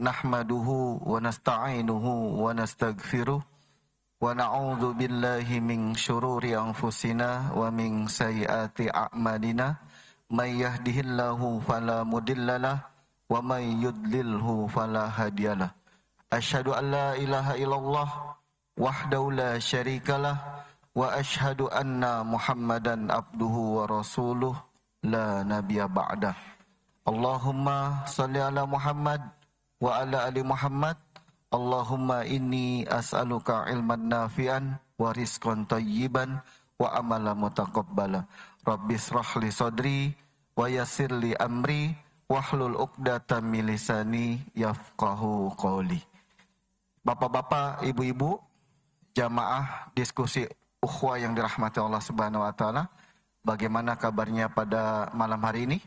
nahmaduhu wa nasta'inuhu wa nastaghfiruh wa na'udzu billahi min syururi anfusina wa min sayyiati a'malina may yahdihillahu fala mudhillalah wa may yudlilhu fala hadiyalah. Asyhadu an la ilaha illallah wahdahu la syarikalah wa asyhadu anna Muhammadan abduhu wa rasuluh la nabiyya ba'dah. Allahumma salli ala Muhammad wa ala ali Muhammad. Allahumma inni as'aluka ilman nafi'an wa rizqan thayyiban wa amala mutaqabbala. Rabbi israh li sadri wa yassir li amri wahlul 'uqdatam min lisani yafqahu qawli. Bapak-bapak, ibu-ibu, jamaah diskusi ukhuwah yang dirahmati Allah Subhanahu wa taala, bagaimana kabarnya pada malam hari ini?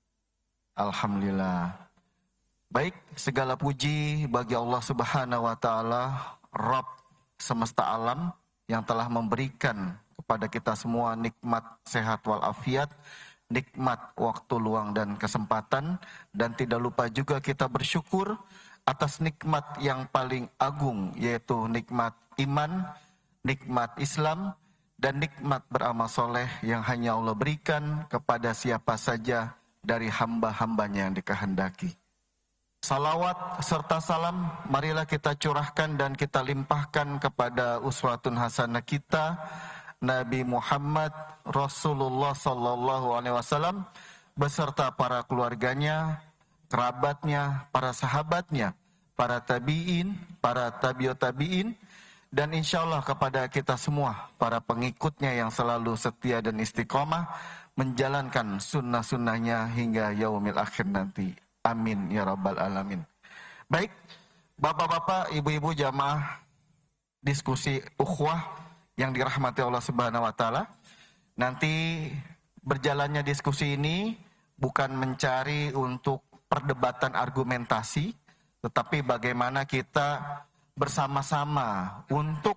Alhamdulillah. Baik, segala puji bagi Allah Subhanahu wa taala, Rabb semesta alam yang telah memberikan kepada kita semua nikmat sehat walafiat, nikmat waktu luang dan kesempatan, dan tidak lupa juga kita bersyukur atas nikmat yang paling agung, yaitu nikmat iman, nikmat Islam, dan nikmat beramal soleh yang hanya Allah berikan kepada siapa saja dari hamba-hambanya yang dikehendaki. Salawat serta salam marilah kita curahkan dan kita limpahkan kepada uswatun hasanah kita, Nabi Muhammad Rasulullah sallallahu alaihi wasallam beserta para keluarganya, kerabatnya, para sahabatnya, para tabi'in, para tabi'ut tabi'in, dan insya Allah kepada kita semua, para pengikutnya yang selalu setia dan istiqomah menjalankan sunnah-sunnahnya hingga yaumil akhir nanti. Amin ya rabbal alamin. Baik, bapak-bapak, ibu-ibu, jamaah diskusi ukhuwah yang dirahmati Allah Subhanahu wa taala. Nanti berjalannya diskusi ini bukan mencari untuk perdebatan argumentasi, tetapi bagaimana kita bersama-sama untuk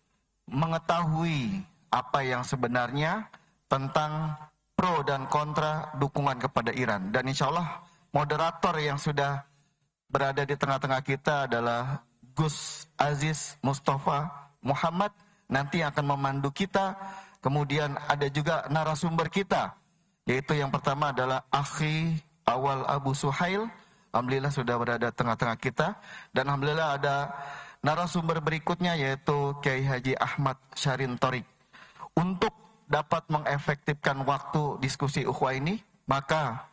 mengetahui apa yang sebenarnya tentang pro dan kontra dukungan kepada Iran. Dan insya Allah moderator yang sudah berada di tengah-tengah kita adalah Gus Aziz Mustafa Muhammad, nanti akan memandu kita. Kemudian ada juga narasumber kita, yaitu yang pertama adalah Akhi Awal Abu Suhail. Alhamdulillah sudah berada di tengah-tengah kita. Dan alhamdulillah ada narasumber berikutnya, yaitu Kiai Haji Ahmad Syarin Thorik. Untuk dapat mengefektifkan waktu diskusi ukhuwah ini, maka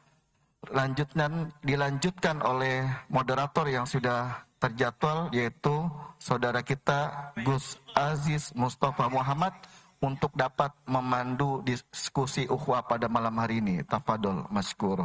dilanjutkan oleh moderator yang sudah terjadwal, yaitu saudara kita Gus Aziz Mustafa Muhammad, untuk dapat memandu diskusi ukhuwah pada malam hari ini. Tafadhol masykur.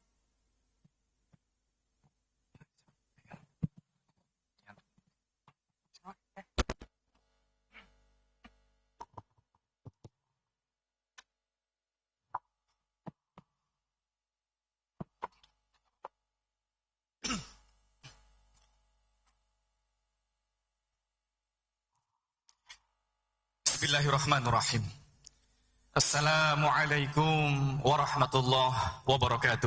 Bismillahirrahmanirrahim. Assalamualaikum warahmatullahi wabarakatuh.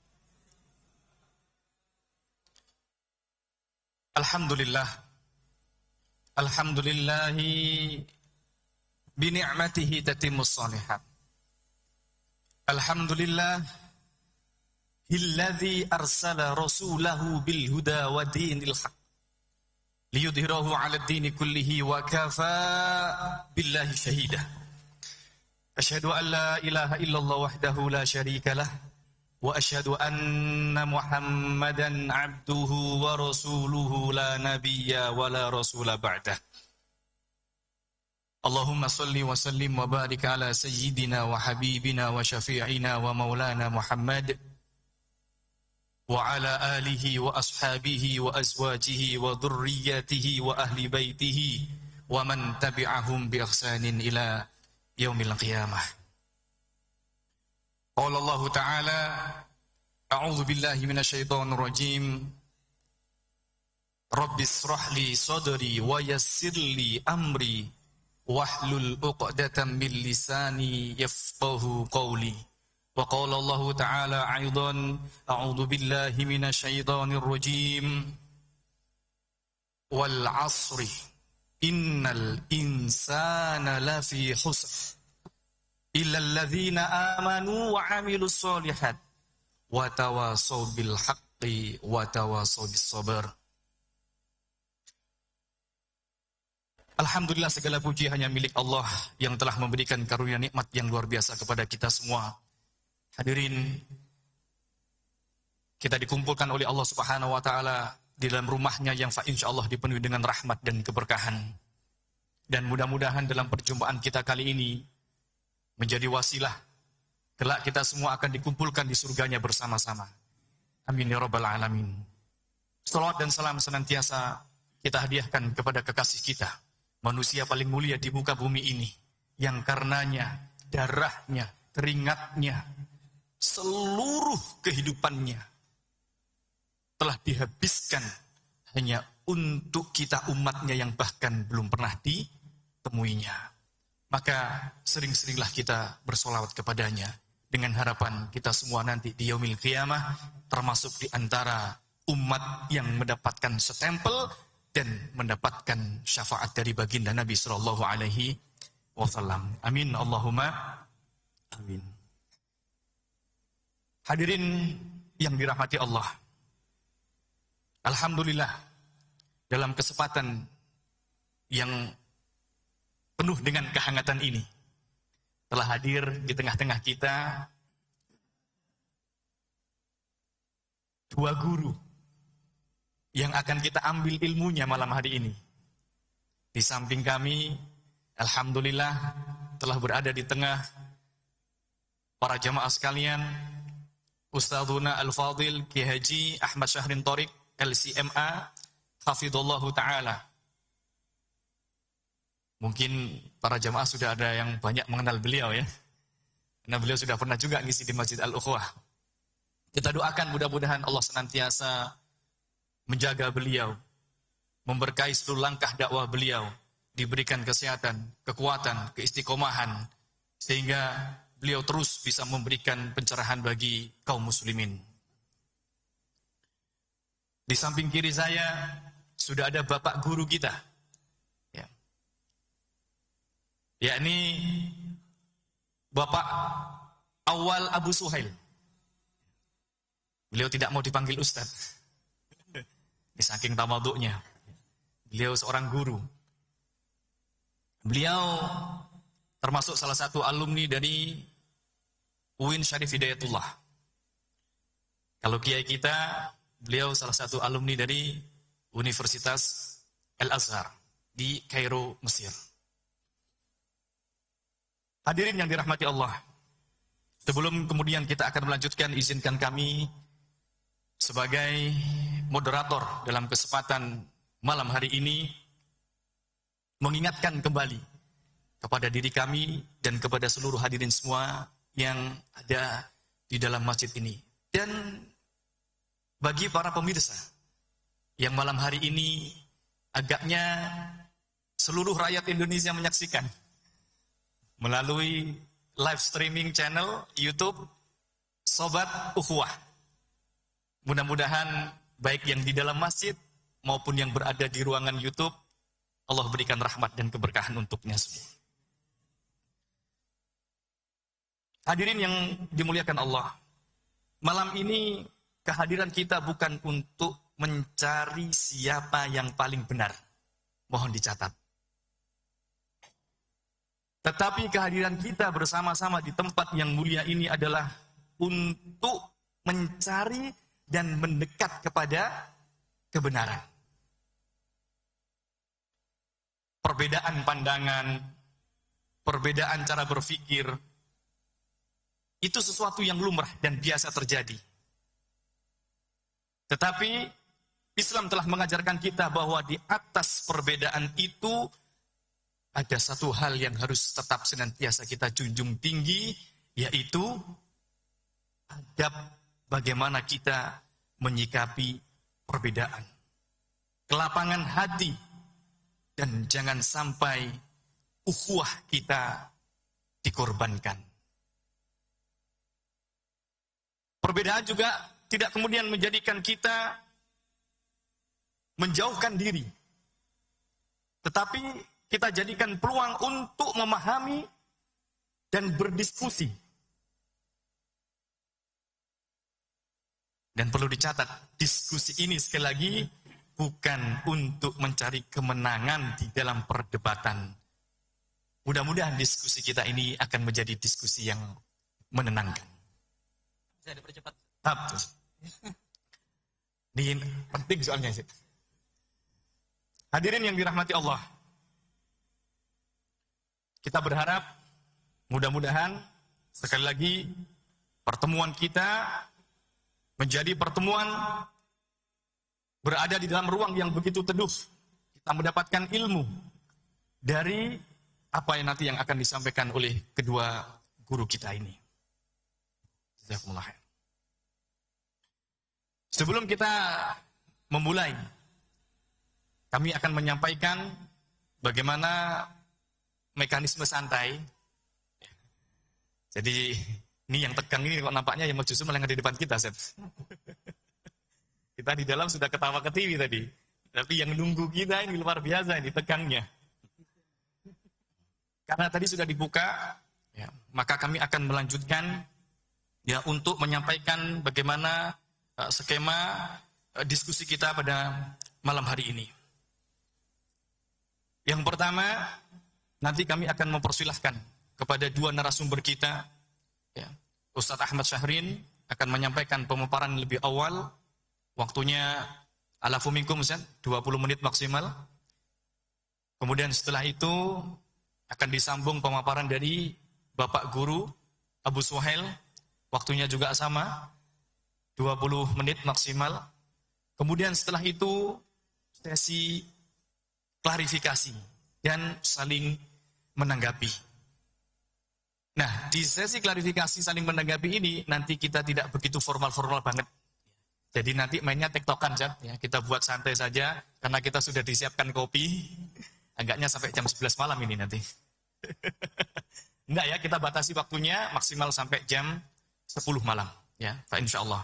Alhamdulillah. Alhamdulillahi bini'matihi tatimmus shalihat. Alhamdulillah alladzi arsala rasulahu bil huda wa dinil haq liyudhhirahu 'ala ad-dini kullihi wa kafa billahi shahida. Asyhadu an la ilaha illallah wahdahu la syarika lah wa asyhadu anna Muhammadan 'abduhu wa rasuluhu la nabiyya wa la rasula ba'dah. Allahumma salli wa sallim wa barik ala sayyidina wa habibina wa syafi'ina wa maulana Muhammad wa ala alihi wa ashabihi wa azwajihi wa dhurriyyatihi wa ahli baitihi wa man tabi'ahum bi ihsanin ila yaumil qiyamah. Qala Allah Ta'ala, a'udzu billahi minasy syaithanir rajim. Rabbis shrah li sadri wa yassir li amri wahlul 'uqdatam min lisani yafqahu qawli. وقال الله تعالى أيضا أعوذ بالله من الشيطان الرجيم wal 'asri innal insana lafi khusr illa alladzina amanu wa 'amilus sholihat wa tawasaw bil haqqi wa tawasaw bis sabr. Alhamdulillah, segala puji hanya milik Allah yang telah memberikan karunia nikmat yang luar biasa kepada kita semua. Hadirin, kita dikumpulkan oleh Allah Subhanahu wa taala di dalam rumahnya yang insyaallah dipenuhi dengan rahmat dan keberkahan. Dan mudah-mudahan dalam perjumpaan kita kali ini menjadi wasilah kelak kita semua akan dikumpulkan di surganya bersama-sama. Amin ya rabbal alamin. Salawat dan salam senantiasa kita hadiahkan kepada kekasih kita, manusia paling mulia di muka bumi ini, yang karenanya darahnya, keringatnya, seluruh kehidupannya telah dihabiskan hanya untuk kita umatnya yang bahkan belum pernah ditemuinya. Maka sering-seringlah kita bersolawat kepadanya dengan harapan kita semua nanti di yaumil qiyamah termasuk di antara umat yang mendapatkan stempel dan mendapatkan syafaat dari baginda Nabi sallallahu alaihi wasallam. Amin Allahumma amin. Hadirin yang dirahmati Allah, alhamdulillah dalam kesempatan yang penuh dengan kehangatan ini telah hadir di tengah-tengah kita dua guru yang akan kita ambil ilmunya malam hari ini. Di samping kami, alhamdulillah telah berada di tengah para jamaah sekalian, Ustadzuna Al-Fadil Kiai Haji Ahmad Syahrin Thoriq LCMA hafidhullahu ta'ala. Mungkin para jamaah sudah ada yang banyak mengenal beliau ya, karena beliau sudah pernah juga ngisi di Masjid Al-Ukhwah. Kita doakan mudah-mudahan Allah senantiasa menjaga beliau, memberkahi seluruh langkah dakwah beliau, diberikan kesehatan, kekuatan, keistiqomahan, sehingga beliau terus bisa memberikan pencerahan bagi kaum muslimin. Di samping kiri saya sudah ada bapak guru kita, ya, yakni Bapak Awal Abu Suhail. Beliau tidak mau dipanggil Ustadz. Ini saking tawaduknya. Beliau seorang guru. Beliau termasuk salah satu alumni dari UIN Syarif Hidayatullah. Kalau kiai kita, beliau salah satu alumni dari Universitas Al-Azhar di Kairo, Mesir. Hadirin yang dirahmati Allah, sebelum kemudian kita akan melanjutkan, izinkan kami sebagai moderator dalam kesempatan malam hari ini mengingatkan kembali kepada diri kami dan kepada seluruh hadirin semua yang ada di dalam masjid ini, dan bagi para pemirsa yang malam hari ini agaknya seluruh rakyat Indonesia menyaksikan melalui live streaming channel YouTube Sobat Ukhuwah. Mudah-mudahan baik yang di dalam masjid maupun yang berada di ruangan YouTube, Allah berikan rahmat dan keberkahan untuknya semua. Hadirin yang dimuliakan Allah, malam ini kehadiran kita bukan untuk mencari siapa yang paling benar. Mohon dicatat. Tetapi kehadiran kita bersama-sama di tempat yang mulia ini adalah untuk mencari dan mendekat kepada kebenaran. Perbedaan pandangan, perbedaan cara berpikir, itu sesuatu yang lumrah dan biasa terjadi. Tetapi Islam telah mengajarkan kita bahwa di atas perbedaan itu ada satu hal yang harus tetap senantiasa kita junjung tinggi, yaitu adab bagaimana kita menyikapi perbedaan. Kelapangan hati, dan jangan sampai ukhuwah kita dikorbankan. Perbedaan juga tidak kemudian menjadikan kita menjauhkan diri tetapi kita jadikan peluang untuk memahami dan berdiskusi. Dan perlu dicatat, diskusi ini sekali lagi bukan untuk mencari kemenangan di dalam perdebatan. Mudah-mudahan diskusi kita ini akan menjadi diskusi yang menenangkan. Bisa dipercepat. Betul. Ini penting soalnya sih. Hadirin yang dirahmati Allah. Kita berharap mudah-mudahan sekali lagi pertemuan kita menjadi pertemuan berada di dalam ruang yang begitu teduh. Kita mendapatkan ilmu dari apa yang nanti yang akan disampaikan oleh kedua guru kita ini. Jazakumullah khair. Sebelum kita memulai, kami akan menyampaikan bagaimana mekanisme santai. Jadi ini yang tegang ini kok nampaknya yang justru malah di depan kita, Seth. Kita di dalam sudah ketawa ketiwi tadi, tapi yang nunggu kita ini luar biasa ini tegangnya. Karena tadi sudah dibuka, ya, maka kami akan melanjutkan ya untuk menyampaikan bagaimana skema diskusi kita pada malam hari ini. Yang pertama, nanti kami akan mempersilahkan kepada dua narasumber kita. Ya, Ustadz Ahmad Syahrin akan menyampaikan pemaparan lebih awal. Waktunya alafu minkum, Ustaz, 20 menit maksimal. Kemudian setelah itu akan disambung pemaparan dari Bapak Guru Abu Suhail. Waktunya juga sama, 20 menit maksimal. Kemudian setelah itu sesi klarifikasi dan saling menanggapi. Nah, di sesi klarifikasi saling menanggapi ini, nanti kita tidak begitu formal-formal banget. Jadi nanti mainnya tektokan, ya. Kita buat santai saja, karena kita sudah disiapkan kopi. Agaknya sampai jam 11 malam ini nanti. Enggak ya, kita batasi waktunya maksimal sampai jam 10 malam. Ya, insyaallah.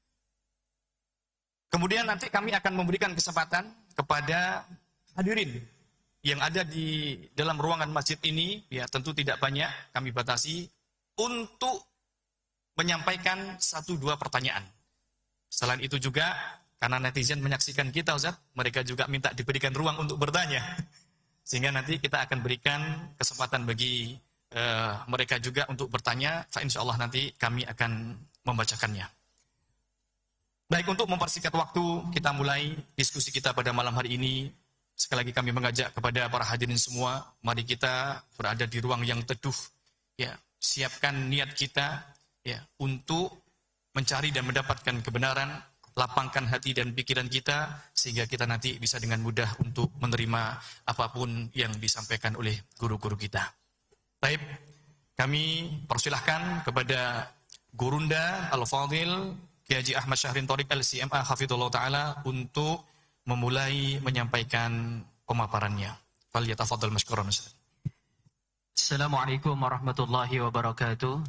Kemudian nanti kami akan memberikan kesempatan kepada hadirin yang ada di dalam ruangan masjid ini, ya tentu tidak banyak, kami batasi, untuk menyampaikan 1-2 pertanyaan. Selain itu juga, karena netizen menyaksikan kita, Ustaz, mereka juga minta diberikan ruang untuk bertanya. Sehingga nanti kita akan berikan kesempatan bagi mereka juga untuk bertanya, insyaallah nanti kami akan membacakannya. Baik, untuk mempersingkat waktu, kita mulai diskusi kita pada malam hari ini. Sekali lagi kami mengajak kepada para hadirin semua, mari kita berada di ruang yang teduh, ya, siapkan niat kita, ya, untuk mencari dan mendapatkan kebenaran, lapangkan hati dan pikiran kita, sehingga kita nanti bisa dengan mudah untuk menerima apapun yang disampaikan oleh guru-guru kita. Baik, kami persilahkan kepada Gurunda Al-Fadil Kiai Haji Ahmad Syahrin Thoriq LCMA Hafizullah Ta'ala untuk memulai menyampaikan pemaparannya. Falyatafadhal mashkuran. Assalamualaikum warahmatullahi wabarakatuh.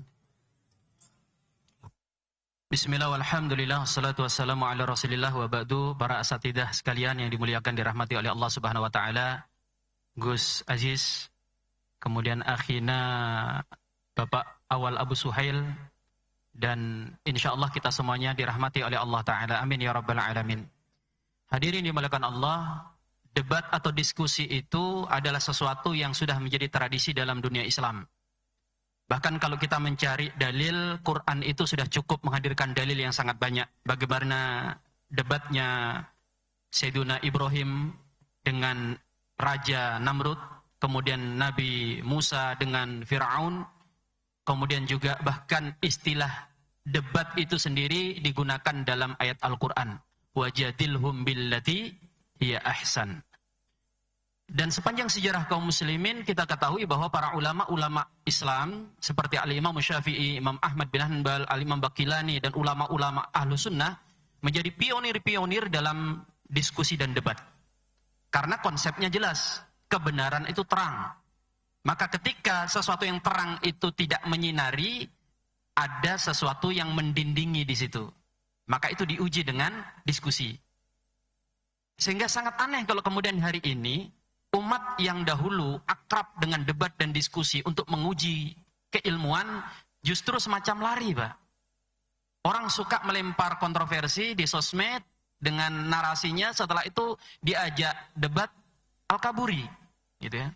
Bismillah walhamdulillah wassalatu wassalamu ala Rasulillah wa ba'du. Para asatidah sekalian yang dimuliakan dirahmati oleh Allah Subhanahu wa taala. Gus Aziz, kemudian akhina Bapak Awal Abu Suhail, dan insyaallah kita semuanya dirahmati oleh Allah taala. Amin ya rabbal alamin. Hadirin dimuliakan Allah, debat atau diskusi itu adalah sesuatu yang sudah menjadi tradisi dalam dunia Islam. Bahkan kalau kita mencari dalil, Quran itu sudah cukup menghadirkan dalil yang sangat banyak. Bagaimana debatnya Sayyiduna Ibrahim dengan Raja Namrud, kemudian Nabi Musa dengan Fir'aun, kemudian juga bahkan istilah debat itu sendiri digunakan dalam ayat Al-Quran. Wajadilhum billati hiya ahsan. Dan sepanjang sejarah kaum muslimin kita ketahui bahwa para ulama-ulama Islam seperti Al-Imam Syafi'i, Imam Ahmad bin Hanbal, Al-Imam Baqilani dan ulama-ulama ahlu sunnah menjadi pionir-pionir dalam diskusi dan debat. Karena konsepnya jelas, kebenaran itu terang. Maka ketika sesuatu yang terang itu tidak menyinari, ada sesuatu yang mendindingi di situ. Maka itu diuji dengan diskusi. Sehingga sangat aneh kalau kemudian hari ini umat yang dahulu akrab dengan debat dan diskusi untuk menguji keilmuan justru semacam lari, Pak. Orang suka melempar kontroversi di sosmed dengan narasinya, setelah itu diajak debat al-kaburi, gitu ya.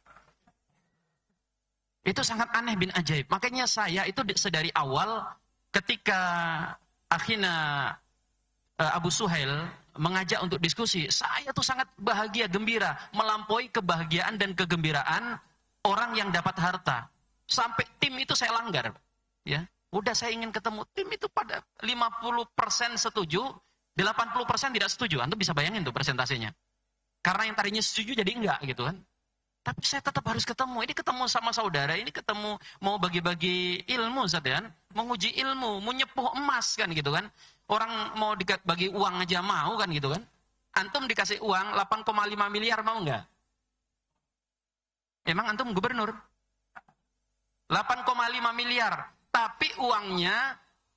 Itu sangat aneh bin ajaib. Makanya saya itu sedari awal ketika akhirnya Abu Suhail mengajak untuk diskusi, saya tuh sangat bahagia, gembira, melampaui kebahagiaan dan kegembiraan orang yang dapat harta. Sampai tim itu saya langgar, ya. Udah saya ingin ketemu tim itu pada 50% setuju, 80% tidak setuju. Antum bisa bayangin tuh persentasenya. Karena yang tadinya setuju jadi enggak gitu kan. Tapi saya tetap harus ketemu. Ini ketemu sama saudara, ini ketemu mau bagi-bagi ilmu, Ustaz ya. Menguji ilmu, mau nyepuh emas kan gitu kan. Orang mau bagi uang aja mau kan gitu kan. Antum dikasih uang 8,5 miliar mau enggak? Emang antum gubernur? 8,5 miliar. Tapi uangnya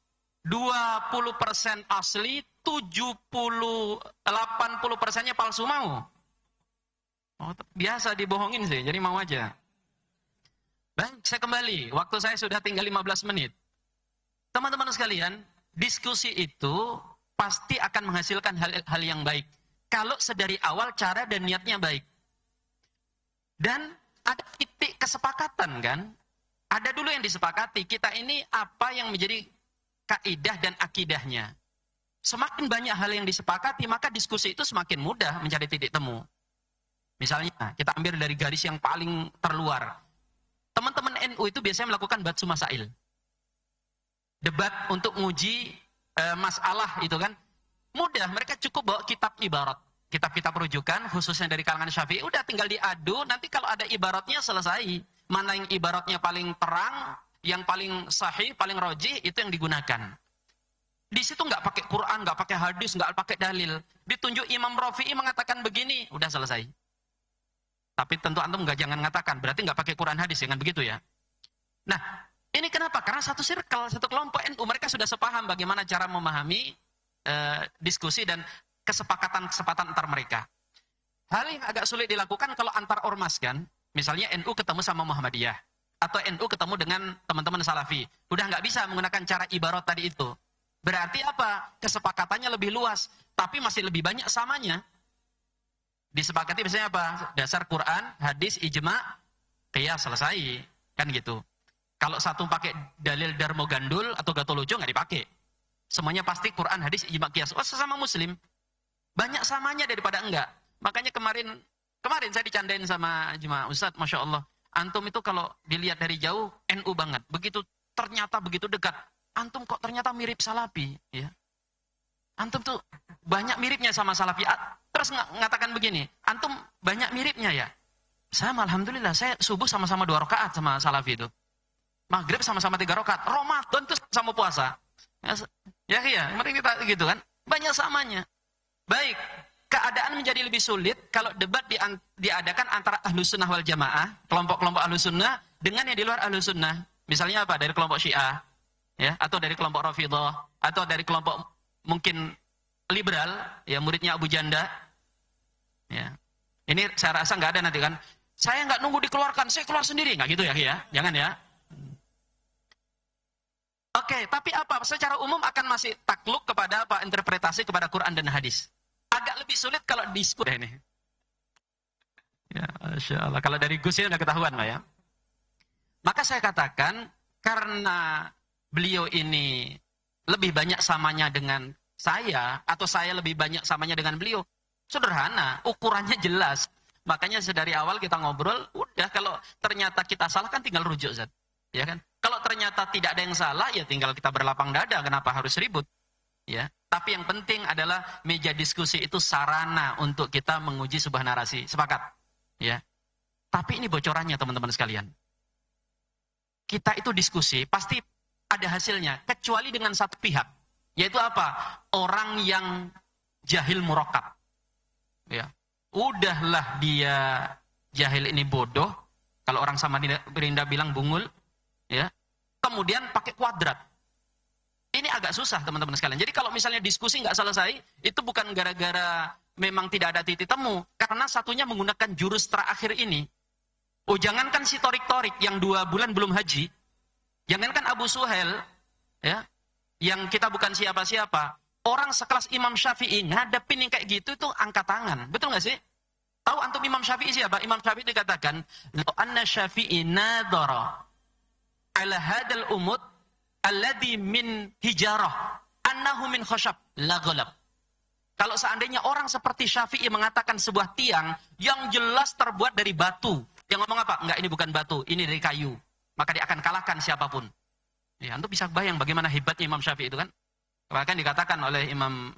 20% asli, 80%-nya palsu mau. Oh, biasa dibohongin sih, jadi mau aja. Baik, saya kembali. Waktu saya sudah tinggal 15 menit. Teman-teman sekalian, diskusi itu pasti akan menghasilkan hal yang baik. Kalau sedari awal cara dan niatnya baik. Dan ada titik kesepakatan kan? Ada dulu yang disepakati. Kita ini apa yang menjadi kaidah dan akidahnya. Semakin banyak hal yang disepakati, maka diskusi itu semakin mudah mencari titik temu. Misalnya, kita ambil dari garis yang paling terluar. Teman-teman NU itu biasanya melakukan batsu masail. Debat untuk menguji masalah itu kan. Mudah, mereka cukup bawa kitab ibarat. Kitab-kitab rujukan, khususnya dari kalangan Syafi'i, udah tinggal diadu, nanti kalau ada ibaratnya selesai. Mana yang ibaratnya paling terang, yang paling sahih, paling rojih, itu yang digunakan. Di situ nggak pakai Quran, nggak pakai hadis, nggak pakai dalil. Ditunjuk Imam Rafi'i mengatakan begini, udah selesai. Tapi tentu antum jangan mengatakan, berarti nggak pakai Quran hadis, jangan begitu ya. Nah, ini kenapa? Karena satu circle, satu kelompok NU, mereka sudah sepaham bagaimana cara memahami diskusi dan kesepakatan antar mereka. Hal yang agak sulit dilakukan kalau antar ormas kan, misalnya NU ketemu sama Muhammadiyah, atau NU ketemu dengan teman-teman Salafi. Udah nggak bisa menggunakan cara ibarat tadi itu. Berarti apa? Kesepakatannya lebih luas, tapi masih lebih banyak samanya. Disepakati biasanya apa? Dasar Quran, hadis, ijma, qiyas, selesai. Kan gitu. Kalau satu pakai dalil darmo gandul atau gatolojo nggak dipakai. Semuanya pasti Quran, hadis, ijma, qiyas. Oh, sesama muslim. Banyak samanya daripada enggak. Makanya kemarin saya dicandain sama jemaah Ustaz, Masya Allah. Antum itu kalau dilihat dari jauh, NU banget. Begitu ternyata begitu dekat. Antum kok ternyata mirip Salafi. Ya. Antum tuh banyak miripnya sama Salafi. Terus mengatakan begini, antum banyak miripnya ya. Saya alhamdulillah, saya subuh sama-sama 2 rakaat sama Salafi itu. Maghrib sama-sama 3 rakaat. Ramadan itu sama puasa. Ya, mari kita gitu kan. Banyak samanya. Baik, keadaan menjadi lebih sulit kalau debat diadakan antara Ahlus Sunnah wal Jamaah, kelompok-kelompok Ahlus Sunnah dengan yang di luar Ahlus Sunnah. Misalnya apa? Dari kelompok Syiah, ya, atau dari kelompok Rafidhah, atau dari kelompok mungkin liberal, ya, muridnya Abu Janda. Ya. Ini saya rasa nggak ada nanti kan. Saya nggak nunggu dikeluarkan, saya keluar sendiri, nggak gitu ya, jangan ya. Oke, tapi apa? Secara umum akan masih takluk kepada apa? Interpretasi kepada Quran dan hadis. Agak lebih sulit kalau diskusi ini. Ya, Masya Allah. Kalau dari Gus ya udah ketahuan lah ya. Maka saya katakan, karena beliau ini lebih banyak samanya dengan saya, atau saya lebih banyak samanya dengan beliau, sederhana, ukurannya jelas. Makanya sedari awal kita ngobrol, udah kalau ternyata kita salah kan tinggal rujuk, Zat. Ya kan? Kalau ternyata tidak ada yang salah, ya tinggal kita berlapang dada, kenapa harus ribut? Ya. Tapi yang penting adalah meja diskusi itu sarana untuk kita menguji sebuah narasi. Sepakat? Ya. Tapi ini bocorannya teman-teman sekalian. Kita itu diskusi pasti ada hasilnya, kecuali dengan satu pihak. Yaitu apa? Orang yang jahil murakab. Ya. Udahlah dia jahil ini bodoh. Kalau orang Samarinda bilang bungul. Ya. Kemudian pakai kuadrat. Ini agak susah teman-teman sekalian. Jadi kalau misalnya diskusi nggak selesai, itu bukan gara-gara memang tidak ada titik temu karena satunya menggunakan jurus terakhir ini. Oh, jangankan si torik-torik yang 2 bulan belum haji, jangankan Abu Suhail, ya, yang kita bukan siapa-siapa, orang sekelas Imam Syafi'i ngadepin yang kayak gitu itu angkat tangan. Betul nggak sih? Tahu antum Imam Syafi'i siapa? Imam Syafi'i dikatakan, "Law anna Syafi'i nadara ala hadal umut alladhi min hijarah annahu min khashab la ghalab." Kalau seandainya orang seperti Syafi'i mengatakan sebuah tiang yang jelas terbuat dari batu, dia ngomong apa? Enggak, ini bukan batu, ini dari kayu. Maka dia akan kalahkan siapapun. Ya, antum bisa bayang bagaimana hebatnya Imam Syafi'i itu kan? Bahkan dikatakan oleh Imam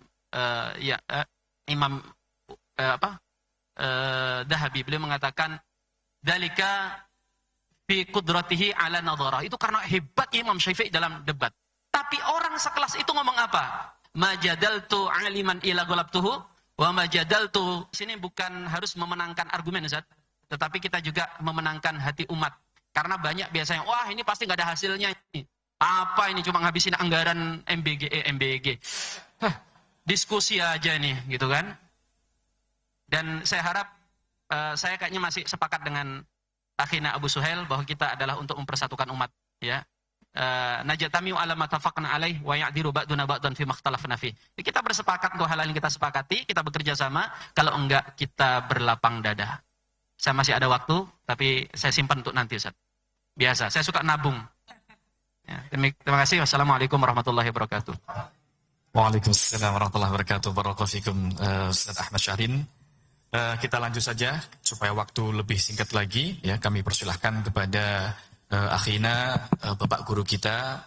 Dahabi, beliau mengatakan dalika fi qudratihi ala nadharah. Itu karena hebatnya Imam Syafi'i dalam debat. Tapi orang sekelas itu ngomong apa? Majadaltu aliman ila ghalabtuhu wa majadaltu. Sini bukan harus memenangkan argumen, Ustaz, tetapi kita juga memenangkan hati umat. Karena banyak biasanya, wah ini pasti nggak ada hasilnya ini. Apa ini cuma ngabisin anggaran MBG. Diskusi aja nih, gitu kan? Dan saya harap saya kayaknya masih sepakat dengan akhina Abu Suhail bahwa kita adalah untuk mempersatukan umat, ya. Najatamiu ala ma tafaqna alaih wa ya'diru ba'duna ba'dan fi makhtalafna fi. Kita bersepakat untuk hal yang kita sepakati, kita bekerja sama, kalau enggak kita berlapang dada. Saya masih ada waktu, tapi saya simpan untuk nanti, Ustaz. Biasa, saya suka nabung. Ya, terima kasih. Wassalamualaikum warahmatullahi wabarakatuh. Waalaikumsalam warahmatullahi wabarakatuh. Barakallahu fikum, Ustaz Ahmad Syahrin. Kita lanjut saja supaya waktu lebih singkat lagi, ya. Kami persilahkan kepada akhina Bapak guru kita,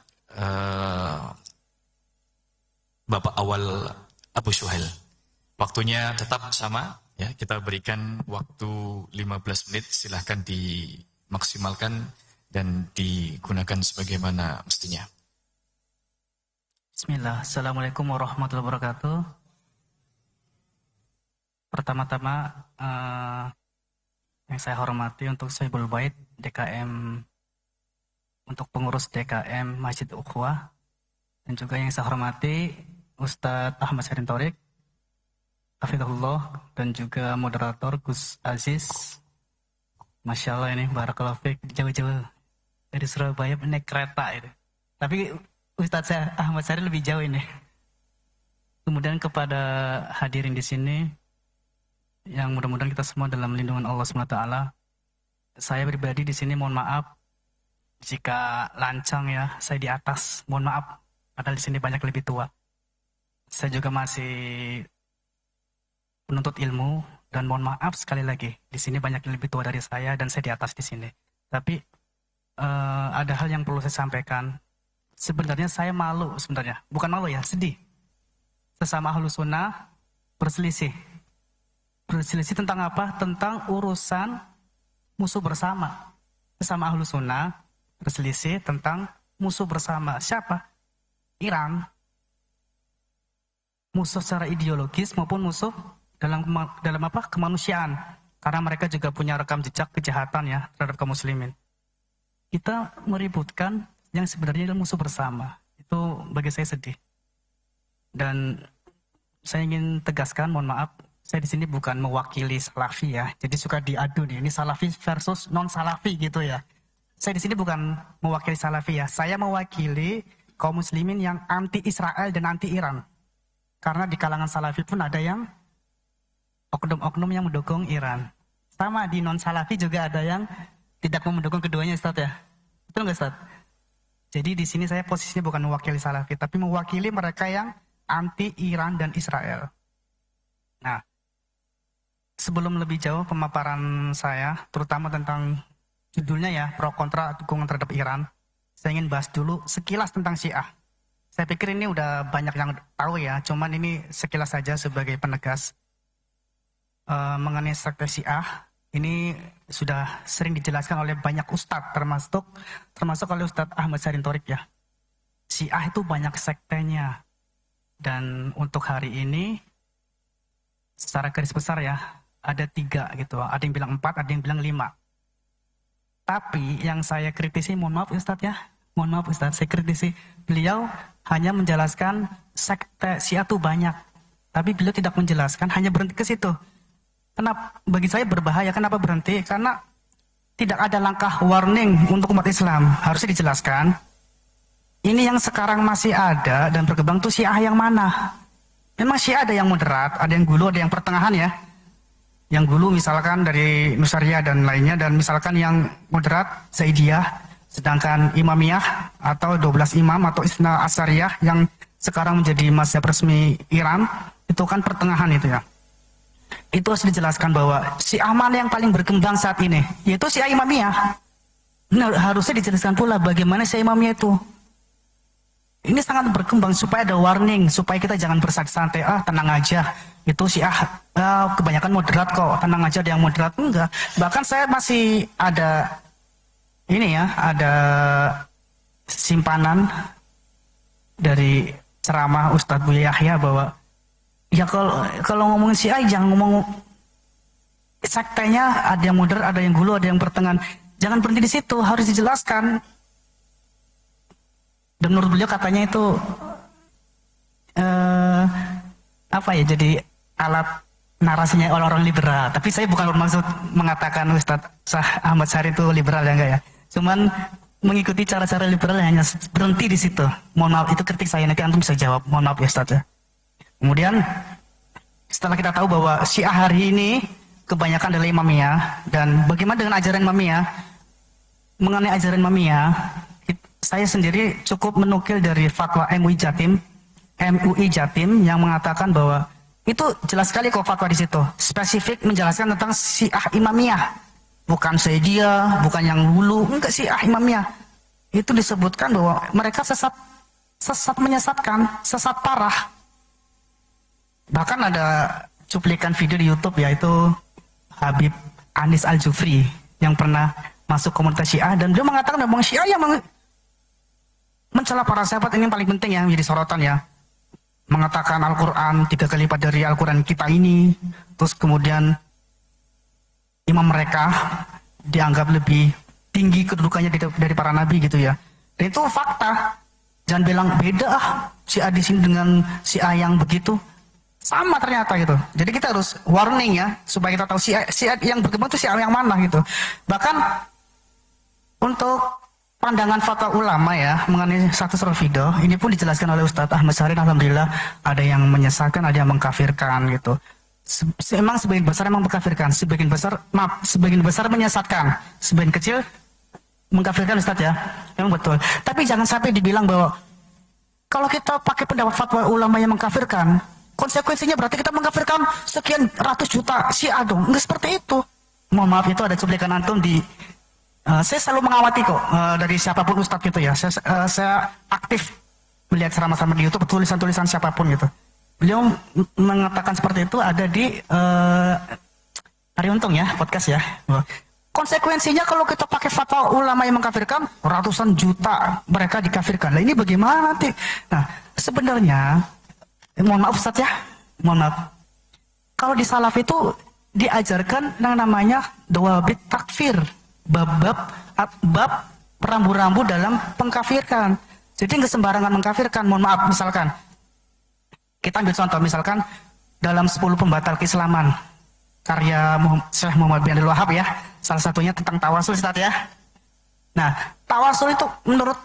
Bapak Awal Abu Suhail. Waktunya tetap sama, ya. Kita berikan waktu 15 menit, silahkan dimaksimalkan dan digunakan sebagaimana mestinya. Bismillah, Assalamualaikum warahmatullahi wabarakatuh. Pertama-tama yang saya hormati untuk Sohibul Bait DKM, untuk pengurus DKM Masjid Ukhuwah, dan juga yang saya hormati Ustadz Ahmad Syahrin Thorik, hafizahullah, dan juga moderator Gus Aziz. Masya Allah ini, barakallahu fiik, jauh-jauh dari Surabaya naik kereta itu. Tapi Ustadz saya Ahmad Syahrin lebih jauh ini. Kemudian kepada hadirin di sini, yang mudah-mudahan kita semua dalam lindungan Allah SWT. Saya pribadi di sini mohon maaf jika lancang, ya, saya di atas, mohon maaf. Padahal di sini banyak lebih tua. Saya juga masih penuntut ilmu, dan mohon maaf sekali lagi, di sini banyak yang lebih tua dari saya dan saya di atas di sini. Tapi ada hal yang perlu saya sampaikan. Sebenarnya saya malu, sebenarnya bukan malu, ya, sedih. Sesama Ahlus Sunnah berselisih tentang apa? Tentang urusan musuh bersama. Sesama Ahlus Sunnah berselisih tentang musuh bersama. Siapa? Iran. Musuh secara ideologis maupun musuh dalam apa? Kemanusiaan. Karena mereka juga punya rekam jejak kejahatan, ya, terhadap kaum muslimin. Kita meributkan yang sebenarnya adalah musuh bersama. Itu bagi saya sedih. Dan saya ingin tegaskan, mohon maaf, saya di sini bukan mewakili Salafi, ya. Jadi suka diadu nih, ini Salafi versus non Salafi gitu, ya. Saya di sini bukan mewakili Salafi, ya. Saya mewakili kaum muslimin yang anti Israel dan anti Iran. Karena di kalangan Salafi pun ada yang oknum-oknum yang mendukung Iran. Sama di non Salafi juga ada yang tidak mendukung keduanya, Ustaz, ya. Betul nggak, Ustaz? Jadi di sini saya posisinya bukan mewakili Salafi, tapi mewakili mereka yang anti Iran dan Israel. Nah, sebelum lebih jauh pemaparan saya, terutama tentang judulnya, ya, pro kontra dukungan terhadap Iran, saya ingin bahas dulu sekilas tentang Syiah. Saya pikir ini udah banyak yang tahu, ya, cuman ini sekilas saja sebagai penegas. Mengenai sekte Syiah, ini sudah sering dijelaskan oleh banyak ustadz, termasuk oleh Ustadz Ahmad Syahrin Thorik, ya. Syiah itu banyak sektenya. Dan untuk hari ini, secara garis besar, ya, ada 3 gitu. Ada yang bilang 4, ada yang bilang 5. Tapi yang saya kritisi, mohon maaf Ustadz, ya. Mohon maaf Ustadz, saya kritisi. Beliau hanya menjelaskan sekte Syiah itu banyak. Tapi beliau tidak menjelaskan, hanya berhenti ke situ. Kenapa? Bagi saya berbahaya. Kenapa berhenti? Karena tidak ada langkah warning untuk umat Islam. Harusnya dijelaskan. Ini yang sekarang masih ada dan berkembang tuh Syiah yang mana? Memang Syiah ada yang moderat, ada yang gulu, ada yang pertengahan ya. Yang gulu misalkan dari Nusairiyah dan lainnya, dan misalkan yang moderat Zaidiyah, sedangkan Imamiyah atau 12 imam atau Isna Asyariyah yang sekarang menjadi mazhab resmi Iran, itu kan pertengahan itu ya. Itu harus dijelaskan bahwa Syiah mana yang paling berkembang saat ini, yaitu Syiah Imamiyah. Nah, harusnya dijelaskan pula bagaimana Syiah Imamiyah itu. Ini sangat berkembang supaya ada warning, supaya kita jangan bersantai-santai, tenang aja, itu Syiah kebanyakan moderat kok, tenang aja, ada yang moderat. Enggak. Bahkan saya masih ada ini ya, ada simpanan dari ceramah Ustadz Buya Yahya bahwa ya kalau ngomongin Syiah jangan ngomong sektenya, ada yang moderat, ada yang gulu, ada yang pertengahan. Jangan berhenti di situ, harus dijelaskan. Dan menurut beliau katanya itu apa ya, jadi alat narasinya orang-orang liberal. Tapi saya bukan bermaksud mengatakan Ustadz Ahmad Syari itu liberal ya, enggak ya. Cuman mengikuti cara-cara liberal hanya berhenti di situ. Mohon maaf, itu kritik saya, nanti antum bisa jawab. Mohon maaf ya Ustadz ya. Kemudian setelah kita tahu bahwa Syiah hari ini kebanyakan adalah Imamiyah, dan bagaimana dengan ajaran Imamiyah? Mengenai ajaran Imamiyah, saya sendiri cukup menukil dari fatwa MUI Jatim yang mengatakan bahwa itu jelas sekali kok fatwa di situ, spesifik menjelaskan tentang Syiah Imamiyah, bukan Zaidiyah, bukan yang hulu, enggak, Syiah Imamiyah. Itu disebutkan bahwa mereka sesat menyesatkan, sesat parah. Bahkan ada cuplikan video di YouTube yaitu Habib Anis Al-Jufri yang pernah masuk komunitas Syiah, dan beliau mengatakan memang Syiah yang mencela para sahabat ini yang paling penting ya, menjadi sorotan ya. Mengatakan Al-Quran 3 kali lipat dari Al-Quran kita ini, terus kemudian imam mereka dianggap lebih tinggi kedudukannya dari para nabi gitu ya. Dan itu fakta. Jangan bilang beda Syiah di sini dengan Syiah yang begitu. Sama ternyata gitu. Jadi kita harus warning ya, supaya kita tahu Syiah yang berkembang itu Syiah yang mana gitu. Bahkan untuk pandangan fatwa ulama ya mengenai status Rafidah, ini pun dijelaskan oleh Ustadz Ahmad Syari. Alhamdulillah ada yang menyesatkan, ada yang mengkafirkan gitu. Memang sebagian besar memang mengkafirkan, sebagian besar menyesatkan, sebagian kecil mengkafirkan Ustadz ya. Memang betul. Tapi jangan sampai dibilang bahwa kalau kita pakai pendapat fatwa ulama yang mengkafirkan, konsekuensinya berarti kita mengkafirkan sekian ratus juta Syiah dong. Enggak seperti itu. Mohon maaf, itu ada cuplikan antum di saya selalu mengawati kok dari siapapun ustadz gitu ya. Saya aktif melihat ceramah-ceramah di YouTube, tulisan-tulisan siapapun gitu. Beliau mengatakan seperti itu ada di Hari Untung ya, podcast ya. Konsekuensinya kalau kita pakai fatwa ulama yang mengkafirkan, ratusan juta mereka dikafirkan. Nah ini bagaimana nanti? Nah sebenarnya mohon maaf Ustaz ya, mohon maaf. Kalau di salaf itu diajarkan yang namanya dawabit takfir, bab rambu-rambu dalam pengkafirkan. Jadi nggak sembarangan mengkafirkan. Mohon maaf, misalkan kita ambil contoh, misalkan dalam 10 pembatal keislaman karya Syekh Muhammad bin Abdul Wahab ya, salah satunya tentang tawasul Ustaz ya. Nah tawasul itu menurut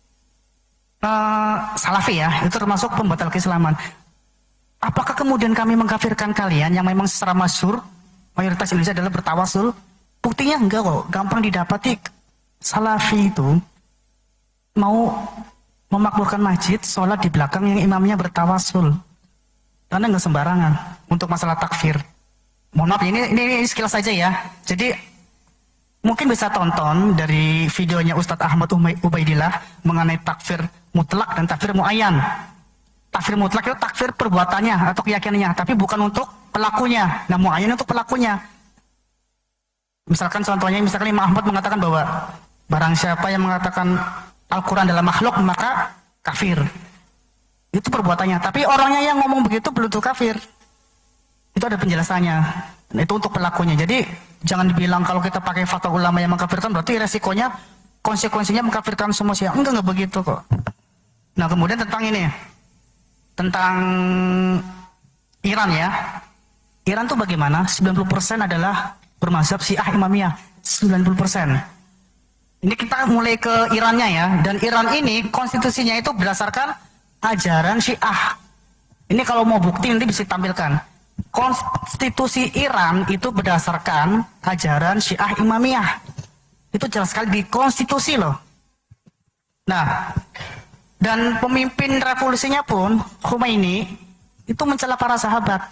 Salafi ya, itu termasuk pembatal keislaman. Apakah kemudian kami mengkafirkan kalian yang memang secara masyhur mayoritas Indonesia adalah bertawasul? Buktinya enggak kok, gampang didapati. Salafi itu mau memakmurkan masjid, sholat di belakang yang imamnya bertawasul. Karena enggak sembarangan untuk masalah takfir. Mohon maaf, ini skill saja ya. Jadi mungkin bisa tonton dari videonya Ustadz Ahmad Ubaidillah mengenai takfir mutlak dan takfir muayyan. Takfir mutlak itu takfir perbuatannya atau keyakinannya, tapi bukan untuk pelakunya. Nah, muayyan untuk pelakunya. Misalkan contohnya, misalkan Imam Ahmad mengatakan bahwa barang siapa yang mengatakan Al-Quran adalah makhluk maka kafir. Itu perbuatannya. Tapi orangnya yang ngomong begitu belum tentu kafir. Itu ada penjelasannya. Nah, itu untuk pelakunya. Jadi jangan dibilang kalau kita pakai fatwa ulama yang mengkafirkan berarti resikonya, konsekuensinya mengkafirkan semua Syiah. Enggak begitu kok. Nah kemudian tentang ini, tentang Iran ya. Iran tuh bagaimana? 90% adalah bermazhab Syiah Imamiyah. 90%. Ini kita mulai ke Irannya ya. Dan Iran ini konstitusinya itu berdasarkan ajaran Syiah. Ini kalau mau bukti nanti bisa ditampilkan. Konstitusi Iran itu berdasarkan ajaran Syiah Imamiyah. Itu jelas sekali di konstitusi loh. Nah, dan pemimpin revolusinya pun Khomeini itu mencela para sahabat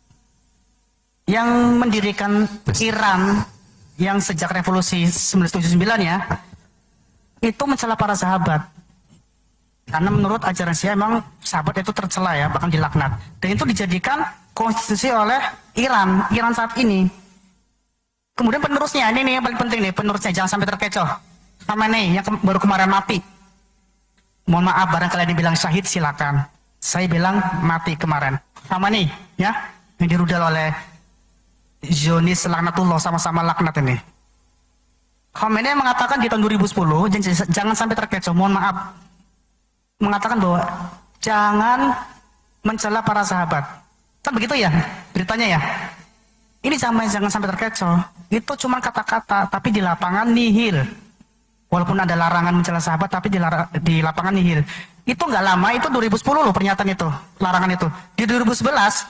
yang mendirikan Iran yang sejak revolusi 1979 ya, itu mencela para sahabat. Karena menurut ajaran Syiah memang sahabat itu tercela ya, bahkan dilaknat. Dan itu dijadikan konstitusi oleh Iran saat ini. Kemudian penerusnya, ini nih yang paling penting nih, penerusnya jangan sampai terkecoh. Khamenei yang baru kemarin mati. Mohon maaf, barangkali yang bilang syahid silakan. Saya bilang mati kemarin. Khamenei ya, yang dirudal oleh Zionis laknatullah, sama-sama laknat ini. Khamenei mengatakan di tahun 2010, jangan sampai terkecoh, mohon maaf. Mengatakan bahwa jangan mencela para sahabat. Kan begitu ya beritanya ya. Ini jangan sampai terkecoh. Itu cuma kata-kata, tapi di lapangan nihil. Walaupun ada larangan mencela sahabat, tapi di lapangan nihil. Itu nggak lama, itu 2010 loh pernyataan itu, larangan itu. Di 2011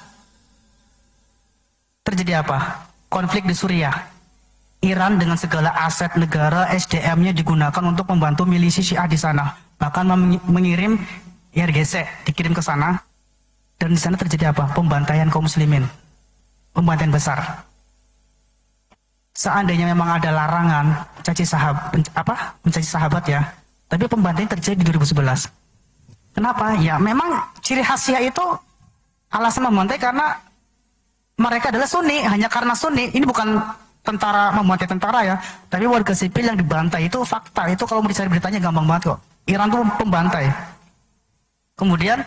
terjadi apa? Konflik di Suriah. Iran dengan segala aset negara, SDM-nya digunakan untuk membantu milisi Syiah di sana. Bahkan mengirim IRGC, dikirim ke sana. Dan di sana terjadi apa? Pembantaian kaum muslimin. Pembantaian besar. Seandainya memang ada larangan mencaci sahabat ya, tapi pembantaian terjadi di 2011. Kenapa? Ya memang ciri khas Syiah itu alasan membantai karena mereka adalah Sunni, hanya karena Sunni. Ini bukan tentara membantai tentara ya, tapi warga sipil yang dibantai itu fakta. Itu kalau mau dicari beritanya gampang banget kok. Iran tuh pembantai. Kemudian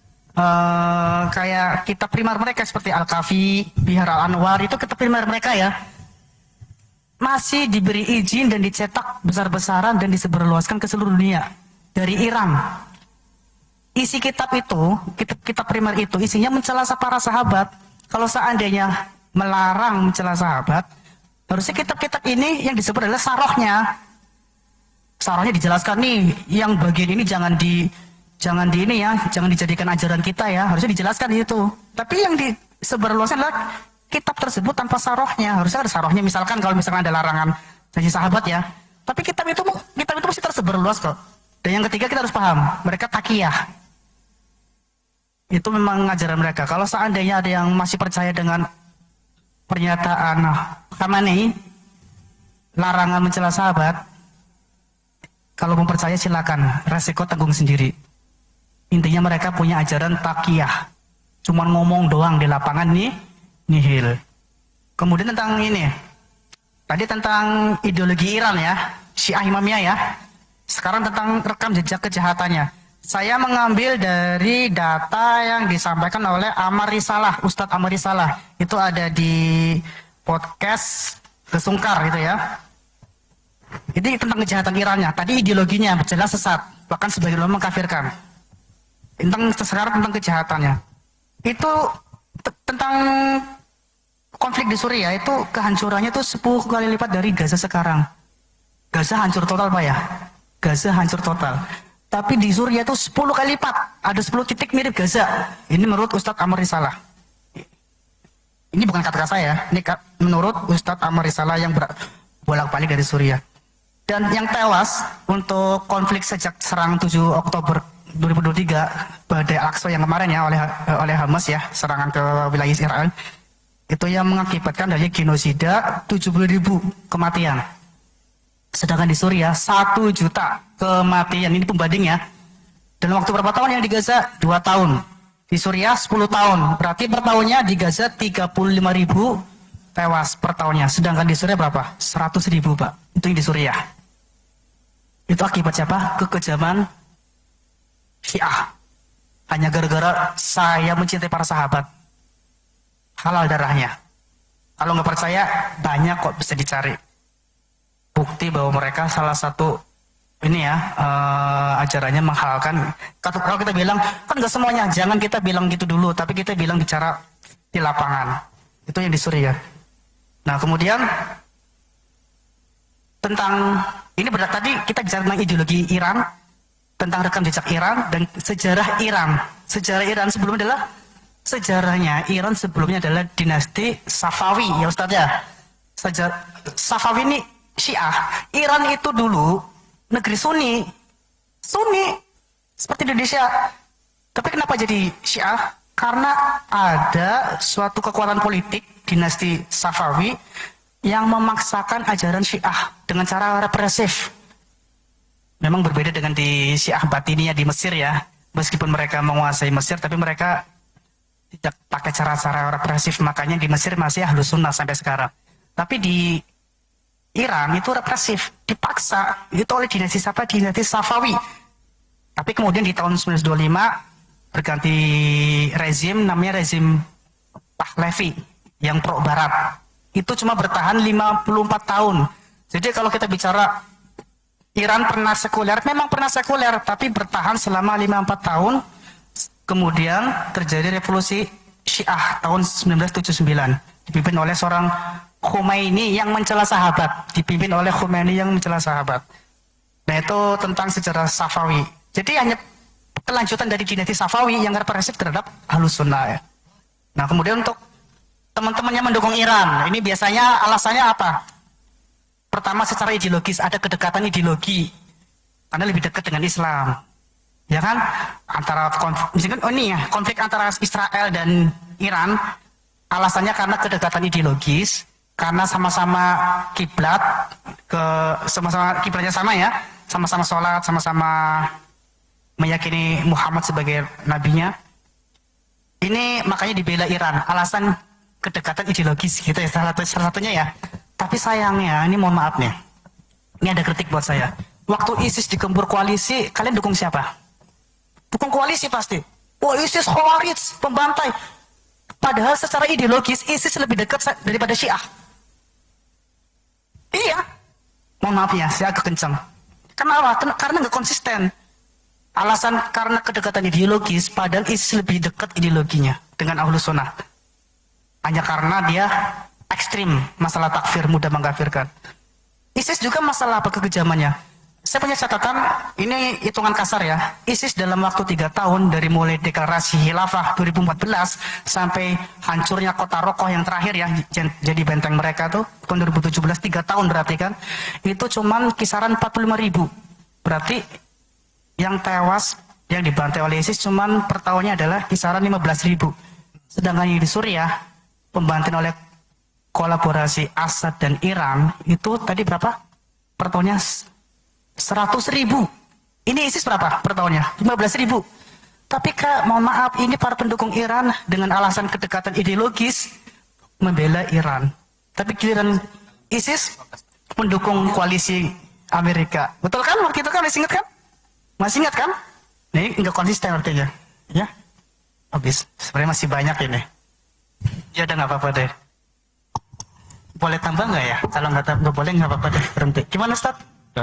kayak kitab primer mereka seperti Al-Kafi, Bihar Al-Anwar, itu kitab primer mereka ya, masih diberi izin dan dicetak besar-besaran dan disebarluaskan ke seluruh dunia dari Iran. Isi kitab itu, kitab primer itu isinya mencela para sahabat. Kalau seandainya melarang mencela sahabat, harusnya kitab-kitab ini yang disebut adalah sarohnya. Sarohnya dijelaskan nih, yang bagian ini jangan dijadikan ajaran kita ya, harusnya dijelaskan itu. Tapi yang disebarluaskan adalah kitab tersebut tanpa sarohnya. Harusnya ada sarohnya, misalkan kalau misalkan ada larangan janji sahabat ya. Tapi kitab itu masih tersebar luas kok. Dan yang ketiga kita harus paham, mereka takiyah. Itu memang ajaran mereka. Kalau seandainya ada yang masih percaya dengan pernyataan Khamenei, larangan mencela sahabat, kalau mau percaya silakan, resiko tanggung sendiri. Intinya mereka punya ajaran takiyah. Cuman ngomong doang di lapangan nih, nihil. Kemudian tentang ini, tadi tentang ideologi Iran ya, Syiah Imamiyah ya. Sekarang tentang rekam jejak kejahatannya. Saya mengambil dari data yang disampaikan oleh Amar Risalah, Ustadz Amar Risalah. Itu ada di podcast Kesungkar gitu ya. Ini tentang kejahatan Irannya. Tadi ideologinya jelas sesat, bahkan sebagian ulama mengkafirkan. Sekarang tentang kejahatannya. Itu tentang konflik di Suriah, itu kehancurannya itu 10 kali lipat dari Gaza sekarang. Gaza hancur total Pak ya. Gaza hancur total. Tapi di Suriah itu 10 kali lipat. Ada 10 titik mirip Gaza. Ini menurut Ustadz Amar Risalah. Ini bukan kata saya, ini menurut Ustadz Amar Risalah yang bolak-balik dari Suriah. Dan yang tewas untuk konflik sejak serang 7 Oktober 2023 badai Al-Aqsa yang kemarin ya oleh Hamas ya, serangan ke wilayah Israel, itu yang mengakibatkan dari genosida 70.000 kematian. Sedangkan di Suriah 1 juta kematian. Ini pembanding ya. Dan waktu berapa tahun yang di Gaza? 2 tahun. Di Suriah 10 tahun. Berarti per tahunnya di Gaza 35.000 tewas per tahunnya. Sedangkan di Suriah berapa? 100.000 Pak. Itu yang di Suriah. Itu akibat siapa? Kekejaman Syiah. Hanya gara-gara saya mencintai para sahabat. Halal darahnya. Kalau nggak percaya, banyak kok bisa dicari. Bukti bahwa mereka salah satu ini ya ajarannya menghalalkan. Kalau kita bilang kan nggak semuanya, jangan kita bilang gitu dulu, tapi kita bilang bicara di lapangan. Itu yang di Suriah. Nah, kemudian tentang ini berarti tadi kita bicara tentang ideologi Iran, tentang rekam jejak Iran dan sejarah Iran. Sejarah Iran sebelumnya adalah sejarahnya Iran sebelumnya adalah dinasti Safawi ya Ustaz ya. Safawi ini Syiah. Iran itu dulu negeri Sunni seperti Indonesia. Tapi kenapa jadi Syiah? Karena ada suatu kekuatan politik dinasti Safawi yang memaksakan ajaran Syiah dengan cara represif. Memang berbeda dengan di Syiah Batiniyah di Mesir ya. Meskipun mereka menguasai Mesir, tapi mereka tidak pakai cara-cara represif. Makanya di Mesir masih Ahlus Sunnah sampai sekarang. Tapi di Iran itu represif, dipaksa itu oleh dinasti Safawi. Tapi kemudian di tahun 1925 berganti rezim, namanya rezim Pahlavi yang pro barat. Itu cuma bertahan 54 tahun. Jadi kalau kita bicara Iran pernah sekuler, memang pernah sekuler, tapi bertahan selama 54 tahun. Kemudian terjadi revolusi Syiah tahun 1979, dipimpin oleh seorang Khomeini yang mencela sahabat, Nah itu tentang sejarah Safawi. Jadi hanya kelanjutan dari dinasti Safawi yang represif terhadap Ahlus Sunnah ya. Nah kemudian untuk teman-teman yang mendukung Iran, ini biasanya alasannya apa? Pertama secara ideologis, ada kedekatan ideologi karena lebih dekat dengan Islam, ya kan? Antara konflik antara Israel dan Iran, alasannya karena kedekatan ideologis, karena sama-sama kiblat, sama-sama kiblatnya sama ya, sama-sama sholat, sama-sama meyakini Muhammad sebagai nabinya. Ini makanya dibela Iran, alasan kedekatan ideologis gitu ya, salah satunya ya. Tapi sayangnya, ini mohon maaf nih, ini ada kritik buat saya. Waktu ISIS digempur koalisi, kalian dukung siapa? Dukung koalisi pasti. Wah, ISIS Khawarij, pembantai. Padahal secara ideologis ISIS lebih dekat daripada Syiah. Iya. Mohon maaf ya, saya agak kencang. Kenapa? Karena nggak konsisten. Alasan karena kedekatan ideologis, padahal ISIS lebih dekat ideologinya dengan Ahlus Sunnah. Hanya karena dia ekstrim, masalah takfir, mudah mengkafirkan. ISIS juga masalah apa kekejamannya. Saya punya catatan, ini hitungan kasar ya. ISIS dalam waktu 3 tahun, dari mulai deklarasi khilafah 2014, sampai hancurnya kota Rokoh yang terakhir ya, jadi benteng mereka tuh, tahun 2017, 3 tahun berarti kan, itu cuman kisaran 45.000. Berarti yang tewas, yang dibantai oleh ISIS cuman per tahunnya adalah kisaran 15.000. Sedangkan yang di Suriah, pembantaian oleh kolaborasi Assad dan Iran, itu tadi berapa? Per tahunnya 100.000. Ini ISIS berapa per tahunnya? 15.000. Tapi Kak, mohon maaf, ini para pendukung Iran dengan alasan kedekatan ideologis membela Iran. Tapi giliran ISIS mendukung koalisi Amerika. Betul kan? Waktu itu kan masih ingat kan? Masih ingat kan? Ini enggak konsisten artinya. Ya? Habis. Sebenarnya masih banyak ini. Ya udah nggak apa-apa deh. Boleh tambah nggak ya? Kalau nggak boleh nggak apa-apa deh, berhenti. Gimana Ustaz?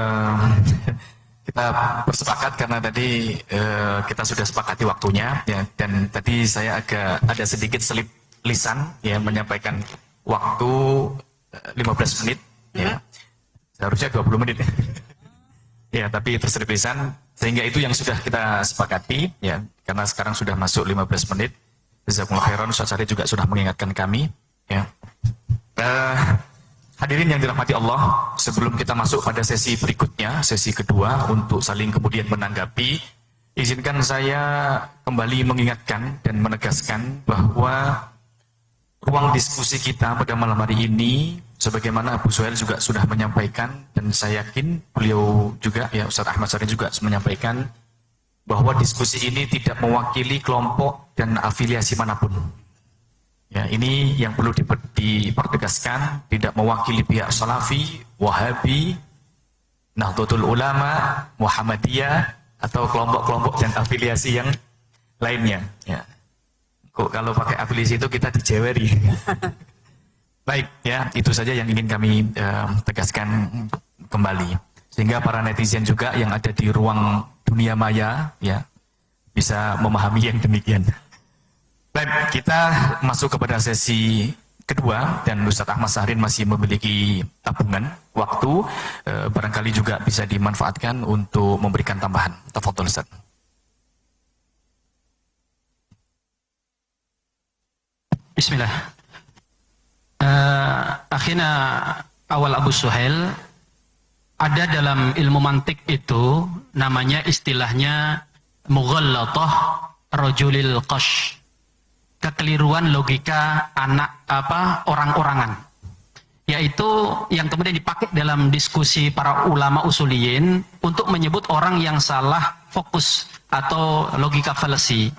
Kita bersepakat karena tadi kita sudah sepakati waktunya ya, dan tadi saya agak ada sedikit selip lisan ya, menyampaikan waktu 15 menit ya. Seharusnya 20 menit ya. Ya, tapi terselip lisan sehingga itu yang sudah kita sepakati ya, karena sekarang sudah masuk 15 menit. Jazakumullah khairan, Ustaz Syarif juga sudah mengingatkan kami ya. Hadirin yang dirahmati Allah, sebelum kita masuk pada sesi berikutnya, sesi kedua untuk saling kemudian menanggapi, izinkan saya kembali mengingatkan dan menegaskan bahwa ruang diskusi kita pada malam hari ini, sebagaimana Abu Suhail juga sudah menyampaikan, dan saya yakin beliau juga, ya Ustaz Ahmad Syarif juga menyampaikan, bahwa diskusi ini tidak mewakili kelompok dan afiliasi manapun. Ya, ini yang perlu dipertegaskan, tidak mewakili pihak Salafi, Wahabi, Nahdlatul Ulama, Muhammadiyah, atau kelompok-kelompok dan afiliasi yang lainnya. Ya. Kok kalau pakai afiliasi itu kita dijeweri. Baik, ya itu saja yang ingin kami tegaskan kembali. Sehingga para netizen juga yang ada di ruang dunia maya, ya bisa memahami yang demikian. Baik, kita masuk kepada sesi kedua dan Ustadz Ahmad Syahrin masih memiliki tabungan waktu, barangkali juga bisa dimanfaatkan untuk memberikan tambahan. Tafadhol Ustadz. Bismillah. Akhirnya awal Abu Suhail, ada dalam ilmu mantik itu namanya istilahnya mughallatah rajulil qash, kekeliruan logika anak orang-orangan, yaitu yang kemudian dipakai dalam diskusi para ulama usuliyin untuk menyebut orang yang salah fokus atau logika fallacy.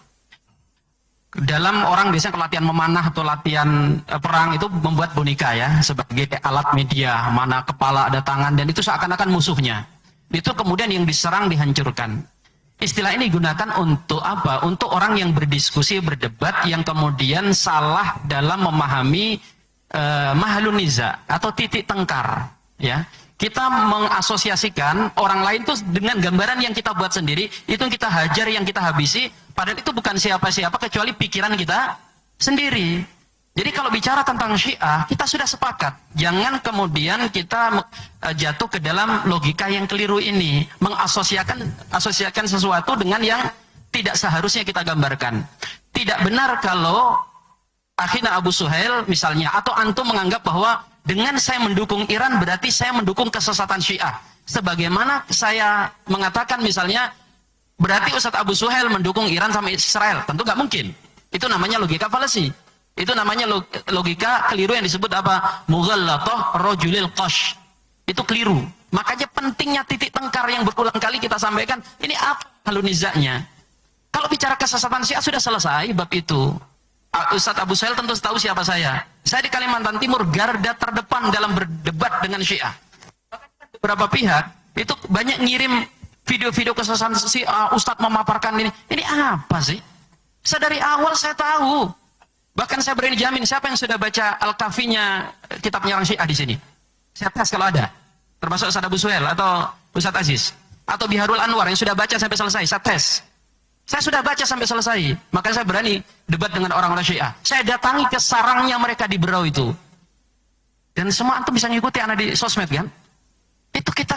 Dalam orang biasanya kalau latihan memanah atau latihan perang itu membuat boneka ya sebagai alat media, mana kepala ada tangan dan itu seakan-akan musuhnya. Itu kemudian yang diserang dihancurkan. Istilah ini digunakan untuk apa? Untuk orang yang berdiskusi, berdebat yang kemudian salah dalam memahami mahalun niza atau titik tengkar, ya. Kita mengasosiasikan orang lain itu dengan gambaran yang kita buat sendiri, itu yang kita hajar, yang kita habisi, padahal itu bukan siapa-siapa kecuali pikiran kita sendiri. Jadi kalau bicara tentang Syiah, kita sudah sepakat. Jangan kemudian kita jatuh ke dalam logika yang keliru ini, mengasosiasikan sesuatu dengan yang tidak seharusnya kita gambarkan. Tidak benar kalau akhirnya Abu Suhail misalnya, atau antum menganggap bahwa dengan saya mendukung Iran berarti saya mendukung kesesatan Syiah. Sebagaimana saya mengatakan misalnya, berarti Ustadz Abu Suhail mendukung Iran sama Israel. Tentu nggak mungkin. Itu namanya logika fallacy. Itu namanya logika keliru yang disebut apa? Mughallatah rajulil qash. Itu keliru. Makanya pentingnya titik tengkar yang berulang kali kita sampaikan. Ini apa halunizanya? Kalau bicara kesesatan Syiah sudah selesai bab itu. Ustadz Abu Suhail tentu tahu siapa saya. Saya di Kalimantan Timur garda terdepan dalam berdebat dengan Syiah. Beberapa pihak itu banyak ngirim video-video kesesatan Syiah, Ustadz memaparkan ini. Ini apa sih? Sedari awal saya tahu. Bahkan saya berani jamin siapa yang sudah baca Al-Kafinya kitab penyerang Syiah di sini. Saya tes kalau ada. Termasuk Ustadz Abu Suhail atau Ustadz Aziz atau Biharul Anwar yang sudah baca sampai selesai. Saya tes. Saya sudah baca sampai selesai, makanya saya berani debat dengan orang-orang Syiah. Saya datangi ke sarangnya mereka di Berau itu. Dan semua antum bisa ngikuti anak di sosmed kan? Itu kita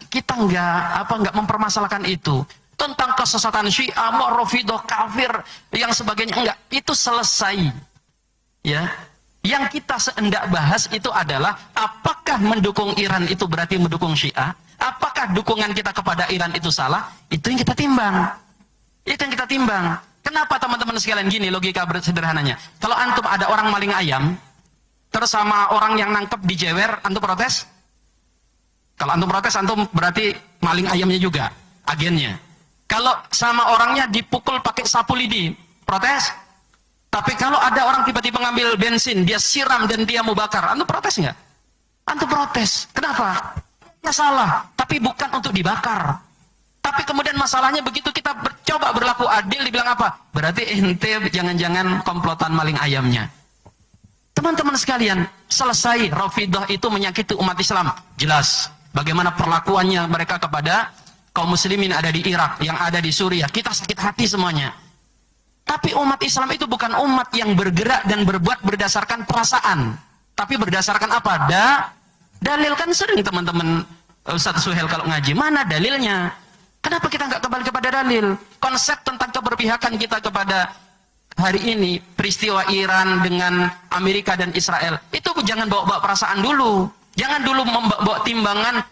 nggak mempermasalahkan itu. Tentang kesesatan Syiah, Rafidah, kafir, yang sebagainya enggak. Itu selesai. Ya. Yang kita hendak bahas itu adalah apakah mendukung Iran itu berarti mendukung Syiah? Apakah dukungan kita kepada Iran itu salah? Itu yang kita timbang. Itu yang kita timbang. Kenapa teman-teman sekalian gini logika sederhananya? Kalau antum ada orang maling ayam, terus sama orang yang nangkep di jewer, antum protes? Kalau antum protes, antum berarti maling ayamnya juga, agennya. Kalau sama orangnya dipukul pakai sapu lidi, protes? Tapi kalau ada orang tiba-tiba ngambil bensin, dia siram dan dia mau bakar, antum protes nggak? Antum protes. Kenapa? Ya salah, tapi bukan untuk dibakar. Tapi kemudian masalahnya begitu kita coba berlaku adil, dibilang apa? Berarti ente jangan-jangan komplotan maling ayamnya. Teman-teman sekalian, selesai Rafidah itu menyakiti umat Islam. Jelas bagaimana perlakuannya mereka kepada kaum muslimin ada di Irak, yang ada di Suriah. Kita sakit hati semuanya. Tapi umat Islam itu bukan umat yang bergerak dan berbuat berdasarkan perasaan. Tapi berdasarkan apa? Dalil kan sering teman-teman Ustadz Suhail kalau ngaji. Mana dalilnya? Kenapa kita nggak kembali kepada dalil? Konsep tentang keberpihakan kita kepada hari ini, peristiwa Iran dengan Amerika dan Israel, itu jangan bawa-bawa perasaan dulu. Jangan dulu membawa timbangan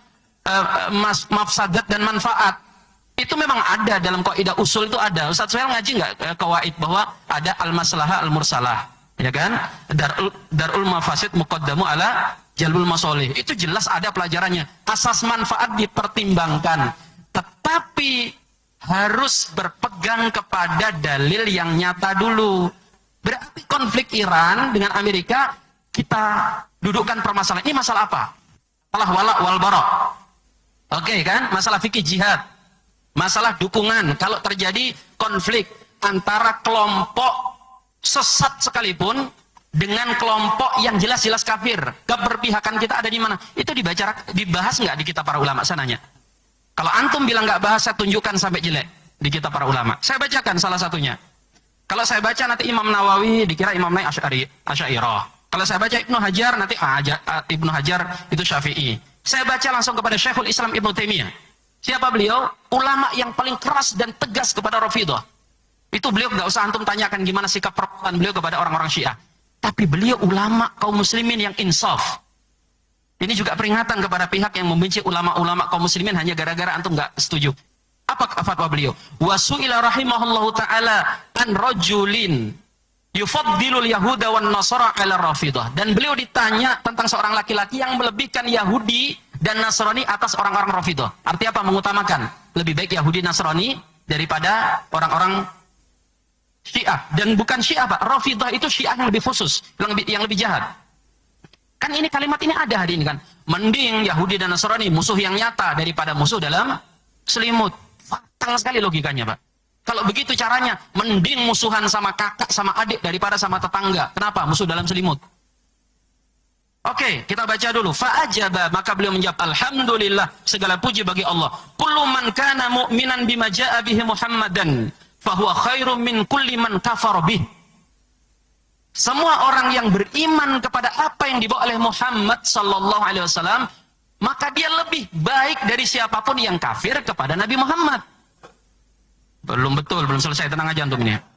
mafsadat dan manfaat. Itu memang ada dalam kaidah usul itu ada. Ustadz Suhail ngaji nggak kawaid bahwa ada al-maslahah al-mursalah, ya kan? Darul mafasid muqaddamu ala jalbul masolih. Itu jelas ada pelajarannya. Asas manfaat dipertimbangkan. Tetapi harus berpegang kepada dalil yang nyata dulu. Berarti konflik Iran dengan Amerika kita dudukkan permasalahan. Ini masalah apa? Masalah wala wal bara. Oke kan? Masalah fikih jihad. Masalah dukungan. Kalau terjadi konflik antara kelompok sesat sekalipun dengan kelompok yang jelas-jelas kafir, keberpihakan kita ada di mana? Itu dibahas nggak di kitab para ulama sananya? Kalau antum bilang nggak bahas, saya tunjukkan sampai jelek di kitab para ulama. Saya bacakan salah satunya. Kalau saya baca nanti Imam Nawawi dikira Imam Nawawi Asy'ariyah. Kalau saya baca Ibnu Hajar nanti Ibnu Hajar itu Syafi'i. Saya baca langsung kepada Syekhul Islam Ibnu Taimiyah. Siapa beliau? Ulama yang paling keras dan tegas kepada Rafidhah. Itu beliau nggak usah antum tanyakan gimana sikap perbuatan beliau kepada orang-orang Syiah. Tapi beliau ulama kaum muslimin yang insaf. Ini juga peringatan kepada pihak yang membenci ulama-ulama kaum muslimin hanya gara-gara antum nggak setuju. Apa fatwa beliau? Wasu'ila rahimahullahu ta'ala an rajulin yufaddilul yahuda wan nasara ala Rafidhah. Dan beliau ditanya tentang seorang laki-laki yang melebihkan Yahudi dan Nasrani atas orang-orang Rafidhah. Artinya apa? Mengutamakan. Lebih baik Yahudi Nasrani daripada orang-orang Syiah. Dan bukan Syiah, Pak. Rafidhah itu Syiah yang lebih khusus, yang lebih jahat. Kan ini kalimat ini ada hari ini kan. Mending Yahudi dan Nasrani musuh yang nyata daripada musuh dalam selimut. Fatal sekali logikanya, Pak. Kalau begitu caranya, mending musuhan sama kakak sama adik daripada sama tetangga. Kenapa? Musuh dalam selimut. Oke, kita baca dulu. Fa'ajaba, maka beliau menjawab, alhamdulillah, segala puji bagi Allah. Kullu man kana mu'minan bima ja'a bihi Muhammadan, fahuwa khairum min kulli man kafar bih. Semua orang yang beriman kepada apa yang dibawa oleh Muhammad sallallahu alaihi wasallam, maka dia lebih baik dari siapapun yang kafir kepada Nabi Muhammad. Belum betul, belum selesai, tenang aja antum ini.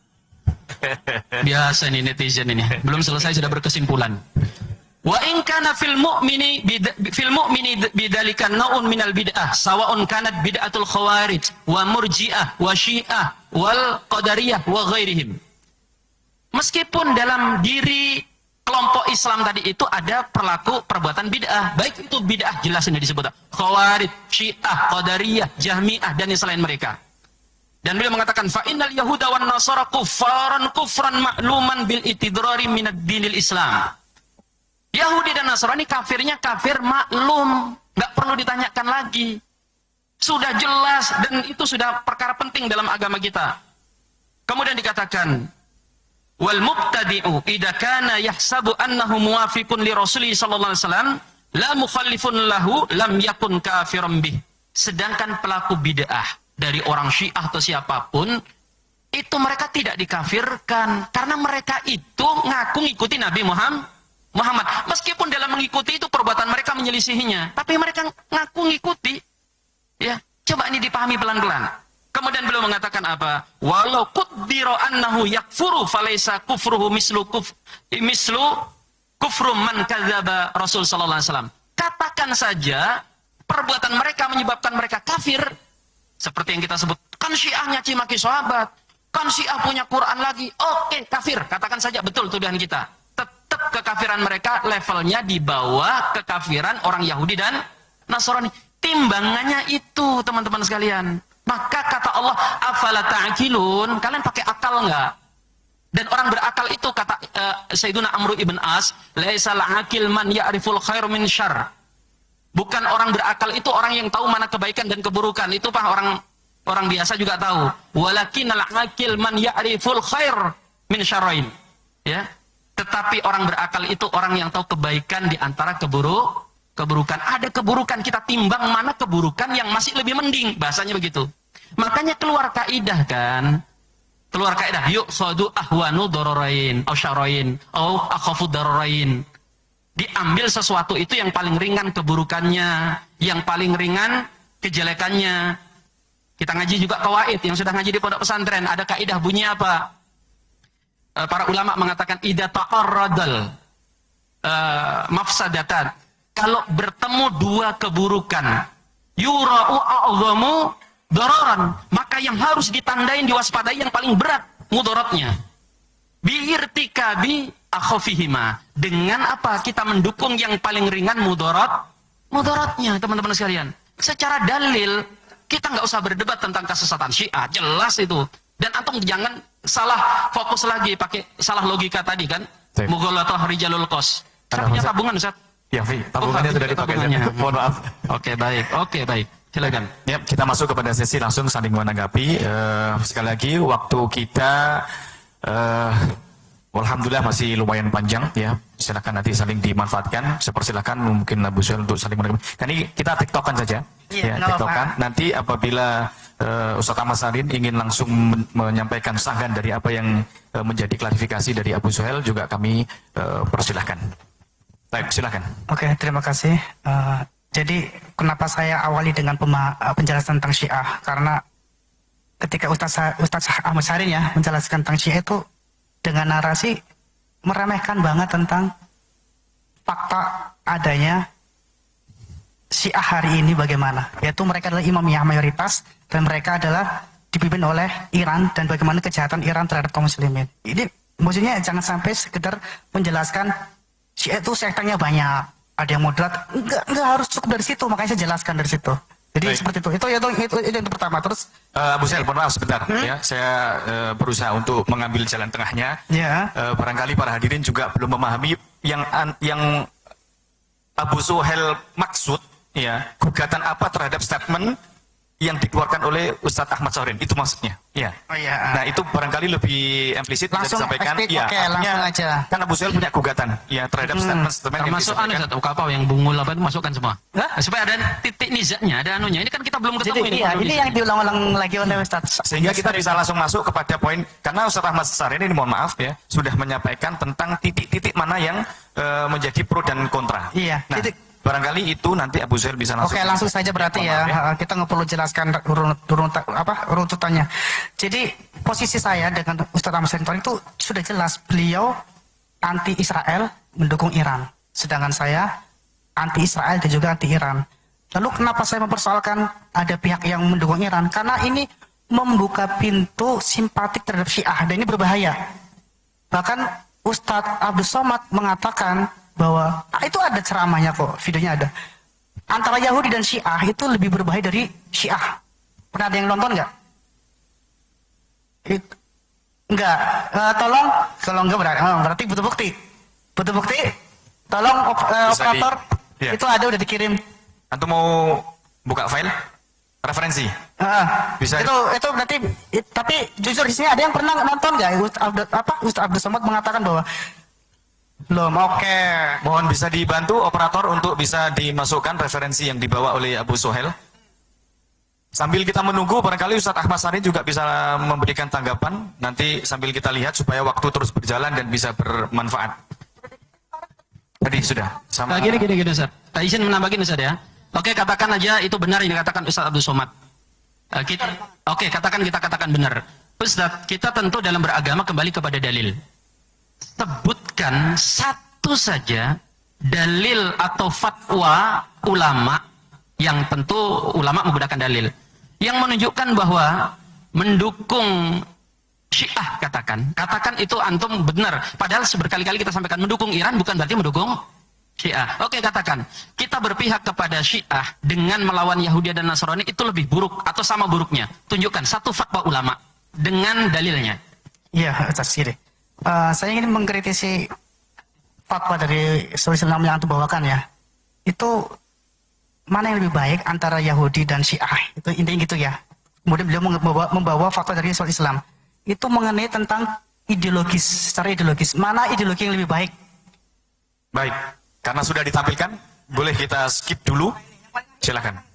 Biasa nih netizen ini, belum selesai sudah berkesimpulan. Wa in kana fil mu'mini bidzalika naun minal bid'ah sawa'un kanat bid'atul khawarij wa murji'ah wa syiah wal qadariyah wa ghairihim. Meskipun dalam diri kelompok Islam tadi itu ada perlaku perbuatan bid'ah, baik itu bid'ah jelas ini disebut khawarij, syiah, qadariyah, jahmiah dan yang selain mereka. Dan beliau mengatakan fa innal yahuda wan nasara kufran ma'luman bil itidrari minad dinil Islam. Yahudi dan Nasrani kafirnya kafir maklum, nggak perlu ditanyakan lagi. Sudah jelas dan itu sudah perkara penting dalam agama kita. Kemudian dikatakan wal mubtadi'u idza kana yahsabu annahu muwafiqun li Rasulih sallallahu alaihi wasallam la mukhallifun lahu lam yakun kafiran bih. Sedangkan pelaku bid'ah dari orang Syiah atau siapapun itu mereka tidak dikafirkan karena mereka itu ngaku ngikuti Nabi Muhammad. Meskipun dalam mengikuti itu perbuatan mereka menyelisihinya, tapi mereka ngaku ngikuti. Ya, coba ini dipahami pelan-pelan. Kemudian beliau mengatakan apa? Walau qaddira annahu yakfuru falaysa kufruhu mislu kufrum man kadzdzaba Rasul sallallahu alaihi wasallam. Katakan saja perbuatan mereka menyebabkan mereka kafir. Seperti yang kita sebut, kan Syiah nyaci maki sahabat, kan Syiah punya Quran lagi. Oke, kafir. Katakan saja betul tuduhan kita. Tetap kekafiran mereka levelnya di bawah kekafiran orang Yahudi dan Nasrani. Timbangannya itu, teman-teman sekalian. Maka kata Allah, afala ta'qilun, kalian pakai akal enggak? Dan orang berakal itu kata Sayyiduna Amr ibn As, laisal aqil man ya'riful khair min syarr. Bukan orang berakal itu orang yang tahu mana kebaikan dan keburukan. Itu Pak orang biasa juga tahu. Walakinal aqil man ya'riful khair min syarrain. Ya. Tetapi orang berakal itu orang yang tahu kebaikan di antara keburukan. Ada keburukan, kita timbang mana keburukan yang masih lebih mending. Bahasanya begitu. Makanya keluar kaidah kan. Keluar kaidah, yuk sodu ahwanu dararain, au syarain, au akhafu dararain. Diambil sesuatu itu yang paling ringan keburukannya, yang paling ringan kejelekannya. Kita ngaji juga qawaid, yang sudah ngaji di pondok pesantren, ada kaidah bunyi apa? Para ulama mengatakan idza ta'arradal mafsadatan, kalau bertemu dua keburukan yura'u a'zamu dararan, maka yang harus ditandain diwaspadai yang paling berat mudaratnya biirtikabi akhafihima, dengan apa kita mendukung yang paling ringan mudaratnya. Teman-teman sekalian, secara dalil kita nggak usah berdebat tentang kesesatan Syiah, jelas itu. Dan antum jangan salah fokus lagi pakai salah logika tadi kan. Mughallatah rijalul qas. Saya punya tabungan Ustaz. Ya, tabungannya sudah dipakai. Mohon maaf. Oke, baik. Silakan. Ya, kita masuk kepada sesi langsung saling menanggapi. Sekali lagi waktu kita Alhamdulillah masih lumayan panjang ya. Silakan nanti saling dimanfaatkan. Saya persilakan mungkin Abu Suhail untuk saling menerima. Kan ini kita tiktokan saja. Iya, Ya, nggak tiktokan. apa-apa. Nanti apabila Ustaz Ahmad Sarin ingin langsung menyampaikan sanggahan dari apa yang menjadi klarifikasi dari Abu Suhail juga kami persilahkan. Baik, silakan. Oke, terima kasih. Jadi kenapa saya awali dengan penjelasan tentang Syiah? Karena ketika Ustaz Ahmad Sarin ya menjelaskan tentang Syiah itu dengan narasi meremehkan banget tentang fakta adanya Syiah hari ini bagaimana. Yaitu mereka adalah imamiyah mayoritas dan mereka adalah dipimpin oleh Iran dan bagaimana kejahatan Iran terhadap kaum muslimin. Ini maksudnya jangan sampai sekedar menjelaskan Syiah itu sektornya banyak, ada yang moderat, enggak harus cukup dari situ, makanya saya jelaskan dari situ. Jadi Baik. seperti itu. Itu yang pertama. Terus Abu Suhail, mohon maaf sebentar ya. Saya berusaha untuk mengambil jalan tengahnya. ya, Barangkali para hadirin juga belum memahami yang Abu Suhail maksud ya, gugatan apa terhadap statement yang dikeluarkan oleh Ustadz Ahmad Sarin, itu maksudnya ya. oh iya. Nah itu barangkali lebih implisit bisa Langsung disampaikan. eksplisit, Ya, oke, artinya langsung aja. kan Abu Suhail punya gugatan ya terhadap statement yang Termasuk anu disampaikan. satu apa yang bungul apa itu masukkan semua. Hah? Supaya ada titik nizaknya, ada anunya. Ini kan kita belum Jadi ketemu iya, ini kronologisnya. yang diulang-ulang lagi oleh Ustaz. Sehingga kita bisa langsung masuk kepada poin, karena Ustadz Ahmad Sarin ini mohon maaf ya sudah menyampaikan tentang titik-titik mana yang menjadi pro dan kontra. Iya, Nah, titik. barangkali itu nanti Abu Suhail bisa langsung. Oke, langsung saja berarti Mohon ya. maaf Kita nggak perlu jelaskan runtutannya. Jadi posisi saya dengan Ustadz Ahmad Sarin itu sudah jelas, beliau anti Israel, mendukung Iran. Sedangkan saya anti Israel dan juga anti Iran. Lalu kenapa saya mempersoalkan ada pihak yang mendukung Iran? Karena ini membuka pintu simpatik terhadap Syiah dan ini berbahaya. Bahkan Ustadz Abdul Somad mengatakan bahwa itu ada ceramahnya kok, videonya ada. Antara Yahudi dan Syiah itu lebih berbahaya dari Syiah. Pernah ada yang nonton nggak? Enggak. Tolong enggak berarti butuh bukti. Butuh bukti? Tolong Bisa operator iya. itu ada udah dikirim. Antum mau buka file referensi? Bisa. Itu berarti tapi jujur di sini ada yang pernah nonton nggak? Ustadz Abdul Somad mengatakan bahwa belum, oke. Mohon bisa dibantu operator untuk bisa dimasukkan referensi yang dibawa oleh Abu Suhail. Sambil kita menunggu, barangkali Ustadz Ahmad Sarin juga bisa memberikan tanggapan. Nanti sambil kita lihat supaya waktu terus berjalan dan bisa bermanfaat. Tadi sudah. Sama. Gini Ustaz. Izin menambahkan Ustaz ya. Oke, katakan aja itu benar yang dikatakan Ustaz Abdul Somad. Kita katakan benar. Ustaz, kita tentu dalam beragama kembali kepada dalil. Sebutkan satu saja dalil atau fatwa ulama yang tentu ulama menggunakan dalil yang menunjukkan bahwa mendukung Syiah, katakan itu antum benar, padahal berkali-kali kita sampaikan mendukung Iran bukan berarti mendukung Syiah. Oke, katakan kita berpihak kepada Syiah dengan melawan Yahudi dan Nasrani itu lebih buruk atau sama buruknya, tunjukkan satu fatwa ulama dengan dalilnya. Iya, Ustaz Siri. Saya ingin mengkritisi fatwa dari Islam yang antum bawakan ya. Itu mana yang lebih baik antara Yahudi dan Syiah? Itu intinya gitu ya. Kemudian beliau membawa fatwa dari Islam. Itu mengenai tentang ideologis, secara ideologis. Mana ideologi yang lebih baik? Baik, karena sudah ditampilkan, boleh kita skip dulu. Silakan.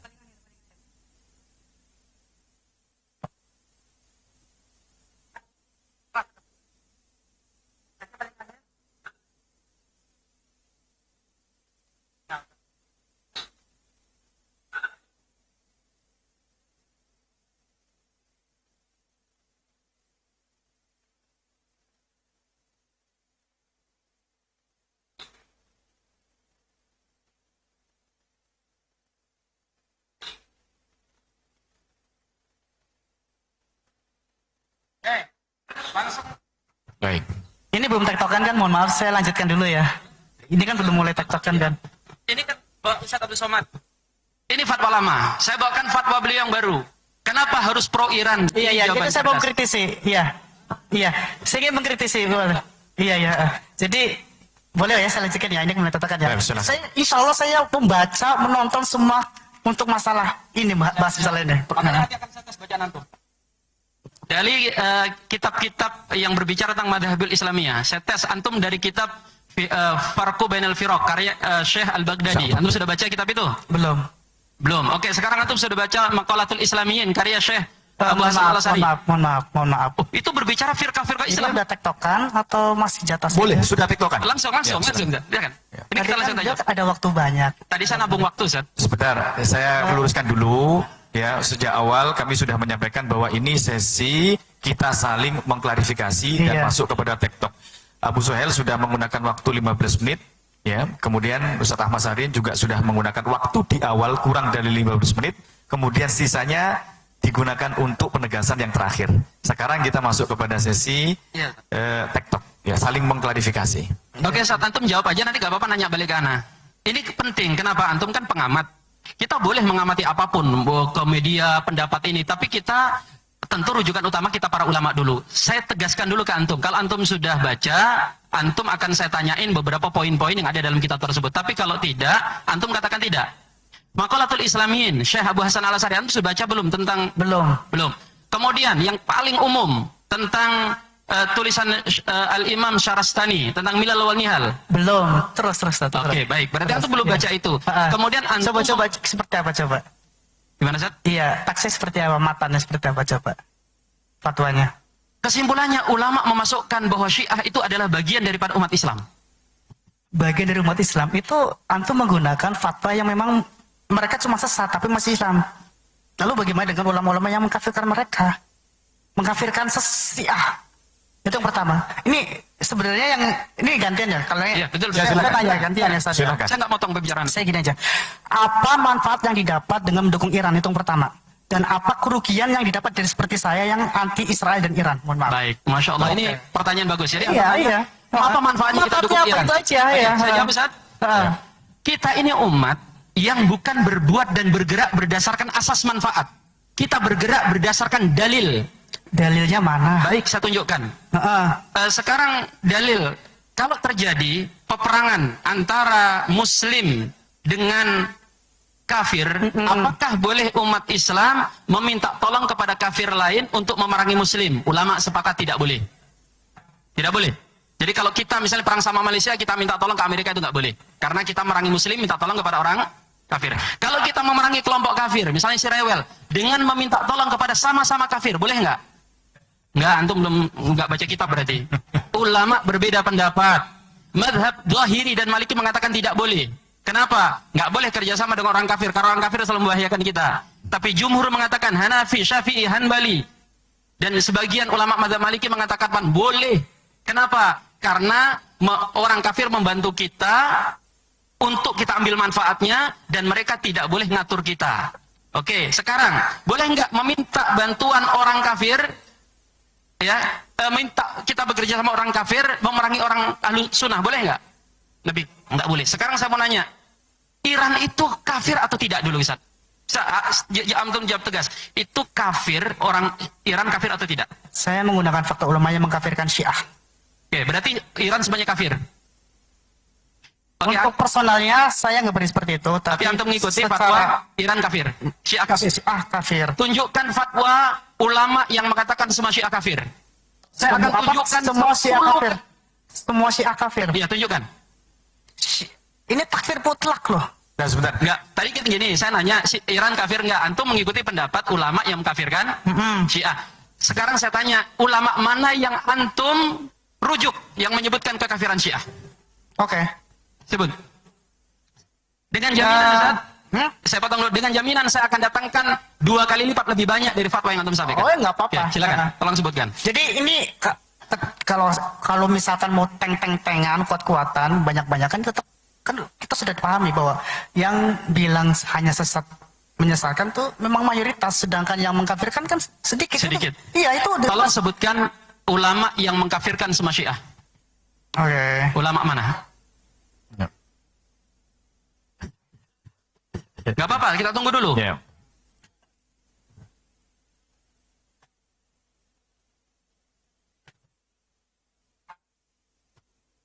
Baik. Ini belum tektokan kan? Mohon maaf, saya lanjutkan dulu ya. Ini kan belum mulai tektokan kan? Ini kan Ustaz Abdul Somad. Ini fatwa lama. Saya bawakan fatwa beliau yang baru. Kenapa harus pro Iran? Iya, Jawaban jadi saya mau cerdas. mengkritisi. Iya, saya ingin mengkritisi. Iya. Jadi boleh ya saya lanjutkan ya. Ini kemudian tektokan ya. Baik, silakan. Saya, insya Allah saya membaca, menonton semua untuk masalah ini bahas masalah ini. Dari kitab-kitab yang berbicara tentang madhabil Islamiyah, saya tes antum dari kitab Farqu Bainal Firaq karya Syekh Al-Baghdadi. Antum sudah baca kitab itu? Belum. Belum. Oke, sekarang antum sudah baca Maqalatul Islamiyin karya Syekh Abu Hasan Al-Asari. Mohon maaf. Oh, itu berbicara firqah-firqah Ini Islam. udah tektokan atau masih jatah Boleh, saja? sudah tiktokan. Langsung, ya kan? Ini Tadi kita langsung kan tanya. ada waktu banyak. Tadi saya nabung waktu, Ustaz. Sebentar, saya meluruskan dulu. Ya, sejak awal kami sudah menyampaikan bahwa ini sesi kita saling mengklarifikasi dan Iya. masuk kepada TikTok. Abu Suhail sudah menggunakan waktu 15 menit. Ya, kemudian Ustaz Ahmad Sarin juga sudah menggunakan waktu di awal kurang dari 15 menit. Kemudian sisanya digunakan untuk penegasan yang terakhir. Sekarang kita masuk kepada sesi Iya. TikTok. Ya, saling mengklarifikasi. Oke, saat antum jawab aja, nanti gak apa-apa nanya balik ke ana. Ini penting, kenapa? Antum kan pengamat. Kita boleh mengamati apapun ke media pendapat ini, tapi kita tentu rujukan utama kita para ulama dulu. Saya tegaskan dulu ke antum, kalau antum sudah baca, antum akan saya tanyain beberapa poin-poin yang ada dalam kitab tersebut. Tapi kalau tidak, antum katakan tidak. Maqalatul Islamiyin, Syekh Abu Hasan Al-Asari, antum sudah baca belum tentang? Belum. Belum. Kemudian yang paling umum tentang tulisan Al-Imam Syarastani tentang Milal wal Nihal. Belum. Terus. Oke, baik. Berarti antum belum baca itu. Kemudian antum Coba seperti apa coba? gimana, Ustaz? Iya, taksih seperti apa, matanya seperti apa coba? Fatwanya. Kesimpulannya ulama memasukkan bahwa Syiah itu adalah bagian daripada umat Islam. Bagian dari umat Islam itu antum menggunakan fatwa yang memang mereka cuma sesat tapi masih Islam. Lalu bagaimana dengan ulama-ulama yang mengkafirkan mereka? Mengkafirkan Syiah. Itu yang pertama. Ini sebenarnya yang ini gantian ya. Kalau Iya, betul. saya silakan. tanya gantian ya Ustaz. Silakan. Saya nggak motong pembicaraan. Saya gini aja. Apa manfaat yang didapat dengan mendukung Iran itu yang pertama? Dan apa kerugian yang didapat dari seperti saya yang anti Israel dan Iran? Mohon maaf. Baik, Masya Allah. Ini Oke. pertanyaan bagus. Jadi Iya. apa manfaatnya kita dukung Manfaatnya apa Iran? itu aja, Oke, ya. saya jawab, Ustaz. Ah. Kita ini umat yang bukan berbuat dan bergerak berdasarkan asas manfaat. Kita bergerak berdasarkan dalil. Dalilnya mana? Baik, saya tunjukkan. Heeh. Sekarang dalil, kalau terjadi peperangan antara Muslim dengan kafir, apakah boleh umat Islam meminta tolong kepada kafir lain untuk memerangi Muslim? Ulama sepakat tidak boleh. Tidak boleh. Jadi kalau kita misalnya perang sama Malaysia, kita minta tolong ke Amerika itu nggak boleh. Karena kita memerangi Muslim, minta tolong kepada orang kafir. Kalau kita memerangi kelompok kafir, misalnya si Rewel, dengan meminta tolong kepada sama-sama kafir, boleh nggak? Nggak, antum belum nggak baca kitab berarti. Ulama berbeda pendapat. Madhab Dhahiri dan Maliki mengatakan tidak boleh. Kenapa? Nggak boleh kerjasama dengan orang kafir, karena orang kafir selalu membahayakan kita. Tapi jumhur mengatakan Hanafi, Syafi'i, Hanbali. Dan sebagian ulama madhab Maliki mengatakan boleh. Kenapa? Karena orang kafir membantu kita untuk kita ambil manfaatnya dan mereka tidak boleh ngatur kita. Oke, sekarang boleh nggak meminta bantuan orang kafir? Ya, minta kita bekerja sama orang kafir memerangi orang ahlu sunnah, boleh nggak? Lebih nggak boleh. Sekarang saya mau nanya, Iran itu kafir atau tidak dulu, Ustaz? Antum jawab tegas. Itu kafir, orang Iran kafir atau tidak? Saya menggunakan fakta ulama yang mengkafirkan Syiah. Oke, berarti Iran sebenarnya kafir. Oke, Untuk personalnya saya nggak beri seperti itu, tapi antum mengikuti secara fatwa Iran kafir. Syiah kafir. Syiah kafir. Tunjukkan fatwa ulama yang mengatakan semua Syiah kafir. Saya akan tunjukkan semua Syiah 10 kafir. Semua Syiah kafir. Iya, tunjukkan. Ini takfir mutlak loh. Nah, sebentar. Enggak, tadi kita gini, saya nanya, Iran kafir enggak? Antum mengikuti pendapat ulama yang mengkafirkan Syiah. Sekarang saya tanya, ulama mana yang antum rujuk yang menyebutkan kekafiran Syiah? Oke. Sebut. Dengan jaminan, Ustaz, Hmm? saya potong dulu. Dengan jaminan saya akan datangkan 2 kali lipat lebih banyak dari fatwa yang antum sampaikan. Oh, nggak apa-apa. Ya, silakan, tolong sebutkan. Jadi ini kalau misalkan mau teng-teng-tengan, kuat-kuatan, banyak-banyakan tetap kan kita sudah pahami bahwa yang bilang hanya sesat menyesatkan tuh memang mayoritas, sedangkan yang mengkafirkan kan sedikit. Sedikit. Iya itu. Tolong sebutkan ulama yang mengkafirkan semua Syiah. Oke. Ulama mana? Gak apa-apa, kita tunggu dulu. Ya.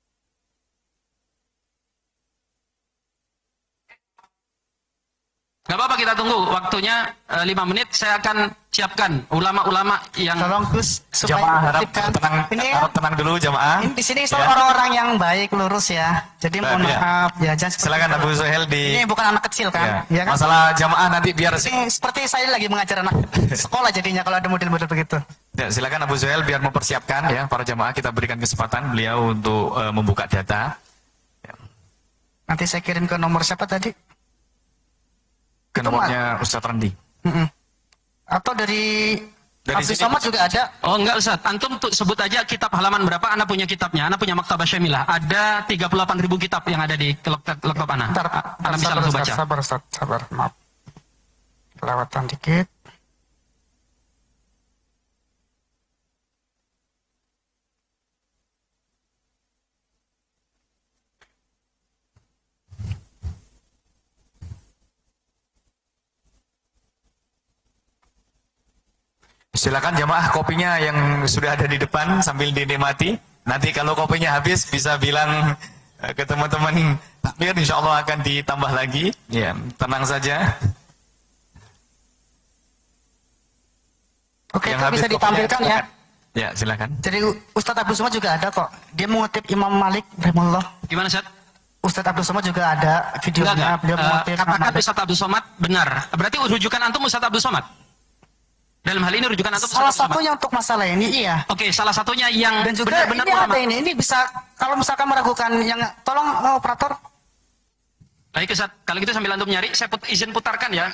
Gak Gak apa-apa, kita tunggu waktunya 5 menit. Saya akan siapkan ulama-ulama yang Tolong Gus supaya Jamaah harap tertibkan. tenang, Ini harap tenang dulu jamaah. Ini di sini Ya. orang-orang yang baik, lurus ya. Jadi mohon Ya. maaf ya, jangan seperti Silakan itu. Abu Suhel di Ini bukan anak kecil kan? ya. Ya kan? Masalah jamaah nanti biar Ini seperti saya lagi mengajar anak sekolah jadinya kalau ada model-model begitu. ya, silakan Abu Suhel biar mempersiapkan ya para jamaah, kita berikan kesempatan beliau untuk membuka data. Nanti saya kirim ke nomor siapa tadi? Ke nomornya Ustadz Randi. Mm-mm. Atau dari Abdul Dari sini. Somad juga ada. Oh enggak Ustaz, antum tuh sebut aja kitab halaman berapa, Anda punya kitabnya, Anda punya Maktabah Syamilah. Ada 38.000 kitab yang ada di laptop Anda. Bentar, Anda bisa langsung baca. sabar, Ustaz, sabar, maaf. Kelewatan dikit. Silakan jamaah, kopinya yang sudah ada di depan sambil dinikmati. Nanti kalau kopinya habis bisa bilang ke teman-teman takmir, insya Allah akan ditambah lagi. Ya, tenang saja. Oke, Yang itu habis bisa kopinya, ditampilkan ya. silakan. Ya, silakan. Jadi Ustadz Abdul Somad juga ada kok. Dia mengutip Imam Malik rahimahullah. Gimana Ustaz? Ustadz Abdul Somad juga ada videonya. Enggak. Beliau mengutip Imam Katakan Malik. Ustaz Abdul Somad benar. Berarti rujukan antum Ustaz Abdul Somad. Dalam hal ini rujukan antum Ustaz Salah Abdul Somad. satunya untuk masalah ini iya. Oke, salah satunya yang Dan juga benar-benar ini ulama. ada ini bisa kalau misalkan meragukan yang tolong operator. Baik Ustaz, kalau gitu sambil antum nyari, saya izin putarkan ya.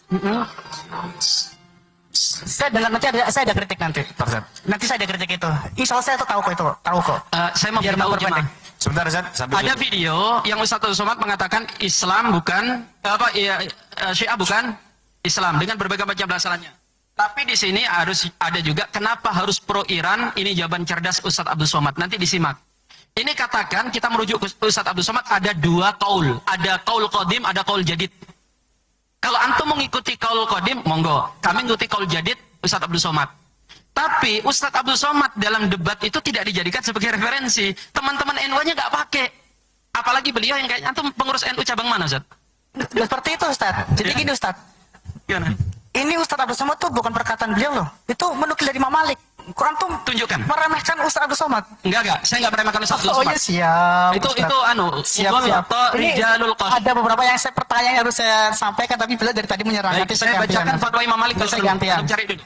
Saya dengar nanti saya ada kritik nanti. Ustaz. Nanti saya ada kritik itu. Insya Allah saya tuh tahu kok itu, tahu kok. Saya mau Biar beritahu memperpendek. jemaah. Sebentar Ustaz, sambil Ada video yang Ustaz Abdul Somad mengatakan Islam bukan Syiah bukan Islam dengan berbagai macam alasannya. Tapi di sini harus ada juga kenapa harus pro Iran. Ini jawaban cerdas Ustaz Abdul Somad. Nanti disimak. Ini katakan kita merujuk Ustaz Abdul Somad ada 2 kaul. Ada kaul qadim, ada kaul jadid. Kalau antum mengikuti kaul qadim, monggo. Kami mengikuti kaul jadid Ustaz Abdul Somad. Tapi Ustaz Abdul Somad dalam debat itu tidak dijadikan sebagai referensi. Teman-teman NU-nya nggak pakai. Apalagi beliau yang kayak antum pengurus NU cabang mana, Ustaz? Seperti itu Ustaz. Jadi gini Ustaz. Gimana? Ini Ustaz Abdul Somad tuh bukan perkataan beliau loh. Itu menukil dari Imam Malik. Quran tuh Tunjukkan. meremehkan Ustaz Abdul Somad. Enggak. Saya enggak meremehkan Ustaz Abdul Oh Somad. iya siap. Itu Ustaz. siap. Ghulata Ini Rijalul Qasim. ada beberapa yang saya pertanyaan yang harus saya sampaikan tapi beliau dari tadi menyerang. Baik, Nanti saya bacakan gantian. fatwa Imam Malik Nanti saya dulu. gantian. Antum cari dulu.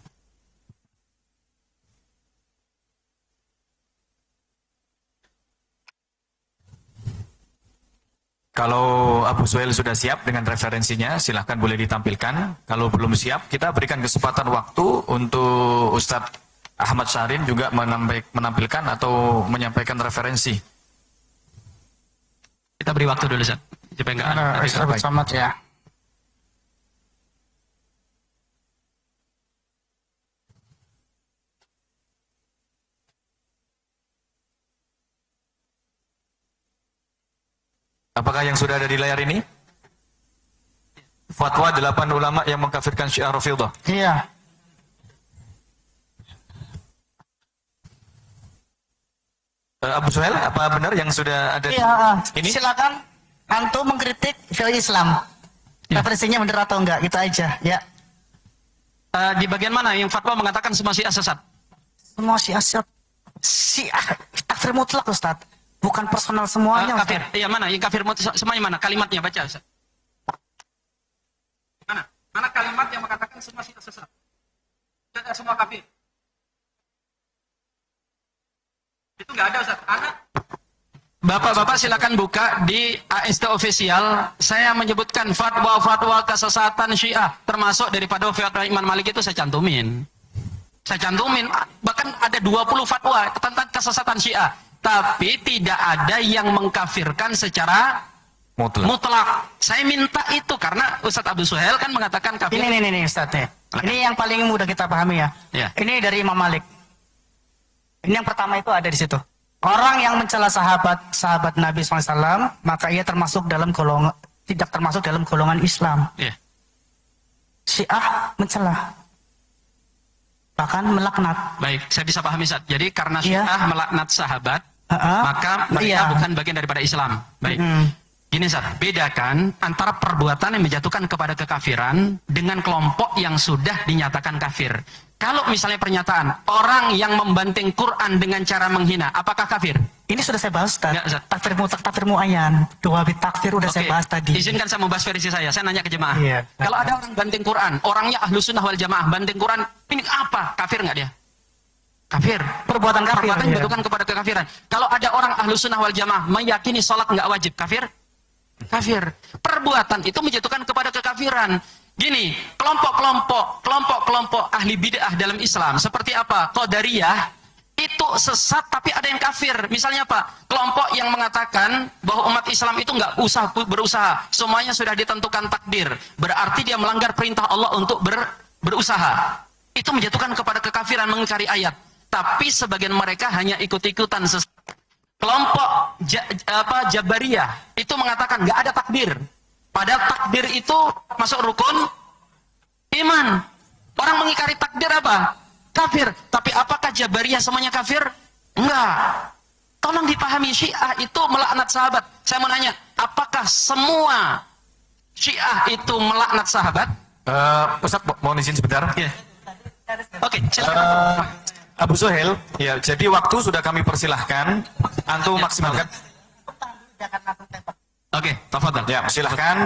Kalau Abu Suhel sudah siap dengan referensinya, silahkan boleh ditampilkan. Kalau belum siap, kita berikan kesempatan waktu untuk Ustadz Ahmad Syahrin juga menampilkan atau menyampaikan referensi. Kita beri waktu dulu, Ustaz. Supaya enggak ada. Ustaz Abdul Somad ya. Apakah yang sudah ada di layar ini? Fatwa 8 ulama yang mengkafirkan Syiah Rafidhah. Iya. Abu Suhel, apa benar yang sudah ada Iya. ini? Silakan antum mengkritik film Islam. Ya. Referensinya benar atau enggak? Gitu aja. Ya. Di bagian mana yang fatwa mengatakan semua Syiah sesat? Semua Syiah takfir mutlak Ustaz. Bukan personal semuanya Kafir. Ustaz. Iya mana? Yang kafir semuanya mana? Kalimatnya baca, Ustaz. Mana? Mana kalimat yang mengatakan semua Syiah sesat? Tidak semua kafir. Itu nggak ada, Ustaz. Bapak-bapak silakan buka di AST official. Saya menyebutkan fatwa-fatwa kesesatan Syiah, termasuk daripada fatwa Imam Malik itu saya cantumin. Bahkan ada 20 fatwa tentang kesesatan Syiah. Tapi tidak ada yang mengkafirkan secara mutlak. Saya minta itu karena Ustadz Abdul Suhel kan mengatakan kafir. Ini Ustaz ya. Ini yang paling mudah kita pahami ya. Ya. Ini dari Imam Malik. Ini yang pertama itu ada di situ. Orang yang mencela sahabat Nabi SAW, maka ia termasuk dalam golongan, tidak termasuk dalam golongan Islam. Ya. Syiah mencela, bahkan melaknat. Baik, saya bisa pahami Ustaz. Jadi karena Iya. Syiah melaknat sahabat, Ha-ha. maka mereka Iya. bukan bagian daripada Islam. Baik. Mm. Gini Ustaz, bedakan antara perbuatan yang menjatuhkan kepada kekafiran dengan kelompok yang sudah dinyatakan kafir. Kalau misalnya pernyataan orang yang membanting Quran dengan cara menghina, apakah kafir? Ini sudah saya bahas Ustaz. Enggak, Ustaz. Takfir mutlak, takfir muayyan. Dua bit takfir udah saya Oke, bahas tadi. izinkan saya membahas versi saya nanya ke jemaah. Iya. Kalau ada orang banting Quran, orangnya ahlu sunnah wal jamaah, banting Quran, ini apa? Kafir nggak dia? Kafir. Perbuatan kafir. Perbuatan ya. menjatuhkan kepada kekafiran. Kalau ada orang ahlu sunnah wal jamaah meyakini sholat nggak wajib, kafir? Kafir. Perbuatan itu menjatuhkan kepada kekafiran. Gini, kelompok-kelompok ahli bid'ah dalam Islam seperti apa? Qadariyah itu sesat tapi ada yang kafir. Misalnya apa? Kelompok yang mengatakan bahwa umat Islam itu nggak usah berusaha, semuanya sudah ditentukan takdir. Berarti dia melanggar perintah Allah untuk berusaha. Itu menjatuhkan kepada kekafiran, mengingkari ayat. Tapi sebagian mereka hanya ikut-ikutan sesat. Kelompok Jabariyah itu mengatakan nggak ada takdir. Padahal takdir itu masuk rukun iman. Orang mengingkari takdir apa? Kafir. Tapi apakah Jabariyah semuanya kafir? Enggak. Tolong dipahami, Syiah itu melaknat sahabat. Saya mau nanya, apakah semua Syiah itu melaknat sahabat? Ustaz, mohon izin sebentar. Ya. Oke, silakan. Abu Suhail, ya, jadi waktu sudah kami persilahkan. Antum Ya, maksimalkan. Oke, tafadhal. Ya, silahkan.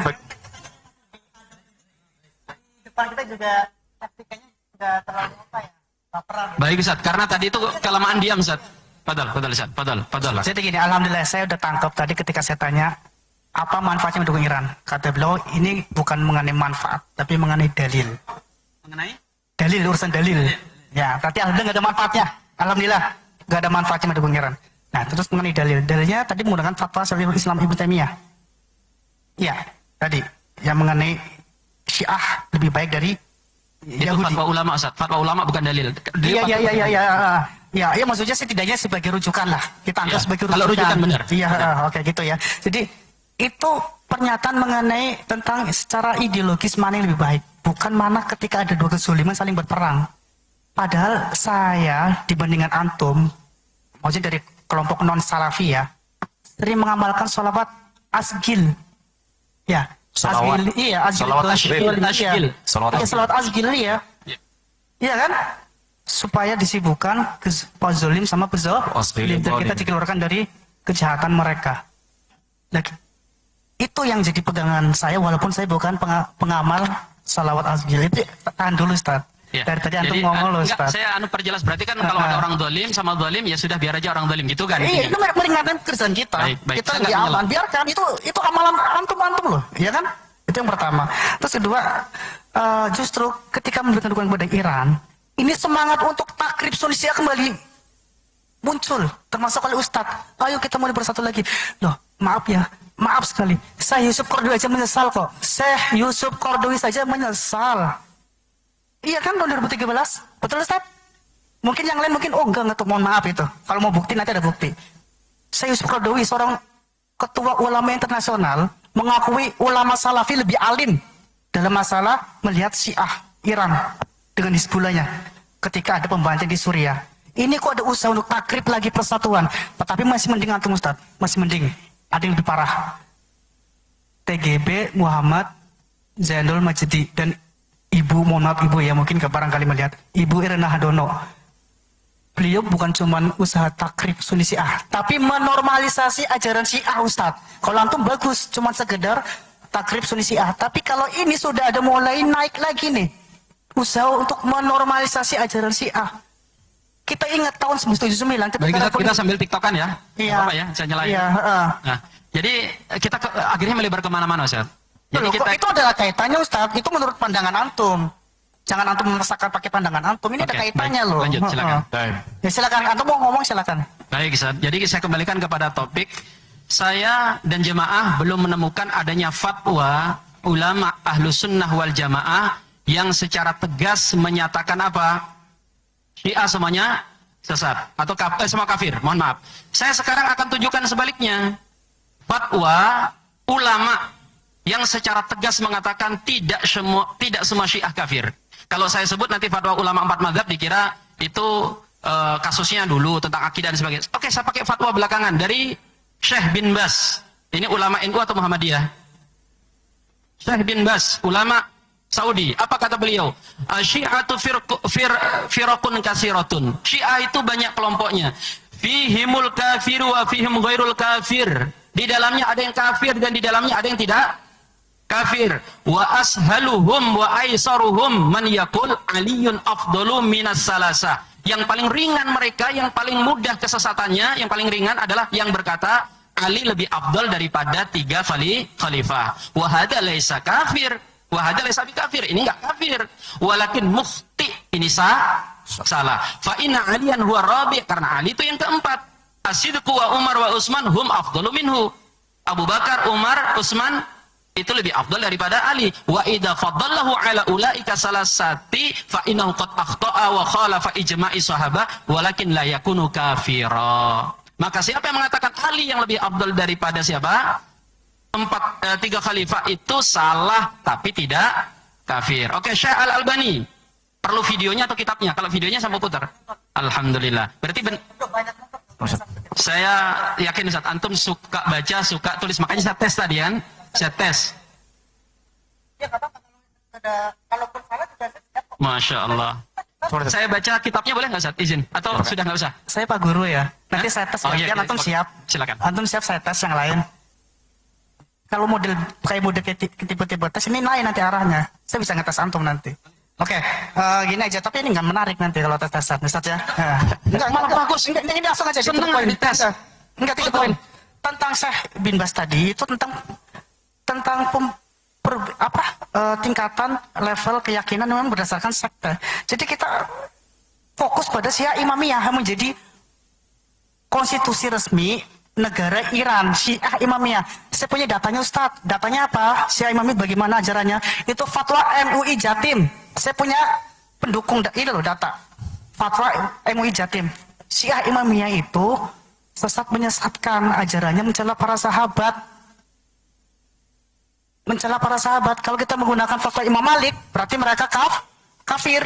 Depan kita juga taktikanya juga terlalu apa ya? Baperan. Baik Ustaz, karena tadi itu kelamaan diam Ustaz. Fadal Ustaz, fadal. Jadi gini, alhamdulillah saya udah tangkap tadi ketika saya tanya apa manfaatnya mendukung Iran. Kata beliau ini bukan mengenai manfaat, tapi mengenai dalil. Mengenai? Dalil, urusan dalil. Ya, berarti alhamdulillah nggak ada manfaatnya. Alhamdulillah nggak ada manfaatnya mendukung Iran. Nah, terus mengenai dalil. Dalilnya tadi menggunakan fatwa Syekhul Islam Ibnu Taimiyah. Ya, tadi yang mengenai Syiah lebih baik dari Itu Yahudi. fatwa ulama Ustaz. Fatwa ulama bukan dalil. Iya, maksudnya setidaknya sebagai rujukan lah. Kita anggap Iya, sebagai kalau rujukan benar. Iya, oke gitu ya. Jadi itu pernyataan mengenai tentang secara ideologis mana yang lebih baik, bukan mana ketika ada dua kezaliman saling berperang. Padahal saya dibandingkan antum, maksudnya dari kelompok non salafi ya, sering mengamalkan sholawat asgil. Ya, Sholawat. asgil, iya, asgil. Sholawat asgil. Iya. Sholawat Iya, asgil. sholawat asgil ya. Iya kan? Supaya disibukkan pezolim sama pezolim dan kita dikeluarkan dari kejahatan mereka. Lagi itu yang jadi pegangan saya walaupun saya bukan pengamal salawat asgil. Itu tahan dulu Ustaz. Ya. Dari tadi antum Jadi, ngomong loh enggak, Ustaz. saya perjelas berarti kan kalau ada orang zalim sama zalim ya sudah biar aja orang zalim gitu kan. Iya, intinya. itu meringankan kerjaan kita. Baik. Kita Saya lebih nggak aman. menyela. Biarkan itu amalan antum loh, ya kan? Itu yang pertama. Terus kedua, justru ketika memberikan dukungan kepada Iran, ini semangat untuk takrib Sunni kembali muncul, termasuk oleh Ustadz. Ayo kita mulai bersatu lagi. Loh, maaf sekali. Saya Yusuf Qaradawi aja menyesal kok. Syekh Yusuf Qaradawi saja menyesal. Iya kan tahun 2013? Betul Ustaz? Mungkin yang lain enggak mohon maaf itu. Kalau mau bukti nanti ada bukti. Saya Yusuf Qaradawi seorang ketua ulama internasional mengakui ulama salafi lebih alim dalam masalah melihat Syiah Iran dengan Hizbullahnya ketika ada pembantian di Suriah. Ini kok ada usaha untuk takrib lagi persatuan. Tetapi masih mending antum Ustaz. Masih mending. Ada yang lebih parah. TGB Muhammad Zainul Majdi dan Ibu, mohon maaf Ibu ya, mungkin barangkali melihat Ibu Irna Hadono. Beliau bukan cuma usaha takrib Sunni Syiah, tapi menormalisasi ajaran Syiah Ustaz. Kalau antum bagus, cuma sekedar takrib Sunni Syiah. Tapi kalau ini sudah ada mulai naik lagi nih, usaha untuk menormalisasi ajaran Syiah. Kita ingat tahun 1979 Baik Ustaz, kita sambil tiktokan ya. Iya. Apa ya, saya nyalain. Iya, Nah, jadi kita akhirnya melebar kemana-mana Ustaz. Jadi Loh, kita itu adalah kaitannya Ustaz. Itu menurut pandangan antum. Jangan antum memaksakan pakai pandangan antum. Ini ada Oke, kaitannya baik. loh. Lanjut, silakan. Ya silakan. Antum mau ngomong silakan. Baik Ustaz, jadi saya kembalikan kepada topik. Saya dan jemaah belum menemukan adanya fatwa ulama ahlu sunnah wal jamaah yang secara tegas menyatakan apa? Syiah semuanya sesat atau semua kafir. Mohon maaf. Saya sekarang akan tunjukkan sebaliknya. Fatwa ulama yang secara tegas mengatakan tidak semua Syiah kafir. Kalau saya sebut nanti fatwa ulama 4 mazhab dikira itu kasusnya dulu tentang akidah dan sebagainya. Oke, saya pakai fatwa belakangan dari Syekh bin Bas Ini ulama NU atau Muhammadiyah? Syekh bin Bas, ulama Saudi. Apa kata beliau? Syi'atu firqun kasiratun. Syiah itu banyak kelompoknya. Fihimul kafir wa fihim ghairul kafir. Di dalamnya ada yang kafir dan di dalamnya ada yang tidak kafir. Wa ashaluhum wa aisaruhum man yaqul aliyun afdalu minas salasa. Yang paling ringan mereka, yang paling mudah kesesatannya, yang paling ringan adalah yang berkata Ali lebih afdal daripada 3 khalifah. Wa hadza laisa kafir. Wa hadza laisa kafir. Ini enggak kafir. Walakin mukhti. Ini salah. Fa inna aliyan huwa rabi, karena Ali itu yang keempat. As-Sidqu wa Umar wa Utsman hum afdalu minhu. Abu Bakar, Umar, Utsman itu lebih afdal daripada Ali. Wa idza faddallahu ala ulaika salasati fa innahu qad akhta'a wa khalafa ijma'i sahabah walakin la yakunu kafira. Maka siapa yang mengatakan Ali yang lebih afdal daripada siapa? 3 khalifah itu salah tapi tidak kafir. Oke, Syekh Al-Albani. Perlu videonya atau kitabnya? Kalau videonya saya mau putar. Alhamdulillah. Berarti saya yakin Ustaz, antum suka baca, suka tulis, makanya saya tes tadi kan. Saya tes. Masya Allah. Saya baca kitabnya boleh nggak Ustaz? Izin? Atau sudah nggak usah? Saya Pak Guru ya. Nanti saya tes iya, bagian, antum siap. Silakan. Antum siap, saya tes yang lain. Kalau model tipe-tipe tes ini lain nanti arahnya. Saya bisa ngetes antum nanti. Oke, gini aja. Tapi ini nggak menarik nanti kalau tes-tesan, Ustaz ya. Enggak, malah bagus. Enggak, ini langsung aja. Seneng dites. Enggak, 3 poin. Tentang Syekh bin Bas tadi itu tentang tingkatan level keyakinan memang berdasarkan sekte. Jadi kita fokus pada Syiah Imamiyah yang menjadi konstitusi resmi negara Iran, Syiah Imamiyah. Saya punya datanya Ustadz. Datanya apa? Syiah Imamiyah bagaimana ajarannya? Itu fatwa MUI Jatim. Saya punya pendukung ini loh data. Fatwa MUI Jatim. Syiah Imamiyah itu sesat menyesatkan, ajarannya mencela para sahabat. Mencela para sahabat. Kalau kita menggunakan fatwa Imam Malik, berarti mereka kafir.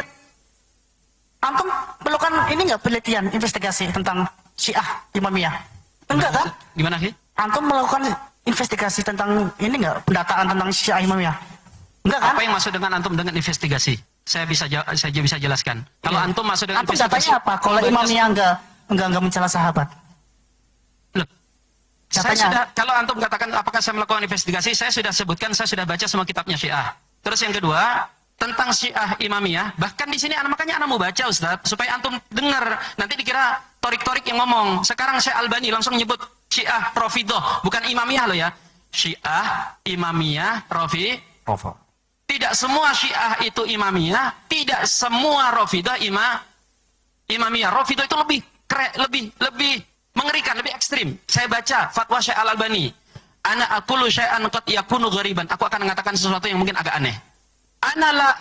Antum perlukan ini nggak penelitian, investigasi tentang Syiah Imamiyah? Enggak kan? Gimana sih? Antum melakukan investigasi tentang ini nggak, pendataan tentang Syiah Imamiyah? Enggak kan? Apa yang masuk dengan antum dengan investigasi? Saya bisa jelaskan. Kalau Iya. antum masuk dengan antum investigasi, datanya apa? Kalau Imamiyah enggak mencela sahabat. loh, saya Datanya. sudah, kalau antum katakan apakah saya melakukan investigasi, saya sudah sebutkan, saya sudah baca semua kitabnya Syiah. Terus yang kedua, tentang Syiah Imamiyah, bahkan di sini makanya anak mau baca Ustaz, supaya antum dengar, nanti dikira torik-torik yang ngomong. Sekarang Syekh Albani langsung nyebut Syiah Rafidhah, bukan Imamiyah loh ya. Syiah, Imamiyah, Rafidhah. Tidak semua Syiah itu Imamiyah, tidak semua Rafidhah Imamiyah. Rafidhah itu lebih mengerikan, lebih ekstrim. Saya baca fatwa Syekh Al-Albani. Ana aqulu syai'an qad yakunu ghariban. Aku akan mengatakan sesuatu yang mungkin agak aneh. Ana la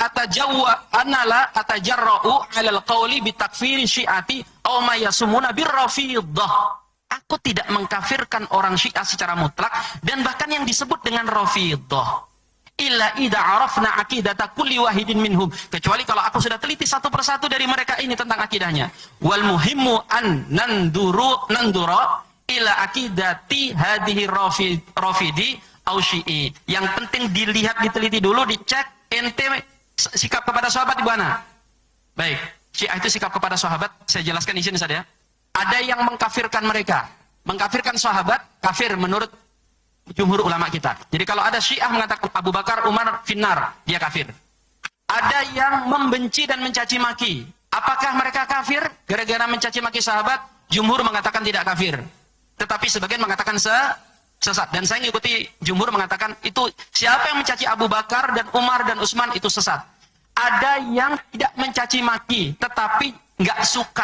atajarra'u 'alal qawli bi takfiri syi'ati aw ma yasumuna birrafidhah. Aku tidak mengkafirkan orang Syiah secara mutlak dan bahkan yang disebut dengan Rafidhah. Illa idza arafna aqidata kulli wahidin minhum. Kecuali kalau aku sudah teliti satu persatu dari mereka ini tentang akidahnya. Wal muhimmu an nandura ila aqidati hadhihi rafidi au syi'i. Yang penting dilihat, diteliti dulu, dicek ente sikap kepada sahabat di mana. Baik, Syiah itu sikap kepada sahabat, saya jelaskan di sini saja. Ada yang mengkafirkan mereka. Mengkafirkan sahabat, kafir menurut jumhur ulama kita. Jadi kalau ada Syiah mengatakan Abu Bakar, Umar, finnar, dia kafir. Ada yang membenci dan mencaci maki. Apakah mereka kafir gara-gara mencaci maki sahabat? Jumhur mengatakan tidak kafir. Tetapi sebagian mengatakan sesat. Dan saya mengikuti jumhur mengatakan itu siapa yang mencaci Abu Bakar dan Umar dan Utsman itu sesat. Ada yang tidak mencaci maki tetapi nggak suka.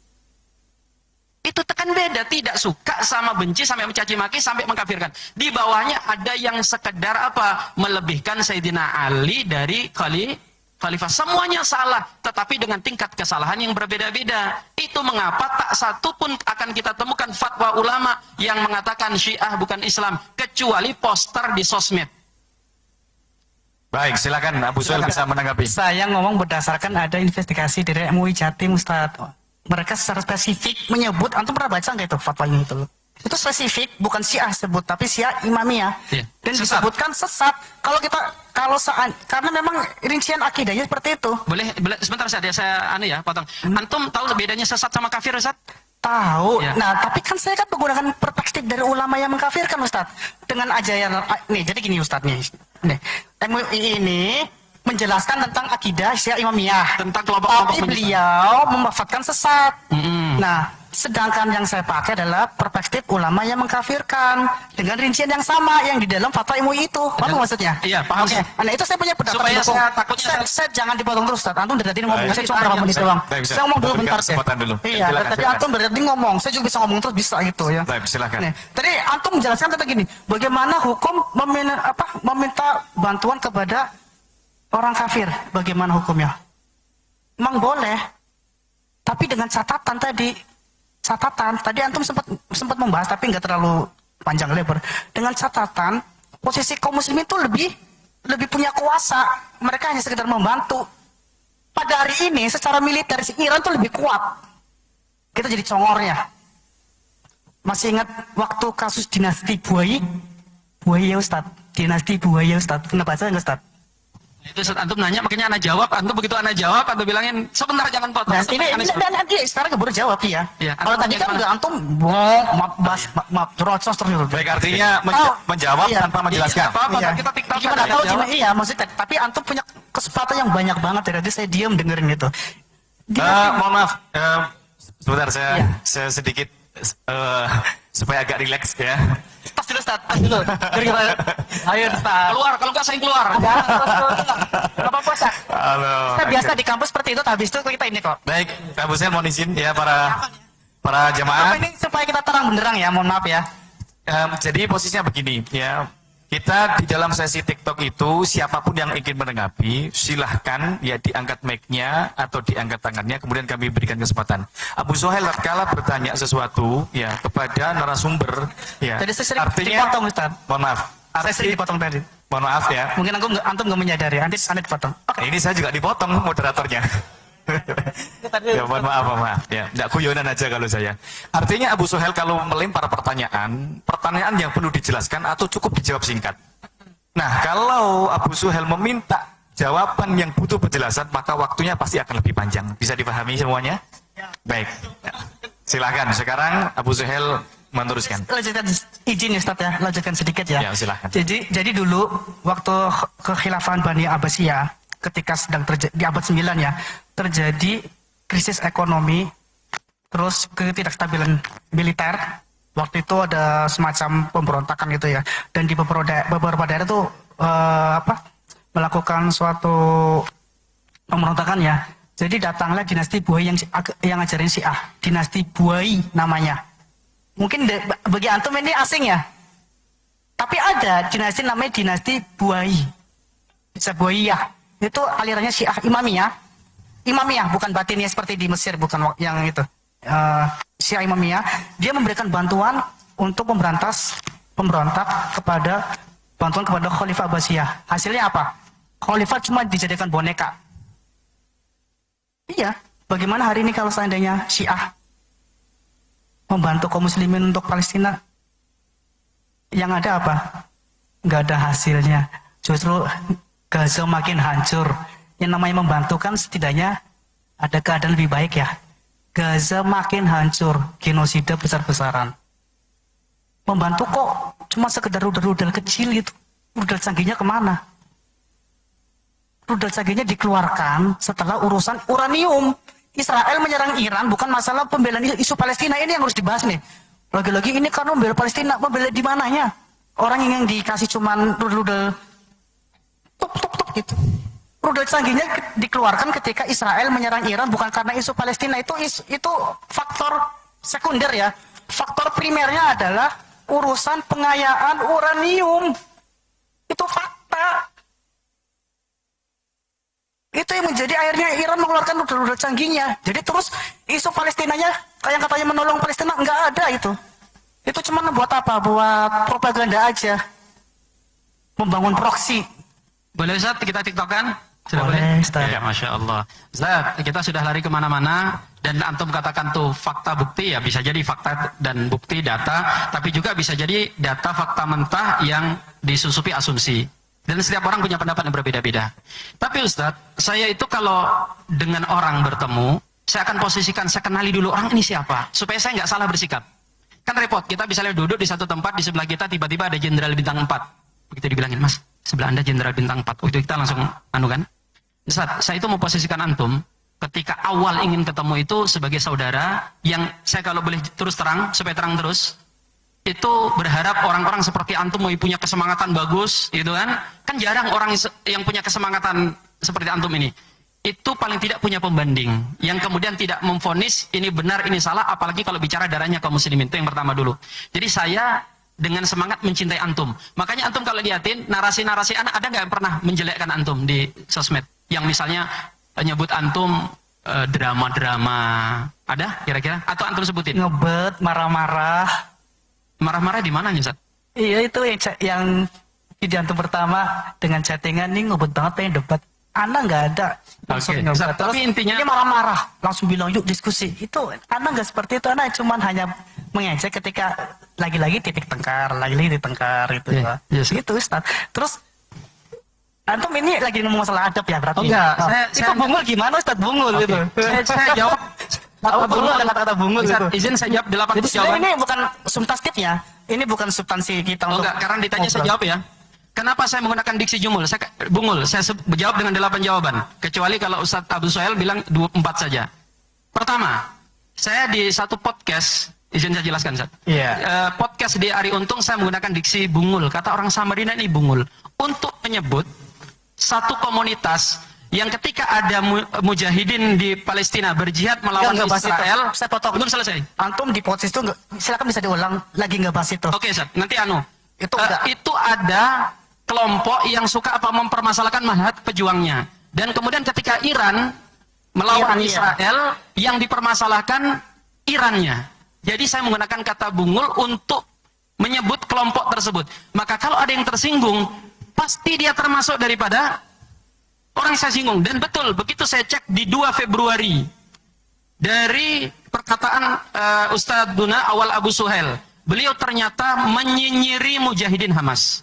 Itu tekan beda, tidak suka sama benci sampai mencaci maki sampai mengkafirkan. Di bawahnya ada yang sekedar apa? Melebihkan Sayyidina Ali dari khalifah. Semuanya salah, tetapi dengan tingkat kesalahan yang berbeda-beda. Itu mengapa tak satu pun akan kita temukan fatwa ulama yang mengatakan Syiah bukan Islam, kecuali poster di sosmed. Baik, silakan Abu Suhail bisa menanggapi. Saya ngomong berdasarkan ada investigasi dari MUI Jatim, Ustaz. Mereka secara spesifik menyebut, antum pernah baca nggak itu fatwanya itu? Itu spesifik, bukan Syiah sebut, tapi Syiah Imamiyah. Iya. Dan Sesat. disebutkan sesat. Karena memang rincian akidahnya seperti itu. Boleh sebentar Ustaz ya, saya ya potong. Antum tahu bedanya sesat sama kafir Ustaz? Tahu. Ya. Nah, tapi kan saya kan menggunakan perspektif dari ulama yang mengkafirkan, Ustaz. Dengan ajaran nih, jadi gini Ustaz nih. Nih, MUI ini menjelaskan tentang akidah Syiah Imamiyah. Tentang kelompok-kelompok Tapi penyesat. beliau memanfaatkan sesat. Mm-mm. Nah, sedangkan yang saya pakai adalah perspektif ulama yang mengkafirkan dengan rincian yang sama yang di dalam fatwa MUI itu. Paham maksudnya? Iya, paham. Oke. Nah, itu saya punya pendapat. Supaya pendukung. saya takutnya saya jangan dipotong terus, Ustaz. Antum dari tadi ngomong, Baik. saya cuma berapa menit doang. Baik, bisa. Saya ngomong dulu Berikan bentar deh. kesempatan dulu. Iya, Silakan, tadi silakan. antum dari tadi ngomong, saya juga bisa ngomong terus bisa gitu ya. Baik, silakan. Nih, tadi antum menjelaskan tentang gini, bagaimana hukum meminta bantuan kepada orang kafir, bagaimana hukumnya? Emang boleh, tapi dengan catatan tadi antum sempat membahas tapi nggak terlalu panjang lebar. Dengan catatan posisi kaum muslimin itu lebih punya kuasa, mereka hanya sekedar membantu. Pada hari ini secara militer si Iran tuh lebih kuat, kita jadi congornya. Masih ingat waktu kasus dinasti Buaya Ustadz, dinasti Buaya Ustadz, pernah baca nggak Ustadz? Itu Ustaz, antum nanya makanya ana jawab, antum begitu ana jawab antum bilangin sebentar jangan potong. Nah, Antum ini ana sebut. nanti sekarang baru jawab ya. Iya, Kalau antum tadi kan gimana? udah antum maaf terocos terus. Baik, artinya Oh, menjawab iya. tanpa menjelaskan. Apa-apa, Iya. kita TikTok Gimana aja, tahu jawab. iya maksudnya tapi antum punya kesempatan yang banyak banget tadi saya diam dengerin itu. Mohon maaf, sebentar Iya. saya sedikit supaya agak rileks ya. Tas dulu Ustaz, tas dulu. Biar kita ayo Ustaz. Keluar, kalau enggak saya keluar. Ada enggak apa-apa Ustaz. Halo. Kita biasa di kampus seperti itu habis itu kita ini kok. Baik, Kak Hussein mohon izin ya para jamaah. Apa ini supaya kita terang benderang ya, mohon maaf ya. Jadi posisinya begini ya. Kita di dalam sesi TikTok itu siapapun yang ingin menanggapi silahkan ya diangkat mic-nya atau diangkat tangannya kemudian kami berikan kesempatan. Abu Sohail tatkala bertanya sesuatu ya kepada narasumber ya. Jadi saya sering dipotong Ustaz. Mohon maaf. Saya sering dipotong tadi. Mohon maaf ya. Mungkin antum nggak menyadari, nanti Anda dipotong. Oke. Ini saya juga dipotong moderatornya. Ya mohon maaf ya, tidak guyonan aja kalau saya. Artinya Abu Sohail kalau melempar pertanyaan yang perlu dijelaskan atau cukup dijawab singkat. Nah kalau Abu Sohail meminta jawaban yang butuh penjelasan maka waktunya pasti akan lebih panjang. Bisa dipahami semuanya? Baik. Ya. Silakan sekarang Abu Sohail meneruskan. Lanjutkan izin ya Ustaz ya, lanjutkan sedikit ya. Ya, silakan. Jadi dulu waktu kekhilafahan Bani Abbasiyah ketika sedang terjadi di abad 9 ya, terjadi krisis ekonomi, terus ketidakstabilan militer. Waktu itu ada semacam pemberontakan gitu ya, dan di beberapa daerah itu melakukan suatu pemberontakan ya. Jadi datanglah dinasti Buai yang ngajarin Syiah, dinasti Buai namanya. Mungkin bagi antum ini asing ya, tapi ada dinasti namanya dinasti Buai, bisa Buaiyah. Itu alirannya Syiah Imamiyah, bukan batinnya seperti di Mesir, bukan yang itu. Syiah Imamiyah, dia memberikan bantuan untuk memberantas pemberontak kepada Khalifah Abbasiyah. Hasilnya apa? Khalifah cuma dijadikan boneka. Iya, bagaimana hari ini kalau seandainya Syiah membantu kaum muslimin untuk Palestina? Yang ada apa? Nggak ada hasilnya. Justru Gaza makin hancur. Yang namanya membantu kan setidaknya ada keadaan lebih baik ya. Gaza makin hancur, genosida besar-besaran. Membantu kok cuma sekedar rudal-rudal kecil gitu. Rudal canggihnya kemana? Rudal canggihnya dikeluarkan setelah urusan uranium. Israel menyerang Iran bukan masalah pembelaan isu Palestina, ini yang harus dibahas nih. Lagi-lagi ini karena membela Palestina, membela di mananya? Orang yang dikasih cuman rudal tuk gitu. Rudal canggihnya dikeluarkan ketika Israel menyerang Iran bukan karena isu Palestina, itu faktor sekunder ya. Faktor primernya adalah urusan pengayaan uranium. Itu fakta. Itu yang menjadi akhirnya Iran mengeluarkan rudal-rudal canggihnya. Jadi terus isu Palestinanya, yang katanya menolong Palestina, nggak ada itu. Itu cuma buat apa? Buat propaganda aja. Membangun proksi. Boleh Ustaz kita TikTokan? Sudah Boleh, boleh? Ustaz. Ya, Masya Allah. Ustaz, kita sudah lari kemana-mana, dan antum katakan tuh fakta bukti, ya bisa jadi fakta dan bukti data, tapi juga bisa jadi data fakta mentah yang disusupi asumsi. Dan setiap orang punya pendapat yang berbeda-beda. Tapi Ustaz, saya itu kalau dengan orang bertemu, saya akan posisikan, saya kenali dulu orang ini siapa, supaya saya nggak salah bersikap. Kan repot, kita bisa duduk di satu tempat, di sebelah kita tiba-tiba ada jenderal bintang 4. Begitu dibilangin, Mas, sebelah Anda jenderal bintang 4. Waktu itu kita langsung kan. Ustaz, saya itu mau posisikan antum ketika awal ingin ketemu itu sebagai saudara yang saya kalau boleh terus terang, supaya terang terus, itu berharap orang-orang seperti antum mau punya kesemangatan bagus, gitu kan? Kan jarang orang yang punya kesemangatan seperti antum ini. Itu paling tidak punya pembanding, yang kemudian tidak memvonis ini benar, ini salah, apalagi kalau bicara darahnya kaum muslimin. Itu yang pertama dulu. Jadi saya dengan semangat mencintai antum. Makanya antum kalau liatin narasi-narasi anak, ada nggak yang pernah menjelekkan antum di sosmed? Yang misalnya nyebut antum drama-drama, ada kira-kira? Atau antum sebutin? Ngebet, marah-marah. Marah-marah di mana, Ustaz? Iya, itu yang video antum pertama dengan chattingan nih ngebet banget pengen debat. Ana nggak ada langsung Oke, ngebet. Ustaz, Terus tapi intinya- ini marah-marah langsung bilang yuk diskusi. Itu Ana nggak seperti itu. Ana cuman hanya mengejek ketika lagi-lagi titik tengkar, lagi-lagi titik tengkar gitu. Iya, iya, Ustaz. Itu Ustaz. Terus antum ini lagi ngomong masalah adab ya berarti? Oh, enggak. Oh, Saya- itu saya- bungul gimana Ustaz? Bungul Oke. gitu. Saya jawab. Apa bungul ada kata-kata bungul Ustaz, gitu. izin saya jawab 8 Jadi jawaban. sebenarnya ini bukan substantifnya. Ini bukan substansi kita Oh untuk enggak, karena ditanya saya ngobrol. jawab ya. Kenapa saya menggunakan diksi bungul? Saya jawab dengan 8 jawaban. Kecuali kalau Ustadz Abu Suhail bilang 4 saja. Pertama, saya di satu podcast, izin saya jelaskan Ustadz. Iya. Podcast di Ari Untung saya menggunakan diksi bungul. Kata orang Samarinda ini bungul. Untuk menyebut satu komunitas yang ketika ada mujahidin di Palestina berjihad melawan Enggak bahas itu. Israel. Saya potong. Belum selesai. Antum di podcast itu silakan bisa diulang lagi nggak bahas itu. Oke, Ustadz. Nanti Itu enggak. itu ada kelompok yang suka mempermasalahkan manhaj pejuangnya. Dan kemudian ketika Iran melawan Iran, iya. Israel, yang dipermasalahkan Irannya. Jadi saya menggunakan kata bungul untuk menyebut kelompok tersebut. Maka kalau ada yang tersinggung, pasti dia termasuk daripada orang yang saya singgung. Dan betul, begitu saya cek di 2 Februari, dari perkataan Ustadz Duna awal Abu Suhail, beliau ternyata menyinyiri mujahidin Hamas.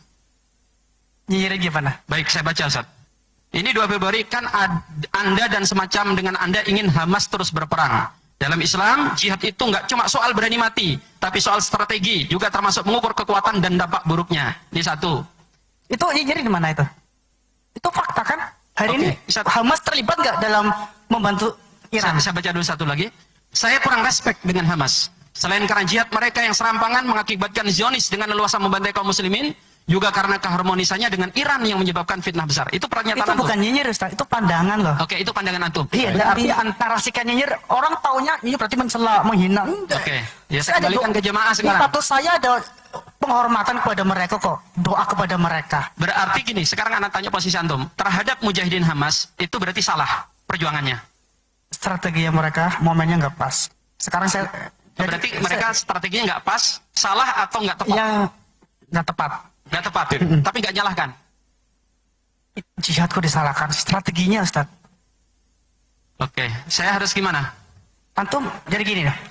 Nyinyir gimana? Baik, saya baca Ustaz. Ini 2 Februari, kan Anda dan semacam dengan Anda ingin Hamas terus berperang. Dalam Islam, jihad itu nggak cuma soal berani mati, tapi soal strategi, juga termasuk mengukur kekuatan dan dampak buruknya. Ini satu. Itu nyinyir di mana itu? Itu fakta kan? Hari Oke, ini bisa- Hamas terlibat nggak dalam membantu Iran? Saya baca dulu satu lagi. Saya kurang respect dengan Hamas. Selain karena jihad mereka yang serampangan mengakibatkan Zionis dengan leluasa membantai kaum muslimin, juga karena keharmonisannya dengan Iran yang menyebabkan fitnah besar. Itu pernyataan Itu antum. bukan nyinyir Ustaz, itu pandangan loh. Oke, itu pandangan antum. Iya, Berarti dari narasikan nyinyir, orang taunya ini berarti mencela, menghina. Enggak. Oke, ya saya ada kembalikan do- ke jemaah Di sekarang. status saya ada penghormatan kepada mereka kok, doa kepada mereka. Berarti gini, sekarang anak tanya posisi antum. Terhadap mujahidin Hamas, itu berarti salah perjuangannya. Strategi mereka, momennya nggak pas. Sekarang saya Berarti mereka strateginya nggak pas, salah atau nggak tepat? yang nggak tepat. Nggak tepat, tapi nggak nyalahkan. Jihad kok disalahkan, strateginya Ustaz. Oke, saya harus gimana? Antum jadi gini nih.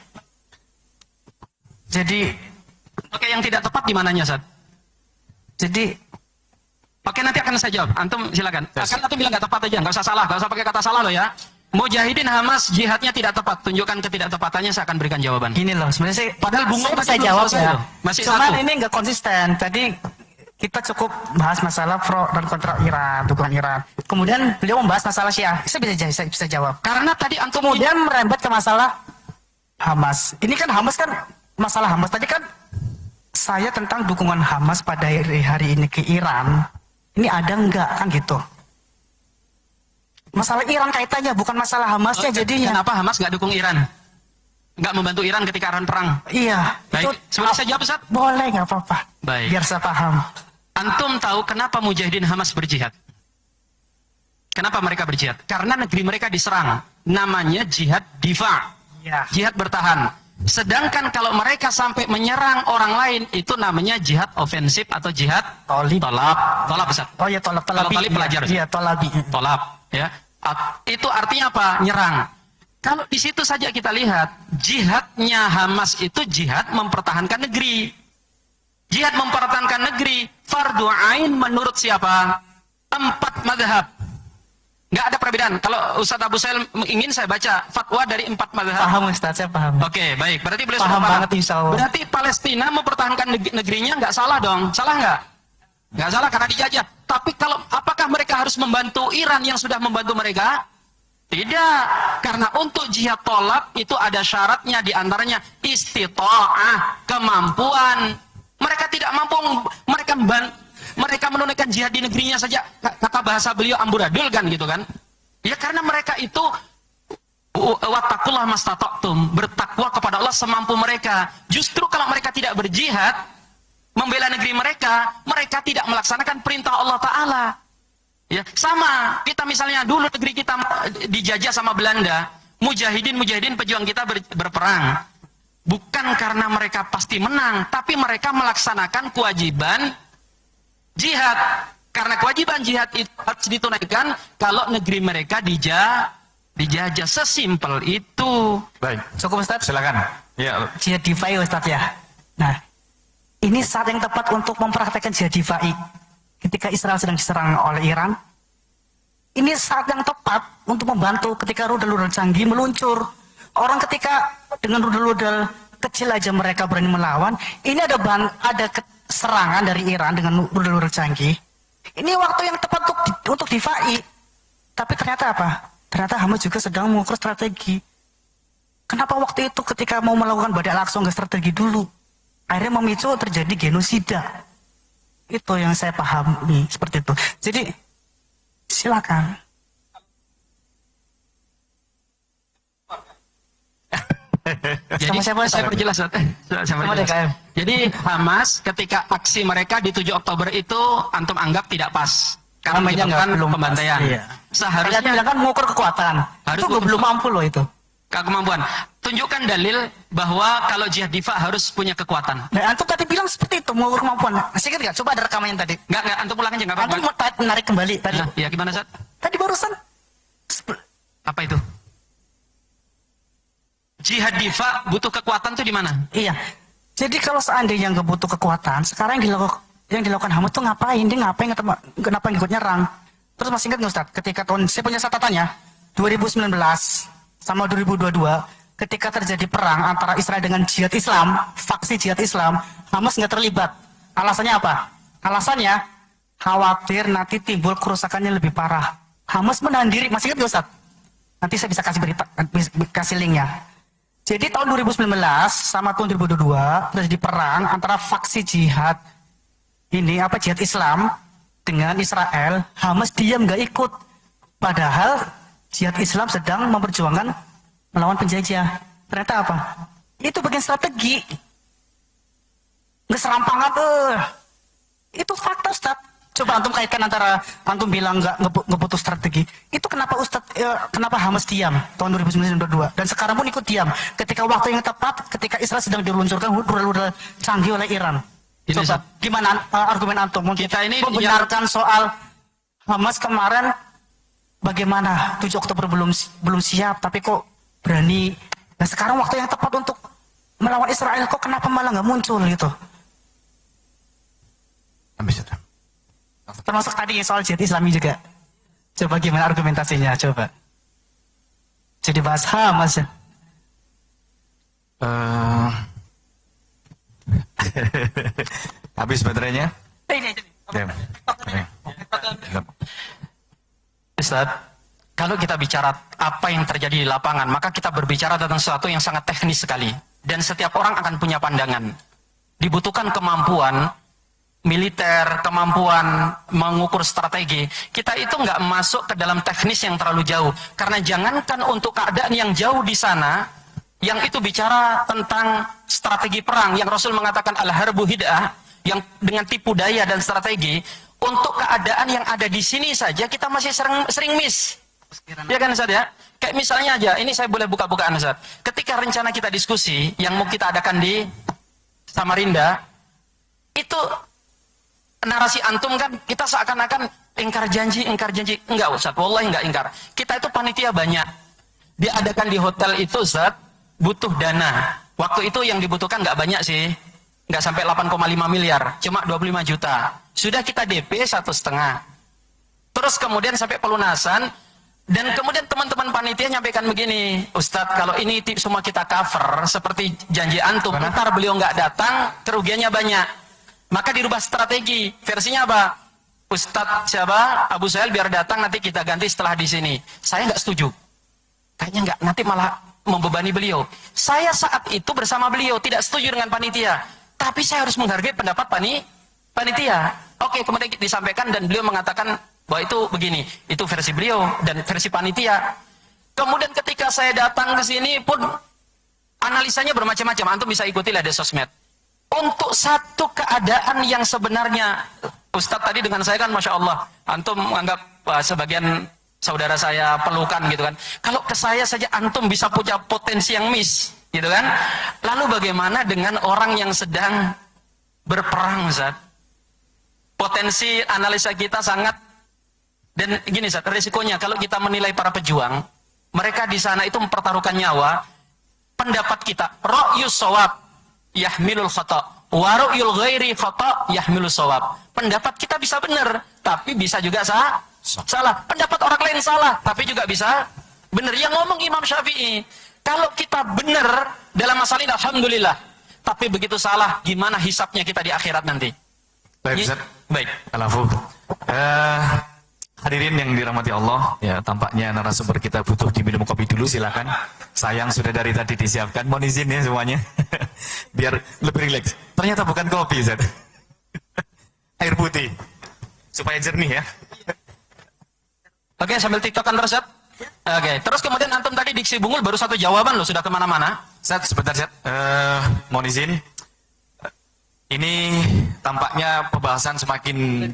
Jadi Oke, yang tidak tepat di mananya, Ustaz? jadi Oke, nanti akan saya jawab. Antum silakan. Akan antum bilang nggak tepat aja, nggak usah salah, nggak usah pakai kata salah loh ya. Mujahidin Hamas jihadnya tidak tepat. Tunjukkan ketidaktepatannya, saya akan berikan jawaban. gini loh, sebenarnya sih Padahal bunga saya masih bisa belum jawab selesai ya. loh. Masih Cuman satu. ini nggak konsisten. Tadi kita cukup bahas masalah pro dan kontra Iran, dukungan Iran. Kemudian beliau membahas masalah Syiah. Saya bisa jawab. Karena tadi antum Kemudian merembet ke masalah Hamas. Ini kan Hamas kan masalah Hamas tadi kan saya tentang dukungan Hamas pada hari ini ke Iran. Ini ada enggak kan gitu. Masalah Iran kaitannya bukan masalah Hamasnya jadinya. Kenapa Hamas nggak dukung Iran? Nggak membantu Iran ketika Iran perang? Iya. Baik, sebelum saya jawab, Ustaz. Boleh nggak apa-apa. Baik. Biar saya paham. Antum tahu kenapa mujahidin Hamas berjihad? Kenapa mereka berjihad? Karena negeri mereka diserang. Namanya jihad difa. Iya. Jihad bertahan. Sedangkan kalau mereka sampai menyerang orang lain, itu namanya jihad ofensif atau jihad Tolib. tolap. Tolap, Ustaz. Oh ya tolab Kalau tolabi. tolib pelajar, Iya tolabi. Tolap. Ya, itu artinya apa? Nyerang. Kalau di situ saja kita lihat, jihadnya Hamas itu jihad mempertahankan negeri. Jihad mempertahankan negeri, fardu ain menurut siapa? 4 mazhab. Nggak ada perbedaan. Kalau Ustadz Abu Sail ingin saya baca fatwa dari 4 mazhab. Paham Ustaz, saya paham. Oke, baik. Berarti beliau Paham sudah banget, insya Allah. Berarti Palestina mempertahankan negerinya nggak salah dong. Salah nggak? Nggak salah karena dijajah. Tapi kalau apakah mereka harus membantu Iran yang sudah membantu mereka? Tidak. Karena untuk jihad tolak itu ada syaratnya, diantaranya istita'ah, kemampuan. Mereka tidak mampu, mereka menunaikan jihad di negerinya saja. Kata bahasa beliau amburadul kan gitu kan. Ya karena mereka itu wattaqullah mastata'tum, bertakwa kepada Allah semampu mereka. Justru kalau mereka tidak berjihad membela negeri mereka, mereka tidak melaksanakan perintah Allah Ta'ala. Ya, sama, kita misalnya dulu negeri kita dijajah sama Belanda, mujahidin pejuang kita berperang. Bukan karena mereka pasti menang, tapi mereka melaksanakan kewajiban jihad. Karena kewajiban jihad itu harus ditunaikan kalau negeri mereka dijajah. Sesimpel itu. Baik, Cukup Ustaz? silakan. Ya, Jihad difai Ustaz ya. Nah, ini saat yang tepat untuk mempraktekkan jihad difai. Ketika Israel sedang diserang oleh Iran, ini saat yang tepat untuk membantu ketika rudal-rudal canggih meluncur. Orang ketika dengan rudal-rudal kecil aja mereka berani melawan, ini ada serangan dari Iran dengan rudal-rudal canggih. Ini waktu yang tepat untuk difai. Tapi ternyata apa? Ternyata Hamas juga sedang mengukur strategi. Kenapa waktu itu ketika mau melakukan Badai Al-Aqsa nggak strategi dulu? Akhirnya memicu terjadi genosida. Itu yang saya pahami seperti itu. Jadi silakan. Jadi siapa, saya Ustaz? perjelas. Sama DKM. Jadi Hamas ketika aksi mereka di 7 Oktober itu antum anggap tidak pas. Karena Namanya menyebabkan belum pas, pembantaian. iya. Seharusnya Ternyata kan mengukur kekuatan. Harus Itu gue belum mampu loh itu. kemampuan. Tunjukkan dalil bahwa kalau jihad difa harus punya kekuatan. Nah, antum tadi bilang seperti itu, mengukur kemampuan. Masih ingat nggak? Coba ada rekamannya tadi. Enggak, antum ulang aja enggak apa-apa. Antum mau menarik kembali tadi. Nah, ya gimana, Zat? Tadi barusan. Apa itu? Jihad difa butuh kekuatan tuh di mana? Iya. Jadi kalau seandainya nggak butuh kekuatan, sekarang yang dilakukan Hamas tuh ngapain? Dia kenapa ngikut nyerang? Terus masih ingat nggak Ustaz? Ketika saya punya catatannya, 2019 sama 2022, ketika terjadi perang antara Israel dengan jihad Islam, faksi jihad Islam, Hamas nggak terlibat. Alasannya apa? Alasannya khawatir nanti timbul kerusakannya lebih parah. Hamas menahan diri. Masih ingat nggak Ustaz? Nanti saya bisa kasih linknya. Jadi tahun 2019 sama tahun 2022 terjadi perang antara faksi jihad jihad Islam dengan Israel. Hamas diam nggak ikut, padahal jihad Islam sedang memperjuangkan melawan penjajah. Ternyata apa? Itu bagian strategi. Nggak serampangan itu fakta Ustaz. Coba antum kaitkan antara antum bilang nggak butuh strategi. Itu kenapa kenapa Hamas diam tahun 2019-2022 dan sekarang pun ikut diam ketika waktu yang tepat ketika Israel sedang diluncurkan rudal-rudal canggih oleh Iran. Ini, Coba gimana argumen antum Kita ini membenarkan soal Hamas kemarin bagaimana 7 Oktober belum siap tapi kok berani. Nah sekarang waktu yang tepat untuk melawan Israel kok kenapa malah nggak muncul gitu? habis itu. Termasuk tadi soal jihad Islami juga. Coba gimana argumentasinya, coba. Jadi bahas Hamas ya. Habis baterainya? Ini. Ya. Ustaz, kalau kita bicara apa yang terjadi di lapangan, maka kita berbicara tentang sesuatu yang sangat teknis sekali. Dan setiap orang akan punya pandangan. Dibutuhkan kemampuan militer, kemampuan mengukur strategi. Kita itu nggak masuk ke dalam teknis yang terlalu jauh. Karena jangankan untuk keadaan yang jauh di sana, yang itu bicara tentang strategi perang, yang Rasul mengatakan al-harbu hid'ah, yang dengan tipu daya dan strategi, untuk keadaan yang ada di sini saja kita masih sering miss. Ya kan Ustaz ya? Kayak misalnya aja, ini saya boleh buka-bukaan Ustaz. Ketika rencana kita diskusi yang mau kita adakan di Samarinda, itu narasi antum kan kita seakan-akan ingkar janji. Enggak Ustaz, wallahi enggak ingkar. Kita itu panitia banyak. Diadakan di hotel itu Ustaz, butuh dana. Waktu itu yang dibutuhkan enggak banyak sih. Enggak sampai 8,5 miliar, cuma 25 juta. Sudah kita DP 1,5. Terus kemudian sampai pelunasan. Dan kemudian teman-teman panitia nyampaikan begini, Ustadz, kalau ini semua kita cover seperti janji antum, ntar beliau nggak datang, kerugiannya banyak. Maka dirubah strategi. Versinya apa? Ustadz siapa? Abu Suhail biar datang, nanti kita ganti setelah di sini. Saya nggak setuju. Kayaknya nggak, nanti malah membebani beliau. Saya saat itu bersama beliau tidak setuju dengan panitia, tapi saya harus menghargai pendapat panitia. Oke, kemudian disampaikan dan beliau mengatakan bahwa itu begini, itu versi beliau dan versi panitia. Kemudian ketika saya datang ke sini pun analisanya bermacam-macam. Antum bisa ikuti lah di sosmed. Untuk satu keadaan yang sebenarnya, Ustadz tadi dengan saya kan Masya Allah, antum menganggap sebagian saudara saya pelukan gitu kan. Kalau ke saya saja antum bisa punya potensi yang miss gitu kan. Lalu bagaimana dengan orang yang sedang berperang Ustadz? Potensi analisa kita sangat. Dan gini Ustaz, risikonya kalau kita menilai para pejuang, mereka di sana itu mempertaruhkan nyawa. Pendapat kita, ra'yus shawab yahmilul khata' wa ra'yul ghairi khata' yahmilus shawab. Pendapat kita bisa benar, tapi bisa juga salah. Pendapat orang lain salah, tapi juga bisa benar. Yang ngomong Imam Syafi'i, kalau kita benar dalam masalah ini alhamdulillah, tapi begitu salah, gimana hisapnya kita di akhirat nanti? Baik, Ustaz. Baik. Alafu. Hadirin yang dirahmati Allah, ya tampaknya narasumber kita butuh diminum kopi dulu, silakan. Sayang sudah dari tadi disiapkan, mohon izin ya semuanya. Biar lebih rileks. Ternyata bukan kopi, Ustaz. Air putih. Supaya jernih ya. Oke, sambil tiktokan terus Ustaz. Oke, terus kemudian antum tadi diksi bungul baru satu jawaban loh, sudah kemana-mana. Ustaz, sebentar Ustaz. Mohon izin. Ini tampaknya pembahasan semakin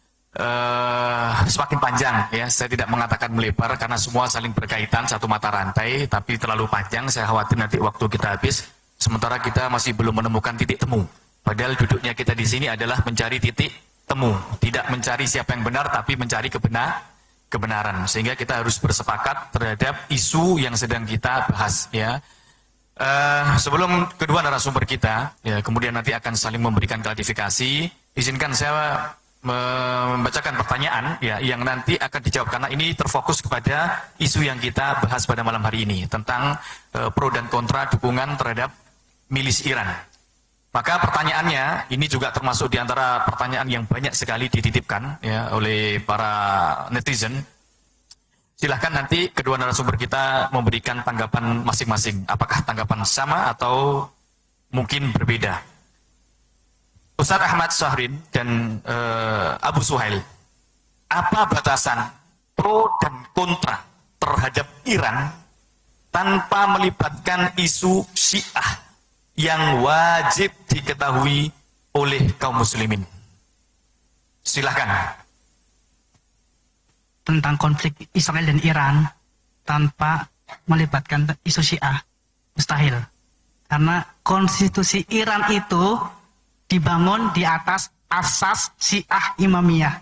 panjang ya. Saya tidak mengatakan melebar karena semua saling berkaitan, satu mata rantai, tapi terlalu panjang. Saya khawatir nanti waktu kita habis, sementara kita masih belum menemukan titik temu. Padahal duduknya kita di sini adalah mencari titik temu, tidak mencari siapa yang benar, tapi mencari kebenaran. Sehingga kita harus bersepakat terhadap isu yang sedang kita bahas ya. Sebelum kedua narasumber kita ya, kemudian nanti akan saling memberikan klarifikasi, izinkan saya membacakan pertanyaan ya yang nanti akan dijawab karena ini terfokus kepada isu yang kita bahas pada malam hari ini tentang pro dan kontra dukungan terhadap milis Iran. Maka pertanyaannya ini juga termasuk di antara pertanyaan yang banyak sekali dititipkan ya oleh para netizen. Silahkan nanti kedua narasumber kita memberikan tanggapan masing-masing. Apakah tanggapan sama atau mungkin berbeda? Ustaz Ahmad Syahrin dan Abu Suhail, apa batasan pro dan kontra terhadap Iran tanpa melibatkan isu Syiah yang wajib diketahui oleh kaum muslimin? Silahkan. Tentang konflik Israel dan Iran tanpa melibatkan isu Syiah, mustahil. Karena konstitusi Iran itu dibangun di atas asas Syiah Imamiyah.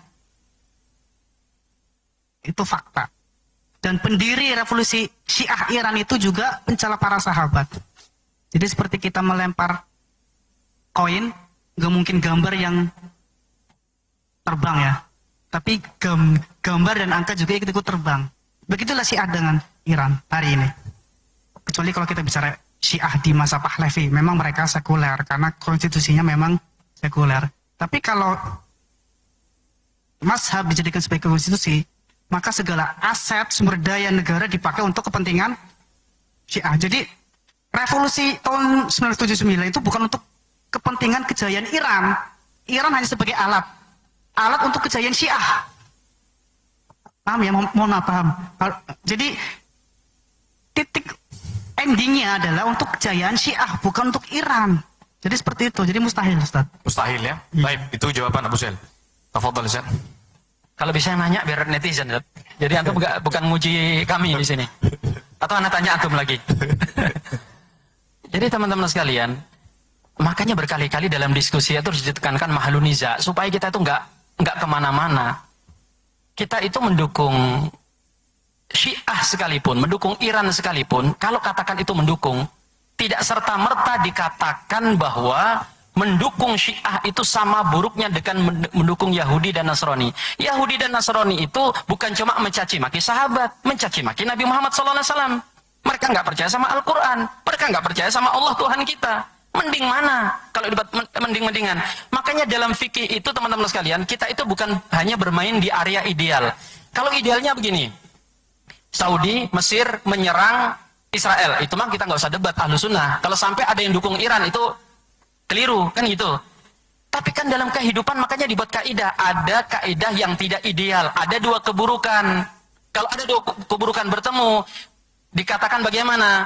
Itu fakta. Dan pendiri revolusi Syiah Iran itu juga pencela para sahabat. Jadi seperti kita melempar koin, gak mungkin gambar yang terbang ya. Tapi gambar dan angka juga ikut-ikut terbang. Begitulah Syiah dengan Iran hari ini. Kecuali kalau kita bicara Syiah di masa Pahlavi, memang mereka sekuler karena konstitusinya memang sekuler. Tapi kalau mazhab dijadikan sebagai konstitusi, maka segala aset sumber daya negara dipakai untuk kepentingan Syiah. Jadi revolusi tahun 1979 itu bukan untuk kepentingan kejayaan Iran. Iran hanya sebagai alat untuk kejayaan Syiah. Paham ya? Mohon maaf, paham. Jadi titik endingnya adalah untuk kejayaan Syiah, bukan untuk Iran. Jadi seperti itu. Jadi mustahil, Ustaz. Mustahil ya? Baik, itu jawaban Abu Suhail. Tafadhal, Ustaz. Kalau bisa nanya biar netizen, Ustaz. Jadi antum bukan nguji kami di sini. Atau anda tanya antum lagi. Jadi teman-teman sekalian, makanya berkali-kali dalam diskusi itu harus ditekankan mahaluniza supaya kita itu nggak kemana-mana. kita itu mendukung Syiah sekalipun, mendukung Iran sekalipun, kalau katakan itu mendukung, tidak serta-merta dikatakan bahwa mendukung Syiah itu sama buruknya dengan mendukung Yahudi dan Nasrani. Yahudi dan Nasrani itu bukan cuma mencaci maki sahabat, mencaci maki Nabi Muhammad SAW. Mereka nggak percaya sama Al-Quran, mereka nggak percaya sama Allah Tuhan kita. Mending mana kalau debat mending-mendingan? Makanya dalam fikih itu teman-teman sekalian, kita itu bukan hanya bermain di area ideal. Kalau idealnya begini, Saudi, Mesir menyerang Israel, itu mah kita nggak usah debat ahlu sunnah. Kalau sampai ada yang dukung Iran itu keliru, kan gitu. Tapi kan dalam kehidupan makanya dibuat kaidah. Ada kaidah yang tidak ideal, ada dua keburukan. Kalau ada dua keburukan bertemu, dikatakan bagaimana?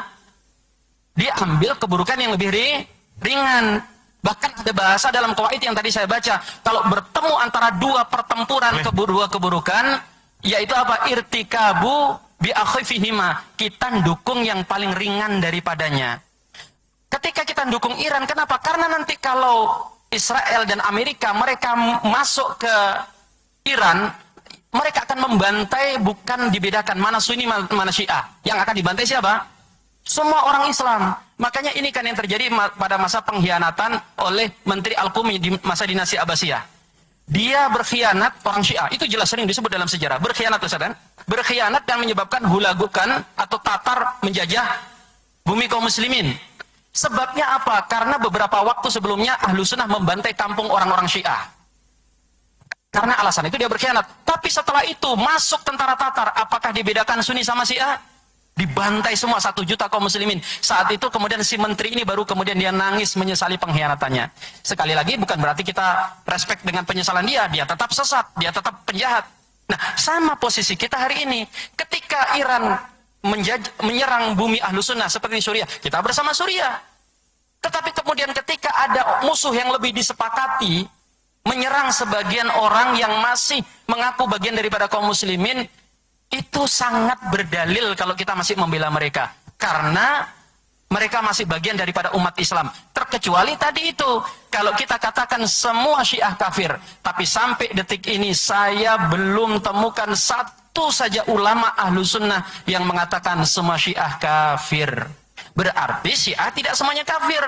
Diambil keburukan yang lebih ringan. Bahkan ada bahasa dalam qawaid yang tadi saya baca, kalau bertemu antara dua pertempuran dua keburukan, yaitu apa? Irtikabu bi akhifihima, kita dukung yang paling ringan daripadanya. Ketika kita dukung Iran, kenapa? Karena nanti kalau Israel dan Amerika mereka masuk ke Iran, mereka akan membantai, bukan dibedakan mana Sunni mana Syiah. Yang akan dibantai siapa? Semua orang Islam. Makanya ini kan yang terjadi pada masa pengkhianatan oleh Menteri Al-Qumi di masa dinasti Abbasiyah. Dia berkhianat, orang Syiah, itu jelas sering disebut dalam sejarah. Berkhianat, Ustaz, kan? Berkhianat dan menyebabkan hulagukan atau Tatar menjajah bumi kaum muslimin. Sebabnya apa? Karena beberapa waktu sebelumnya Ahlu Sunnah membantai kampung orang-orang Syiah. Karena alasan itu dia berkhianat. Tapi setelah itu masuk tentara Tatar, apakah dibedakan Sunni sama Syiah? Dibantai semua 1 juta kaum muslimin. Saat itu kemudian si menteri ini baru kemudian dia nangis menyesali pengkhianatannya. Sekali lagi bukan berarti kita respect dengan penyesalan dia tetap sesat, dia tetap penjahat. Nah, sama posisi kita hari ini. Ketika Iran menyerang bumi Ahlu Sunnah seperti Suriah, kita bersama Suriah. Tetapi kemudian ketika ada musuh yang lebih disepakati menyerang sebagian orang yang masih mengaku bagian daripada kaum muslimin, itu sangat berdalil kalau kita masih membela mereka. Karena mereka masih bagian daripada umat Islam. Terkecuali tadi itu, kalau kita katakan semua Syiah kafir, tapi sampai detik ini saya belum temukan satu saja ulama Ahlu Sunnah yang mengatakan semua Syiah kafir. Berarti Syiah tidak semuanya kafir.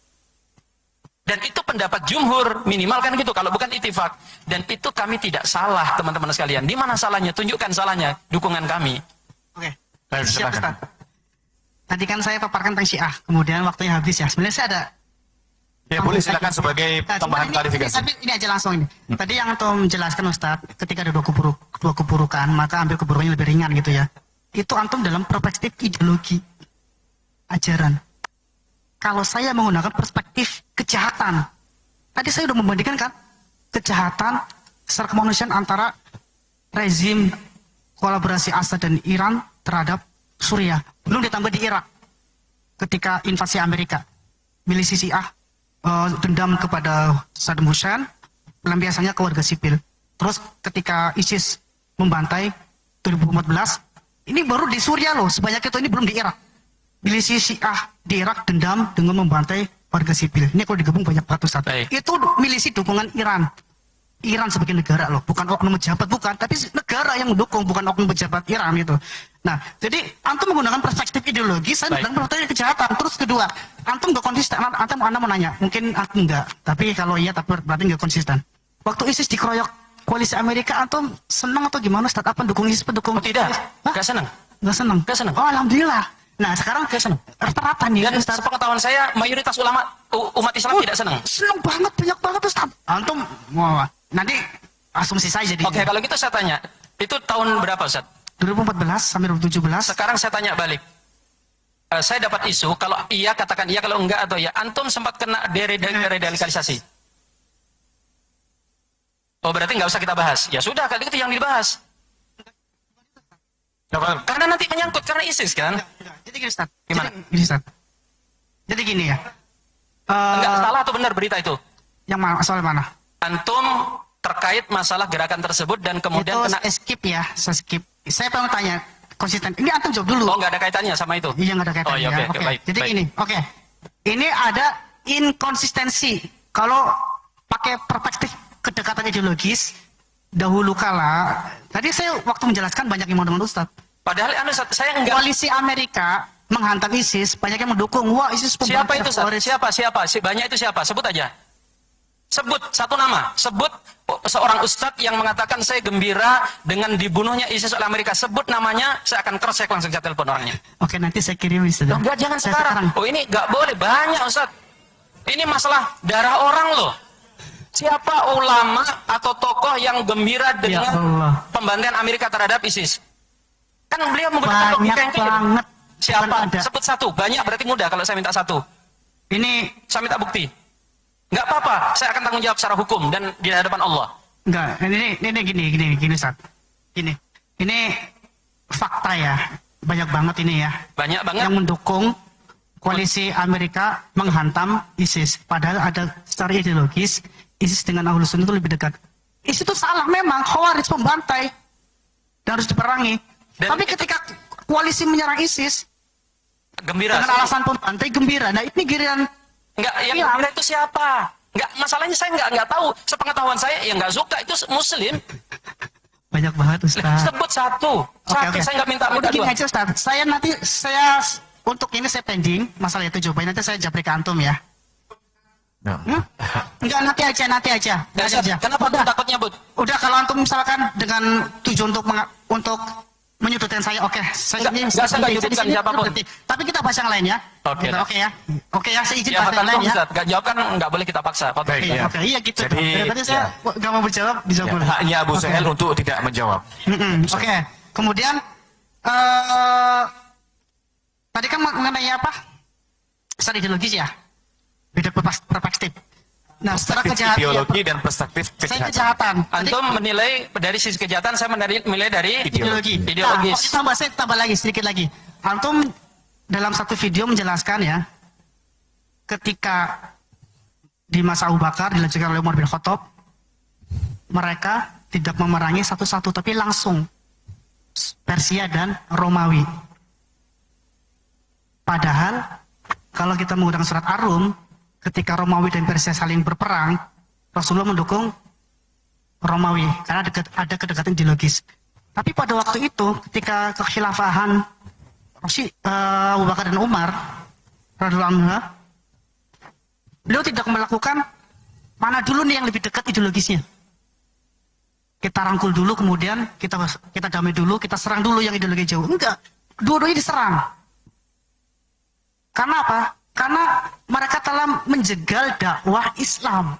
Dan itu pendapat jumhur, minimal kan gitu, kalau bukan ittifaq. Dan itu kami tidak salah, teman-teman sekalian. Di mana salahnya? Tunjukkan salahnya, dukungan kami. Oke. Baik, Siap, silakan. Ustaz. Tadi kan saya paparkan tentang Syiah, kemudian waktunya habis ya. Sebenarnya saya ada Ya boleh silakan sebagai Nah, tambahan cuman klarifikasi. Tapi ini aja langsung ini. Tadi yang Tom menjelaskan Ustaz, ketika ada dua keburukan, maka ambil keburukannya lebih ringan gitu ya. Itu antum dalam perspektif ideologi ajaran. Kalau saya menggunakan perspektif kejahatan, tadi saya sudah membandingkan kan kejahatan secara kemanusiaan antara rezim kolaborasi Assad dan Iran terhadap Suriah, belum ditambah di Irak ketika invasi Amerika, milisi Syiah dendam kepada Saddam Hussein, pelampiasannya ke warga sipil. Terus ketika ISIS membantai 2014, ini baru di Suriah loh, sebanyak itu, ini belum di Irak. Milisi Syiah di Irak dendam dengan membantai warga sipil. Ini kalau digabung banyak ratusan. Itu milisi dukungan Iran. Iran sebagai negara loh, bukan oknum pejabat, bukan, tapi negara yang mendukung, bukan oknum pejabat Iran itu. Nah, jadi antum menggunakan perspektif ideologi, saya menggunakan perspektif kejahatan. Terus kedua, antum nggak konsisten. Antum mau nanya, mungkin aku enggak, tapi kalau iya, tapi berarti nggak konsisten. Waktu ISIS dikeroyok koalisi Amerika, antum senang atau gimana? Ustaz, apa dukung ISIS, pendukung? Oh, tidak, nggak senang. Nggak senang. Nggak senang. Oh, alhamdulillah. Nah, sekarang rata-rata nih. Dan Ustaz, sepengetahuan saya, mayoritas ulama umat Islam tidak senang. senang banget, banyak banget Ustaz. Antum mau nanti asumsi saya jadi. Oke, kalau gitu saya tanya, itu tahun berapa Ustaz? 2014 sampai 2017. Sekarang saya tanya balik. Saya dapat isu, kalau iya katakan iya, kalau enggak atau ya. Antum sempat kena deradikalisasi. Oh, berarti nggak usah kita bahas. Ya sudah, kalau itu yang dibahas. Karena nanti menyangkut karena ISIS kan? Jadi gini Ustaz. Gimana? Gini Ustaz. Jadi gini ya. Enggak salah atau benar berita itu? Yang mana, soal mana? Antum terkait masalah gerakan tersebut dan kemudian Itu kena. saya skip ya, saya skip. Saya pengen tanya konsisten. Ini antum jawab dulu. Oh, nggak ada kaitannya sama itu? Iya, nggak ada kaitannya. Oh, iya, oke, baik, Jadi baik. gini, oke. Ini ada inkonsistensi. Kalau pakai perspektif kedekatan ideologis, dahulu kala, tadi saya waktu menjelaskan banyak yang mau dengan Ustaz. Padahal saya enggak. Koalisi Amerika menghantam ISIS, banyak yang mendukung. Wah, ISIS Siapa itu? teroris. Siapa? Banyak itu siapa? Sebut aja. Sebut satu nama. Sebut seorang ustadz yang mengatakan saya gembira dengan dibunuhnya ISIS oleh Amerika. Sebut namanya, saya akan cross check langsung saya telepon orangnya. Oke, nanti saya kirim Ustaz. Oh, enggak, jangan sekarang. Oh, ini enggak boleh. Banyak ustadz. Ini masalah darah orang loh. Siapa ulama atau tokoh yang gembira Ya dengan Allah. pembantaian Amerika terhadap ISIS? Kan beliau menggunakan logika Banyak yang clear. banget. Siapa? Bukan ada. Sebut satu. Banyak berarti mudah kalau saya minta satu. Ini Saya minta bukti. Nggak apa-apa, saya akan tanggung jawab secara hukum dan di hadapan Allah. enggak, ini gini Ustaz. Ini fakta ya. Banyak banget ini ya. Banyak banget. Yang mendukung koalisi Amerika menghantam ISIS. Padahal ada secara ideologis ISIS dengan Ahlus Sunnah itu lebih dekat. ISIS itu salah memang, Khawarij pembantai dan harus diperangi. Dan Tapi ketika koalisi menyerang ISIS Gembira. dengan alasan pembantai gembira. Nah ini giliran Nggak, yang Iya. gembira itu siapa? Nggak, masalahnya saya nggak tahu. Sepengetahuan saya yang nggak suka itu Muslim. banyak banget Ustaz. Sebut satu. Satu, saya nggak minta Udah gini dua. aja Ustaz. Saya untuk ini saya pending masalah itu jawabannya nanti saya japri ke antum ya. Ya. Enggak, nanti aja. Nanti aja. Kenapa tuh takutnya, Bud? Udah kalau antum misalkan dengan tujuan untuk menyudutkan saya, oke. Saya Enggak, saya nggak nyudutkan siapapun. Tapi kita bahas yang lain ya. Oke. Oke ya. Oke ya, saya izin Ya, bahas yang lain ya. Ustaz. Nggak jawab kan nggak boleh kita paksa. Baik, Iya, ya. oke, iya gitu. Jadi, Dari tadi saya nggak mau berjawab, dijawab Ya, boleh. haknya Abu Oke. Suhail untuk tidak menjawab. Oke. Kemudian tadi kan mengenai apa? Secara ideologis ya. Beda perspektif. Nah, secara kejahatan Ideologi dan perspektif saya kejahatan. kejahatan. Jadi, Antum menilai dari sisi kejahatan, saya menilai dari ideologi. ideologis. Nah, saya tambah lagi sedikit lagi. Antum dalam satu video menjelaskan ya, ketika di masa Abu Bakar dilanjutkan oleh Umar bin Khattab, mereka tidak memerangi satu-satu, tapi langsung Persia dan Romawi. Padahal kalau kita menggunakan surat Ar-Rum, ketika Romawi dan Persia saling berperang, Rasulullah mendukung Romawi karena ada kedekatan ideologis. Tapi pada waktu itu, ketika kekhilafahan Abu Bakar dan Umar, radhiyallahu anhu, beliau tidak melakukan mana dulu nih yang lebih dekat ideologisnya. Kita rangkul dulu, kemudian kita damai dulu, kita serang dulu yang ideologi jauh. Enggak, dua-duanya diserang. Karena apa? Karena mereka telah menjegal dakwah Islam.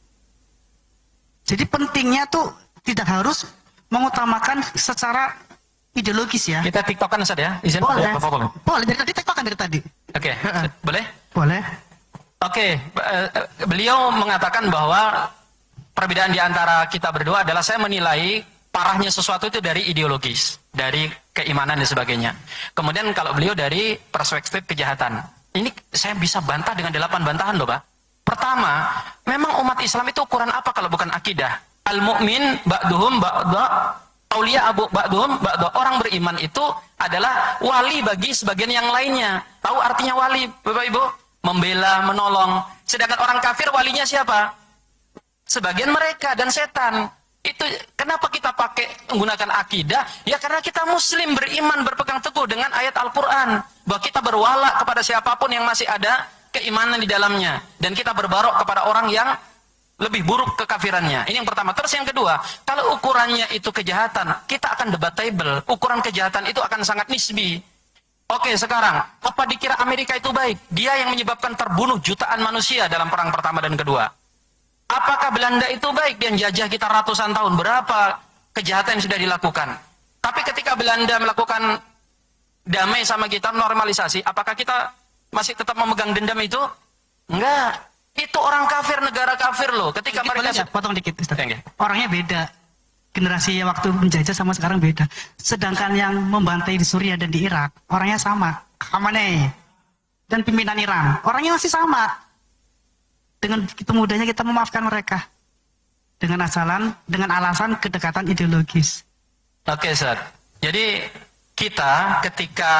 Jadi pentingnya tuh tidak harus mengutamakan secara ideologis ya. Kita tiktokan Ustaz ya. Izin. Boleh. Ya, boleh. Boleh, dari tadi tektokan dari tadi. Oke. Boleh? Boleh. Oke, beliau mengatakan bahwa perbedaan di antara kita berdua adalah saya menilai parahnya sesuatu itu dari ideologis, dari keimanan dan sebagainya. Kemudian kalau beliau dari perspektif kejahatan. Ini saya bisa bantah dengan 8 bantahan loh, Pak. Pertama, memang umat Islam itu ukuran apa kalau bukan akidah? Al-mu'min ba'duhum ba'da auliya abu ba'duhum ba'da. Orang beriman itu adalah wali bagi sebagian yang lainnya. Tahu artinya wali, Bapak Ibu? Membela, menolong. Sedangkan orang kafir walinya siapa? Sebagian mereka dan setan. Itu kenapa kita pakai menggunakan akidah? Ya karena kita muslim beriman berpegang teguh dengan ayat Al-Qur'an bahwa kita berwala kepada siapapun yang masih ada keimanan di dalamnya dan kita berbarok kepada orang yang lebih buruk kekafirannya. Ini yang pertama. Terus yang kedua, kalau ukurannya itu kejahatan, kita akan debatable. Ukuran kejahatan itu akan sangat nisbi. Oke, sekarang apa dikira Amerika itu baik? Dia yang menyebabkan terbunuh jutaan manusia dalam perang pertama dan kedua. Apakah Belanda itu baik? Dia jajah kita ratusan tahun. Berapa kejahatan yang sudah dilakukan? Tapi ketika Belanda melakukan damai sama kita, normalisasi, apakah kita masih tetap memegang dendam itu? Enggak. Itu orang kafir, negara kafir loh. Ketika Dikit, boleh mereka... nggak? Potong dikit, Ustaz. Oke. Orangnya beda. Generasi waktu menjajah sama sekarang beda. Sedangkan yang membantai di Suriah dan di Irak, orangnya sama. Khamenei. Dan pimpinan Iran, orangnya masih sama. Dengan begitu mudahnya kita memaafkan mereka. Dengan alasan kedekatan ideologis. Oke, Ustaz. Jadi kita ketika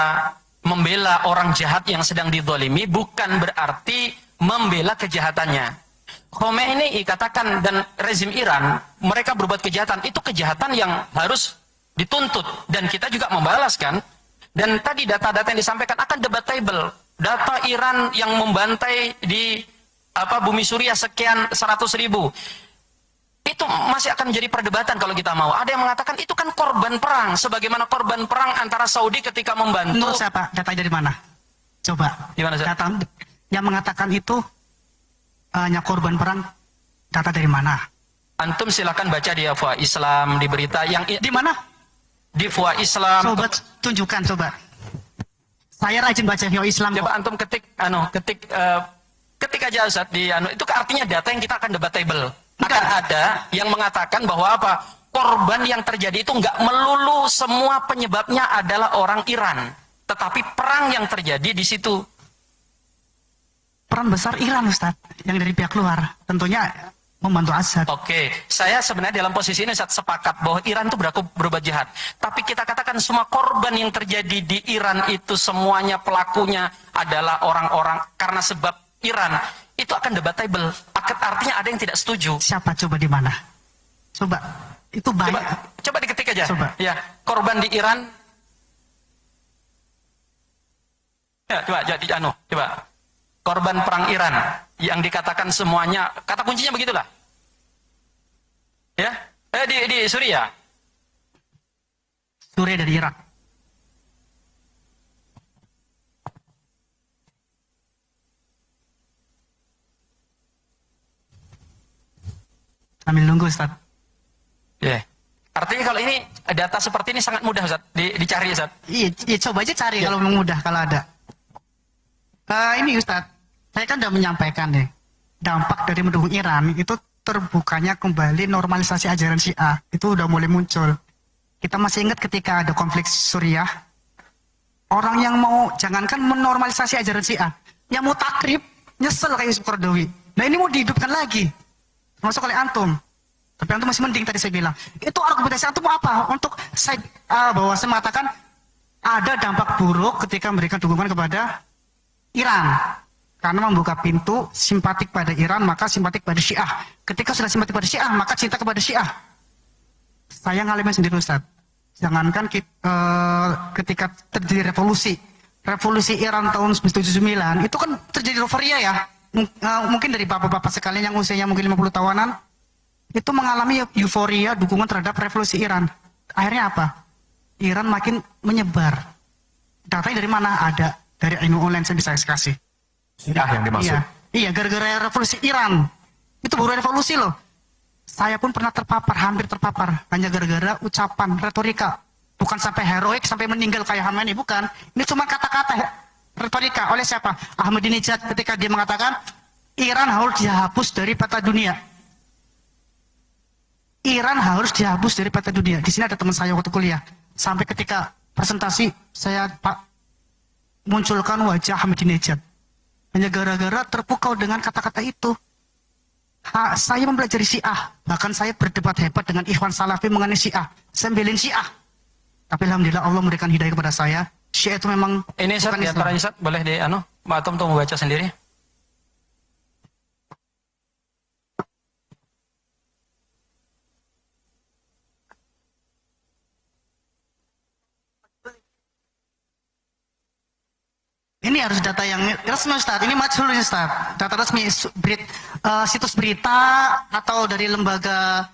membela orang jahat yang sedang dizalimi bukan berarti membela kejahatannya. Khomeini katakan dan rezim Iran, mereka berbuat kejahatan, itu kejahatan yang harus dituntut dan kita juga membalas kan. Dan tadi data-data yang disampaikan akan debatable. Data Iran yang membantai di bumi Suriah sekian 100.000 itu masih akan menjadi perdebatan kalau kita mau. Ada yang mengatakan itu kan korban perang, sebagaimana korban perang antara Saudi ketika membantu. Menurut siapa? Data dari mana? Coba. Gimana, Ustaz? Data yang mengatakan itu hanya korban perang, data dari mana? Antum silakan baca di Afwa Islam, di berita yang Di mana? di Afwa Islam. Coba tunjukkan, coba. Saya rajin baca Vio Islam kok. Coba antum ketik aja Ustaz di itu artinya data yang kita akan debatable. Akan ada yang mengatakan bahwa korban yang terjadi itu nggak melulu semua penyebabnya adalah orang Iran, tetapi perang yang terjadi di situ. Peran besar Iran, Ustaz, yang dari pihak luar. Tentunya membantu Assad. Oke, saya sebenarnya dalam posisi ini Ustaz sepakat bahwa Iran itu berbuat jahat. Tapi kita katakan semua korban yang terjadi di Iran itu semuanya pelakunya adalah orang-orang karena sebab Iran. Itu akan debatable. Artinya ada yang tidak setuju. Siapa coba di mana? Coba. Itu banyak. Coba diketik aja. Coba. Ya, korban di Iran. Ya, coba. Korban perang Iran yang dikatakan semuanya, kata kuncinya begitulah. Ya, di Suriah. Suriah dari Irak. Sambil nunggu, Ustaz. Ya. Artinya kalau ini data seperti ini sangat mudah Ustaz dicari Ustaz. Iya, coba aja cari kalau memang mudah, kalau ada. Ini Ustaz, saya kan sudah menyampaikan nih, dampak dari mendukung Iran itu terbukanya kembali normalisasi ajaran Syiah. Itu udah mulai muncul. Kita masih ingat ketika ada konflik Suriah, orang yang mau, jangankan menormalisasi ajaran Syiah, yang mau takrib, nyesel kayak Yusuf Qaradawi. Nah ini mau dihidupkan lagi, termasuk oleh antum. Tapi antum masih mending tadi saya bilang. Itu argumentasi antum apa? Untuk saya, bahwa saya mengatakan ada dampak buruk ketika memberikan dukungan kepada Iran. Karena membuka pintu simpatik pada Iran, maka simpatik pada Syiah. Ketika sudah simpatik pada Syiah, maka cinta kepada Syiah. Saya ngalamin sendiri Ustaz. Jangankan ketika terjadi revolusi Iran tahun 1979, itu kan terjadi euforia ya. Mungkin dari bapak-bapak sekalian yang usianya mungkin 50 tahunan, itu mengalami euforia dukungan terhadap revolusi Iran. Akhirnya apa? Iran makin menyebar. Datanya dari mana? Ada. Dari ilmu online saya bisa kasih. Syiah yang dimaksud. Iya, gara-gara revolusi Iran. Itu baru revolusi loh. Saya pun pernah terpapar, hampir terpapar. Hanya gara-gara ucapan, retorika. Bukan sampai heroik, sampai meninggal kayak Khamenei, bukan. Ini cuma kata-kata retorika. Oleh siapa? Ahmadinejad ketika dia mengatakan, Iran harus dihapus dari peta dunia. Iran harus dihapus dari peta dunia. Di sini ada teman saya waktu kuliah. Sampai ketika presentasi, saya munculkan wajah Ahmadinejad. Hanya gara-gara terpukau dengan kata-kata itu. Saya mempelajari Syiah. Bahkan saya berdebat hebat dengan Ikhwan Salafi mengenai Syiah. Saya membelin Syiah. Tapi alhamdulillah Allah memberikan hidayah kepada saya. Syiah itu memang ini Ustaz, di antaranya Ustaz, boleh di Mbak Atom tuh membaca sendiri. Ini harus data yang resmi Ustaz. Ini majhul Ustaz. Data resmi situs berita atau dari lembaga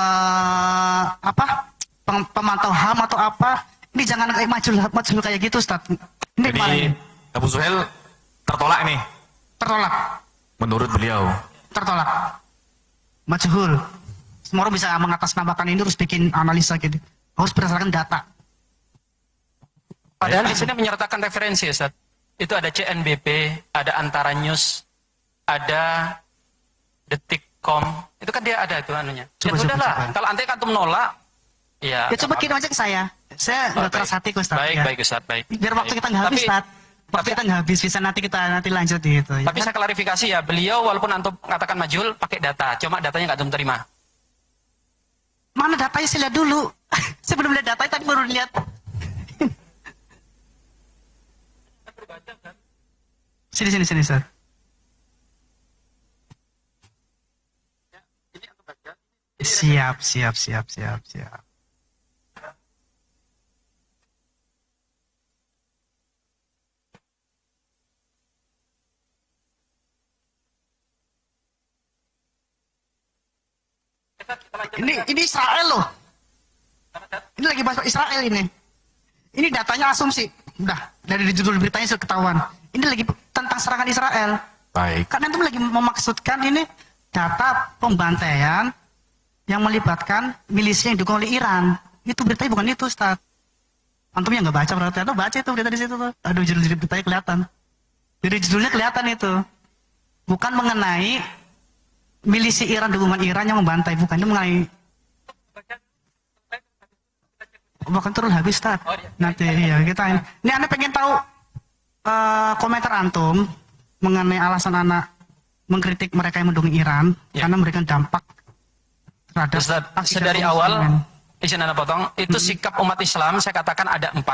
pemantau HAM atau apa. Ini jangan kayak majhul kayak gitu Ustaz. Ini Jadi Abu Suhel tertolak nih. tertolak. Menurut beliau. Tertolak. Majhul. Semua orang bisa mengatasnamakan ini, terus bikin analisa gitu. Harus berdasarkan data. Padahal di sini menyertakan referensi Ustaz. Itu ada CNBP, ada Antara News, ada Detikcom. Itu kan dia ada itu anunya. Coba. Kalau antek antum nolak, ya. Ya coba kirim aja ke saya. Saya nggak keras hati kok Ustaz. Baik, ya. baik Ustaz, baik. Biar waktu kita nggak habis Ustaz. Waktu kita nggak habis, bisa nanti lanjut gitu. Ya Tapi kan? saya klarifikasi ya, beliau walaupun antum mengatakan majul, pakai data. Cuma datanya nggak antum terima. Mana datanya saya lihat dulu. Saya belum lihat datanya, tadi baru lihat. Sini Ustaz. Siap, siap, siap, siap, siap. Ini Israel loh. Ini lagi bahas Israel ini. Ini datanya asumsi. Udah, dari judul beritanya sudah ketahuan. Ini lagi tentang serangan Israel. Baik. Karena itu lagi memaksudkan ini data pembantaian yang melibatkan milisi yang didukung oleh Iran. Itu beritanya bukan itu, Ustaz. Antum yang nggak baca berarti atau baca itu berita di situ tuh. Aduh, judul beritanya kelihatan. Jadi judulnya kelihatan itu. Bukan mengenai milisi Iran, dukungan Iran yang membantai, bukan, itu mengenai bahkan turun habis, Ustaz. Nanti ya kita ini Anda pengen tahu komentar antum mengenai alasan anak mengkritik mereka yang mendukung Iran karena memberikan dampak terhadap Ustaz, aksi sedari kaum awal, muslimin. izin Anda potong, itu sikap umat Islam saya katakan ada 4.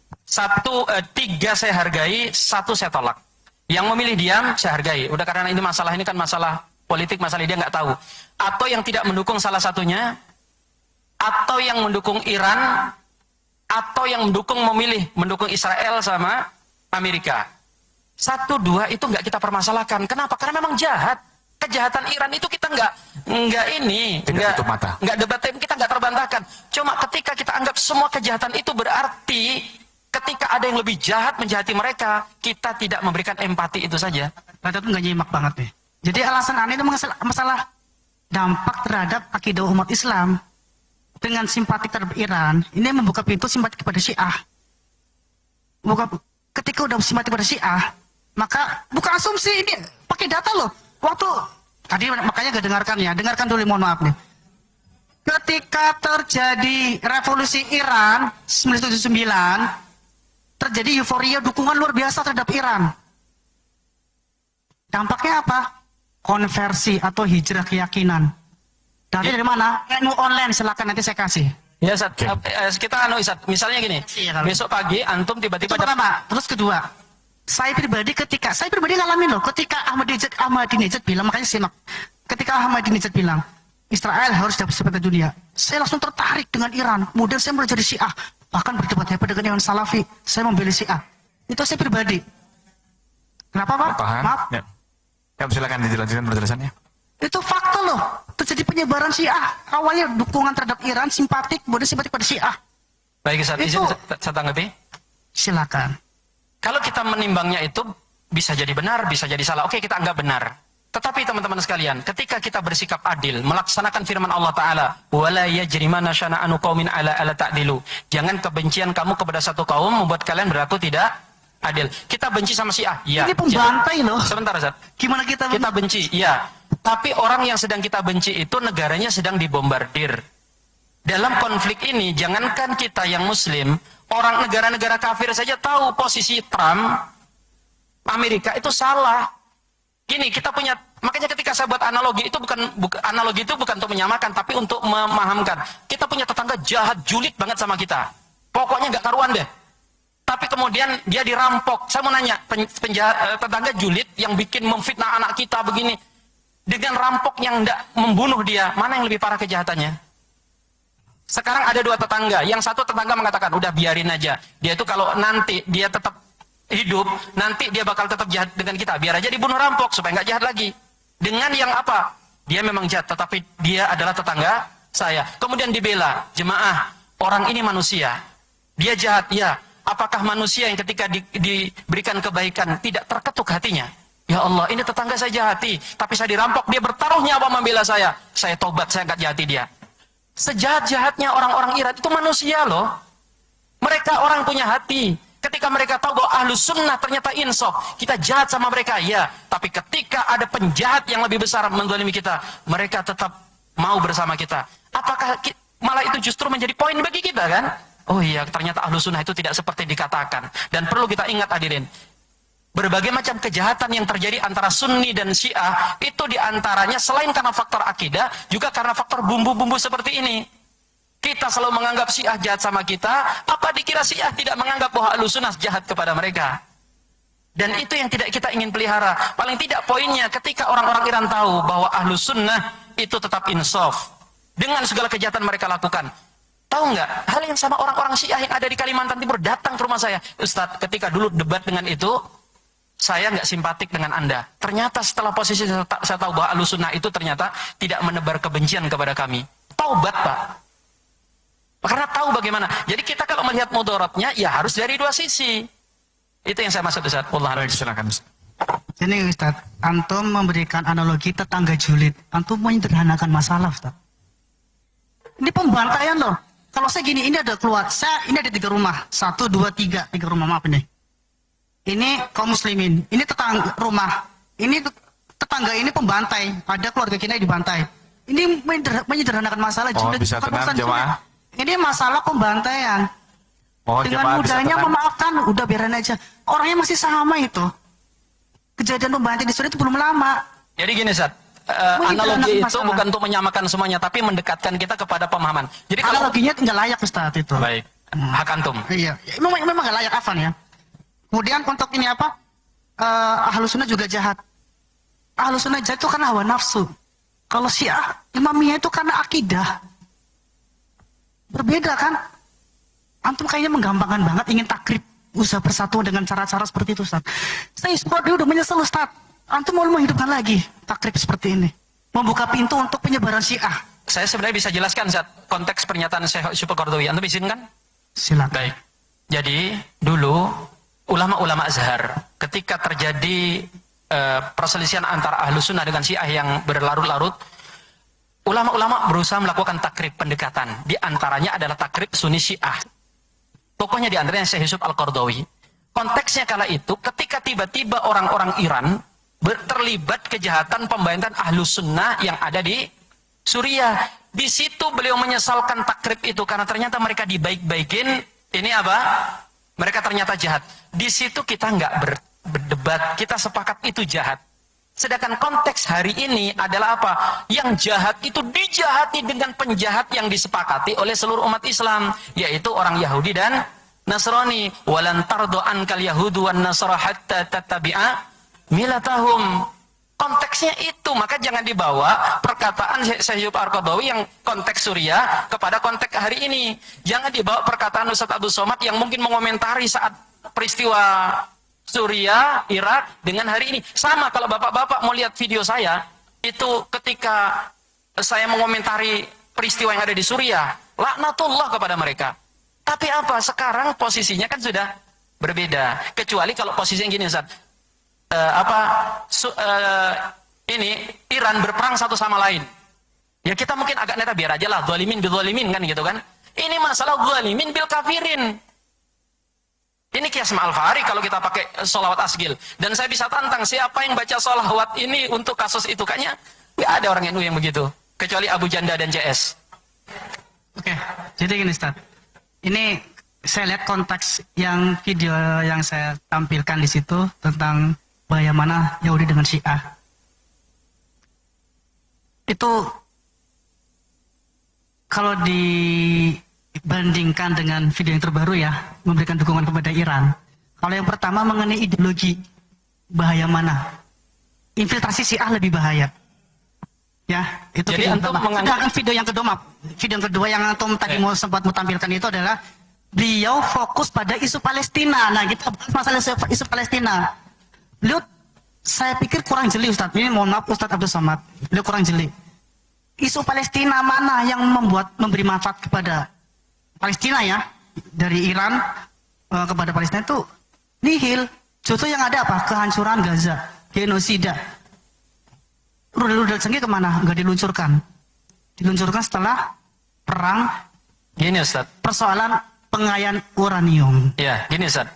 3 saya hargai, 1 saya tolak. Yang memilih diam saya hargai. Udah, karena ini kan masalah politik, masalah dia nggak tahu. Atau yang tidak mendukung salah satunya, atau yang mendukung Iran, atau yang mendukung Israel sama Amerika. 1, 2 itu nggak kita permasalahkan. Kenapa? Karena memang jahat. Kejahatan Iran itu kita nggak tutup mata. nggak debat, kita nggak terbantahkan. Cuma ketika kita anggap semua kejahatan itu berarti ketika ada yang lebih jahat menjahati mereka, kita tidak memberikan empati, itu saja. Rada tuh nggak nyimak banget nih. Jadi alasan aneh itu masalah dampak terhadap akidah umat Islam dengan simpati terhadap Iran. Ini membuka pintu simpati kepada Syiah. Ketika udah simpati pada Syiah, maka bukan asumsi, ini pakai data loh. Waktu tadi makanya gak dengarkan dulu, mohon maaf nih. Ketika terjadi revolusi Iran 1979, terjadi euforia dukungan luar biasa terhadap Iran. Dampaknya apa? Konversi atau hijrah keyakinan. Dari mana? Ilmu online, silakan nanti saya kasih. Ya, Ustaz. Kita Ustaz, misalnya gini. Iya, Besok pagi antum tiba-tiba Itu pertama. Terus kedua, saya pribadi ngalamin loh, ketika Ahmadinejad bilang, makanya simak. Ketika Ahmadinejad bilang, Israel harus dapat seperti dunia, saya langsung tertarik dengan Iran. Kemudian saya mulai jadi Syiah, bahkan berdebat hebat dengan Imam Salafi. Saya membela Syiah. Itu saya pribadi. Kenapa, Pak? Paham? Maaf. Ya. Ya, silakan dilanjutkan penjelasannya. Itu fakta loh. Terjadi penyebaran Syiah. Awalnya dukungan terhadap Iran, simpatik, kemudian simpatik pada Syiah. baik, Ustaz, izin Itu- saya tanggapi. Silakan. Kalau kita menimbangnya itu bisa jadi benar, bisa jadi salah. Oke, kita anggap benar. Tetapi teman-teman sekalian, ketika kita bersikap adil, melaksanakan firman Allah Ta'ala, wala yajrimana syana'anu qaumin ala ta'dilu. Jangan kebencian kamu kepada satu kaum membuat kalian berlaku tidak adil. Kita benci sama Syiah, iya. Ini pembantai loh. Sebentar, Ustaz. Gimana kita Benci, iya. Tapi orang yang sedang kita benci itu negaranya sedang dibombardir. Dalam konflik ini, jangankan kita yang muslim, orang negara-negara kafir saja tahu posisi Trump, Amerika itu salah. Gini, kita punya, makanya ketika saya buat analogi itu analogi itu bukan untuk menyamakan, tapi untuk memahamkan. Kita punya tetangga jahat, julid banget sama kita. Pokoknya nggak karuan deh. Tapi kemudian dia dirampok. Saya mau nanya, tetangga julid yang bikin memfitnah anak kita begini, dengan rampok yang tidak membunuh dia, mana yang lebih parah kejahatannya? Sekarang ada 2 tetangga. Yang satu tetangga mengatakan, udah biarin aja. Dia itu kalau nanti dia tetap hidup, nanti dia bakal tetap jahat dengan kita. Biar aja dibunuh rampok, supaya nggak jahat lagi. Dengan yang apa? Dia memang jahat, tetapi dia adalah tetangga saya. Kemudian dibela, jemaah, orang ini manusia. Dia jahat, ya. Apakah manusia yang ketika diberikan kebaikan tidak terketuk hatinya? Ya Allah, ini tetangga saya jahati, tapi saya dirampok, dia bertaruh nyawa membela saya. Saya tobat, saya nggak jahati dia. Sejahat-jahatnya orang-orang Iran itu manusia loh. Mereka orang punya hati. Ketika mereka tahu bahwa Ahlus Sunnah ternyata insaf, kita jahat sama mereka, ya. Tapi ketika ada penjahat yang lebih besar menzalimi kita, mereka tetap mau bersama kita. Apakah malah itu justru menjadi poin bagi kita, kan? Oh iya, ternyata Ahlus Sunnah itu tidak seperti dikatakan. Dan perlu kita ingat, hadirin, berbagai macam kejahatan yang terjadi antara Sunni dan Syiah itu diantaranya selain karena faktor akidah, juga karena faktor bumbu-bumbu seperti ini. Kita selalu menganggap Syiah jahat sama kita, apa dikira Syiah tidak menganggap bahwa Ahlus Sunnah jahat kepada mereka? Dan itu yang tidak kita ingin pelihara. Paling tidak poinnya ketika orang-orang Iran tahu bahwa Ahlus Sunnah itu tetap insaf, dengan segala kejahatan mereka lakukan. Tahu nggak, hal yang sama orang-orang Syiah yang ada di Kalimantan Timur datang ke rumah saya. Ustadz, ketika dulu debat dengan itu, saya nggak simpatik dengan Anda. Ternyata setelah posisi saya tahu bahwa Ahlussunnah itu ternyata tidak menebar kebencian kepada kami. Taubat, Pak. Karena tahu bagaimana. Jadi kita kalau melihat mudaratnya, ya harus dari dua sisi. Itu yang saya maksud, Ustaz. Baik, silakan. Ini Ustaz, antum memberikan analogi tetangga julid. Antum menyederhanakan masalah, Ustaz. Ini pembantaian loh. Kalau saya gini, ini ada keluar. Ini ada 3 rumah. 1, 2, 3. 3 rumah, maaf ini. Ini kaum muslimin. Ini tetangga rumah. Ini tetangga ini pembantai. Ada keluarga kita yang dibantai. Ini menyederhanakan masalah julid. Bisa Bukan tenang, urusan jemaah. julid. Ini masalah pembantaian. Dengan Jemaah bisa mudahnya tenang. memaafkan, udah biarin aja. Orangnya masih sama itu. Kejadian pembantai di Suriah itu belum lama. Jadi gini, Ustaz. Analogi itu bukan untuk menyamakan semuanya, tapi mendekatkan kita kepada pemahaman. Jadi kalau Analoginya nggak layak, Ustaz, itu. baik, hak antum. Iya, memang nggak layak, Afan ya. Kemudian untuk ini apa? Ahlussunnah juga jahat. Ahlussunnah jahat itu karena hawa nafsu. Kalau Syiah, imamiyah itu karena akidah. Berbeda kan? Antum kayaknya menggampangkan banget ingin takrib usaha persatuan dengan cara-cara seperti itu, Ustaz. Saya dia udah menyesal, Ustaz. Antum mau menghidupkan lagi takrib seperti ini. Membuka pintu untuk penyebaran Syiah. Saya sebenarnya bisa jelaskan, Ustaz, konteks pernyataan Syekh Yusuf Al-Qaradawi. Antum izinkan? Silakan. Baik. Jadi dulu ulama-ulama Azhar ketika terjadi perselisihan antara Ahlussunnah dengan Syiah yang berlarut-larut, ulama-ulama berusaha melakukan takrib pendekatan. Di antaranya adalah takrib Sunni Syiah. Pokoknya di antaranya Syekh Yusuf Al-Qaradawi. Konteksnya kala itu ketika tiba-tiba orang-orang Iran terlibat kejahatan pembantian Ahlussunnah yang ada di Suriah. Di situ beliau menyesalkan takrib itu karena ternyata mereka dibaik-baikin. Ini apa? Mereka ternyata jahat. Di situ kita nggak berdebat, kita sepakat itu jahat. Sedangkan konteks hari ini adalah apa? Yang jahat itu dijahati dengan penjahat yang disepakati oleh seluruh umat Islam, yaitu orang Yahudi dan Nasrani. Walan tardo ankal yahudu wan nasara hatta tattabi'a milatahum. Konteksnya itu, maka jangan dibawa perkataan Syekh Yusuf Al-Qaradawi yang konteks Suriah kepada konteks hari ini. Jangan dibawa perkataan Ustaz Abdul Somad yang mungkin mengomentari saat peristiwa Suriah, Irak dengan hari ini. Sama kalau bapak-bapak mau lihat video saya, itu ketika saya mengomentari peristiwa yang ada di Suriah, laknatullah kepada mereka. Tapi apa? Sekarang posisinya kan sudah berbeda. Kecuali kalau posisinya gini, Ustaz. Ini Iran berperang satu sama lain. Ya kita mungkin agak neta biar aja lah, dzalimin bil dzalimin kan gitu kan. Ini masalah dzalimin bil kafirin. Ini kias ma'al fahari kalau kita pakai sholawat asgil. Dan saya bisa tantang siapa yang baca sholawat ini untuk kasus itu. Kayaknya nggak ada orang NU yang begitu. Kecuali Abu Janda dan CS. Oke, jadi gini, Ustaz. Ini saya lihat konteks yang video yang saya tampilkan di situ tentang bagaimana Yahudi dengan Syiah. Itu kalau dibandingkan dengan video yang terbaru ya, memberikan dukungan kepada Iran. Kalau yang pertama mengenai ideologi, bahaya mana? Infiltrasi Syiah lebih bahaya. Ya, itu jadi video antum yang pertama. menganggap Sedangkan video yang kedua, maaf. Video yang kedua yang antum tadi mau sempat mau tampilkan itu adalah beliau fokus pada isu Palestina. Nah, kita bahas masalah isu Palestina. Beliau, saya pikir kurang jeli, Ustadz. Ini mohon maaf Ustadz Abdul Somad. Beliau kurang jeli. Isu Palestina mana yang memberi manfaat kepada Palestina ya? Dari Iran kepada Palestina itu nihil. Justru yang ada apa? Kehancuran Gaza, genosida. Rudal Cengkih kemana? Nggak diluncurkan. Diluncurkan setelah perang. gini Ustaz. Persoalan pengayaan uranium. Ya, gini Ustaz.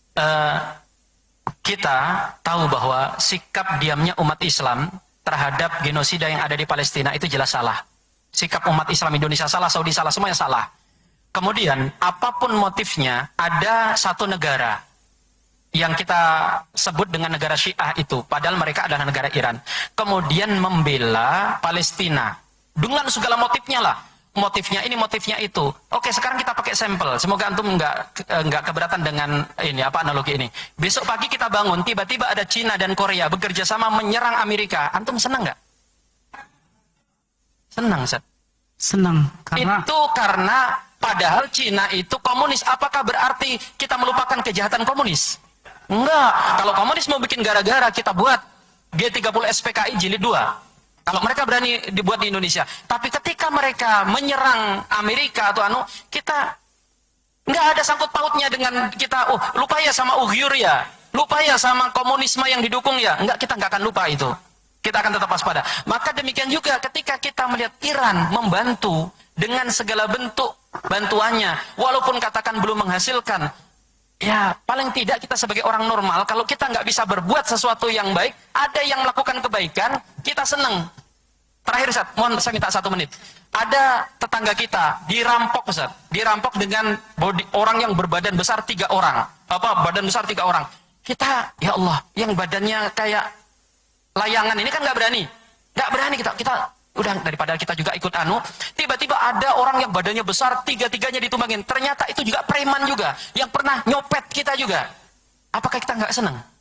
Kita tahu bahwa sikap diamnya umat Islam terhadap genosida yang ada di Palestina itu jelas salah. Sikap umat Islam Indonesia salah, Saudi salah, semuanya salah. Kemudian, apapun motifnya, ada satu negara yang kita sebut dengan negara Syiah itu, padahal mereka adalah negara Iran. Kemudian membela Palestina dengan segala motifnya lah. Motifnya ini, motifnya itu. Oke, sekarang kita pakai sampel. Semoga antum nggak keberatan dengan ini apa analogi ini. Besok pagi kita bangun, tiba-tiba ada Cina dan Korea bekerja sama menyerang Amerika. Antum senang nggak? Senang, Ustaz. Senang karena Itu karena padahal Cina itu komunis. Apakah berarti kita melupakan kejahatan komunis? Enggak. Kalau komunis mau bikin gara-gara, kita buat G30 SPKI jilid 2. Kalau mereka berani dibuat di Indonesia. Tapi ketika mereka menyerang Amerika atau kita nggak ada sangkut pautnya dengan kita, oh lupa ya sama Uighur ya, lupa ya sama komunisme yang didukung ya. Enggak, kita nggak akan lupa itu. Kita akan tetap waspada. Maka demikian juga ketika kita melihat Iran membantu dengan segala bentuk bantuannya, walaupun katakan belum menghasilkan, ya paling tidak kita sebagai orang normal, kalau kita nggak bisa berbuat sesuatu yang baik, ada yang melakukan kebaikan, kita senang. Terakhir Ustaz, mohon saya minta 1 menit. Ada tetangga kita dirampok Ustaz, dirampok dengan orang yang berbadan besar 3 orang. Badan besar 3 orang. Kita, ya Allah, yang badannya kayak layangan ini kan nggak berani kita udah daripada kita juga ikut tiba-tiba ada orang yang badannya besar 3-tiganya ditumbangin, ternyata itu juga preman juga yang pernah nyopet kita juga. Apakah kita nggak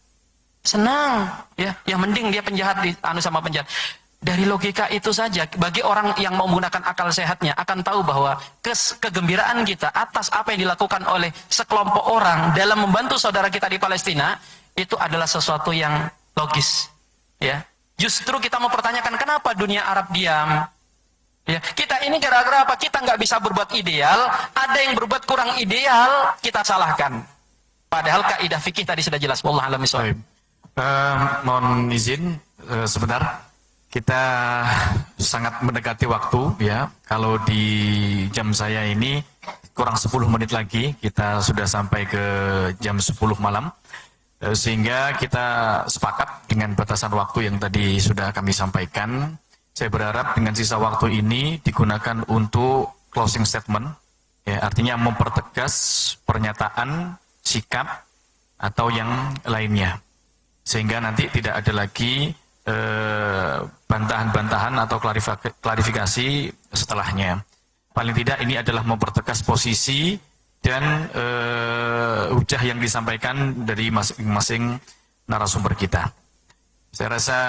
senang ya, yang mending dia penjahat sama penjahat. Dari logika itu saja, bagi orang yang mau menggunakan akal sehatnya akan tahu bahwa kegembiraan kita atas apa yang dilakukan oleh sekelompok orang dalam membantu saudara kita di Palestina itu adalah sesuatu yang logis. Ya, justru kita mempertanyakan kenapa dunia Arab diam. Ya, kita ini gara-gara apa? Kita nggak bisa berbuat ideal, ada yang berbuat kurang ideal, kita salahkan. Padahal kaidah fikih tadi sudah jelas. Wallahu a'lam bishawab. Mohon izin sebentar. Kita sangat mendekati waktu ya. Kalau di jam saya ini kurang 10 menit lagi kita sudah sampai ke jam 10 malam. Sehingga kita sepakat dengan batasan waktu yang tadi sudah kami sampaikan. Saya berharap dengan sisa waktu ini digunakan untuk closing statement, ya, artinya mempertegas pernyataan, sikap, atau yang lainnya. Sehingga nanti tidak ada lagi bantahan-bantahan atau klarifikasi setelahnya. Paling tidak ini adalah mempertegas posisi dan hujah yang disampaikan dari masing-masing narasumber kita. Saya rasa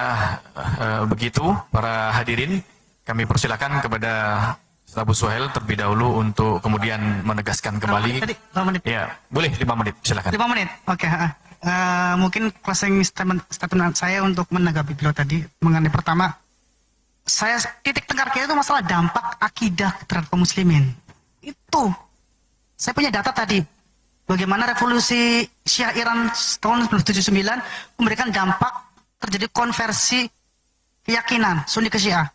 begitu para hadirin, kami persilakan kepada Abu Suhail terlebih dahulu untuk kemudian menegaskan kembali. Tadi 5 menit. Ya, boleh 5 menit, silakan. 5 menit. Oke, mungkin closing statement saya untuk menanggapi beliau tadi mengenai pertama, saya titik tengkar kita itu masalah dampak akidah terhadap kaum muslimin. Itu saya punya data tadi, bagaimana revolusi Syiah Iran tahun 1979 memberikan dampak terjadi konversi keyakinan Sunni ke Syiah.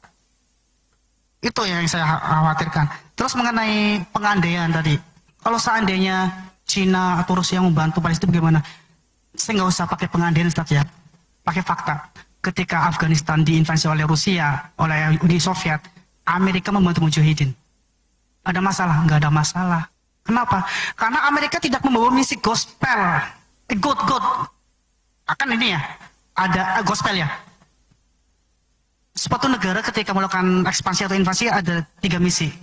Itu yang saya khawatirkan. Terus mengenai pengandaian tadi, kalau seandainya Cina atau Rusia membantu Palestina bagaimana? Saya nggak usah pakai pengandaian Ustaz ya, pakai fakta. Ketika Afghanistan diinvasi oleh Rusia, oleh Uni Soviet, Amerika membantu mujahidin. Ada masalah? Nggak ada masalah. Kenapa? Karena Amerika tidak membawa misi gospel, God. Akan ini ya, ada gospel ya. Suatu negara ketika melakukan ekspansi atau invasi ada 3 misi.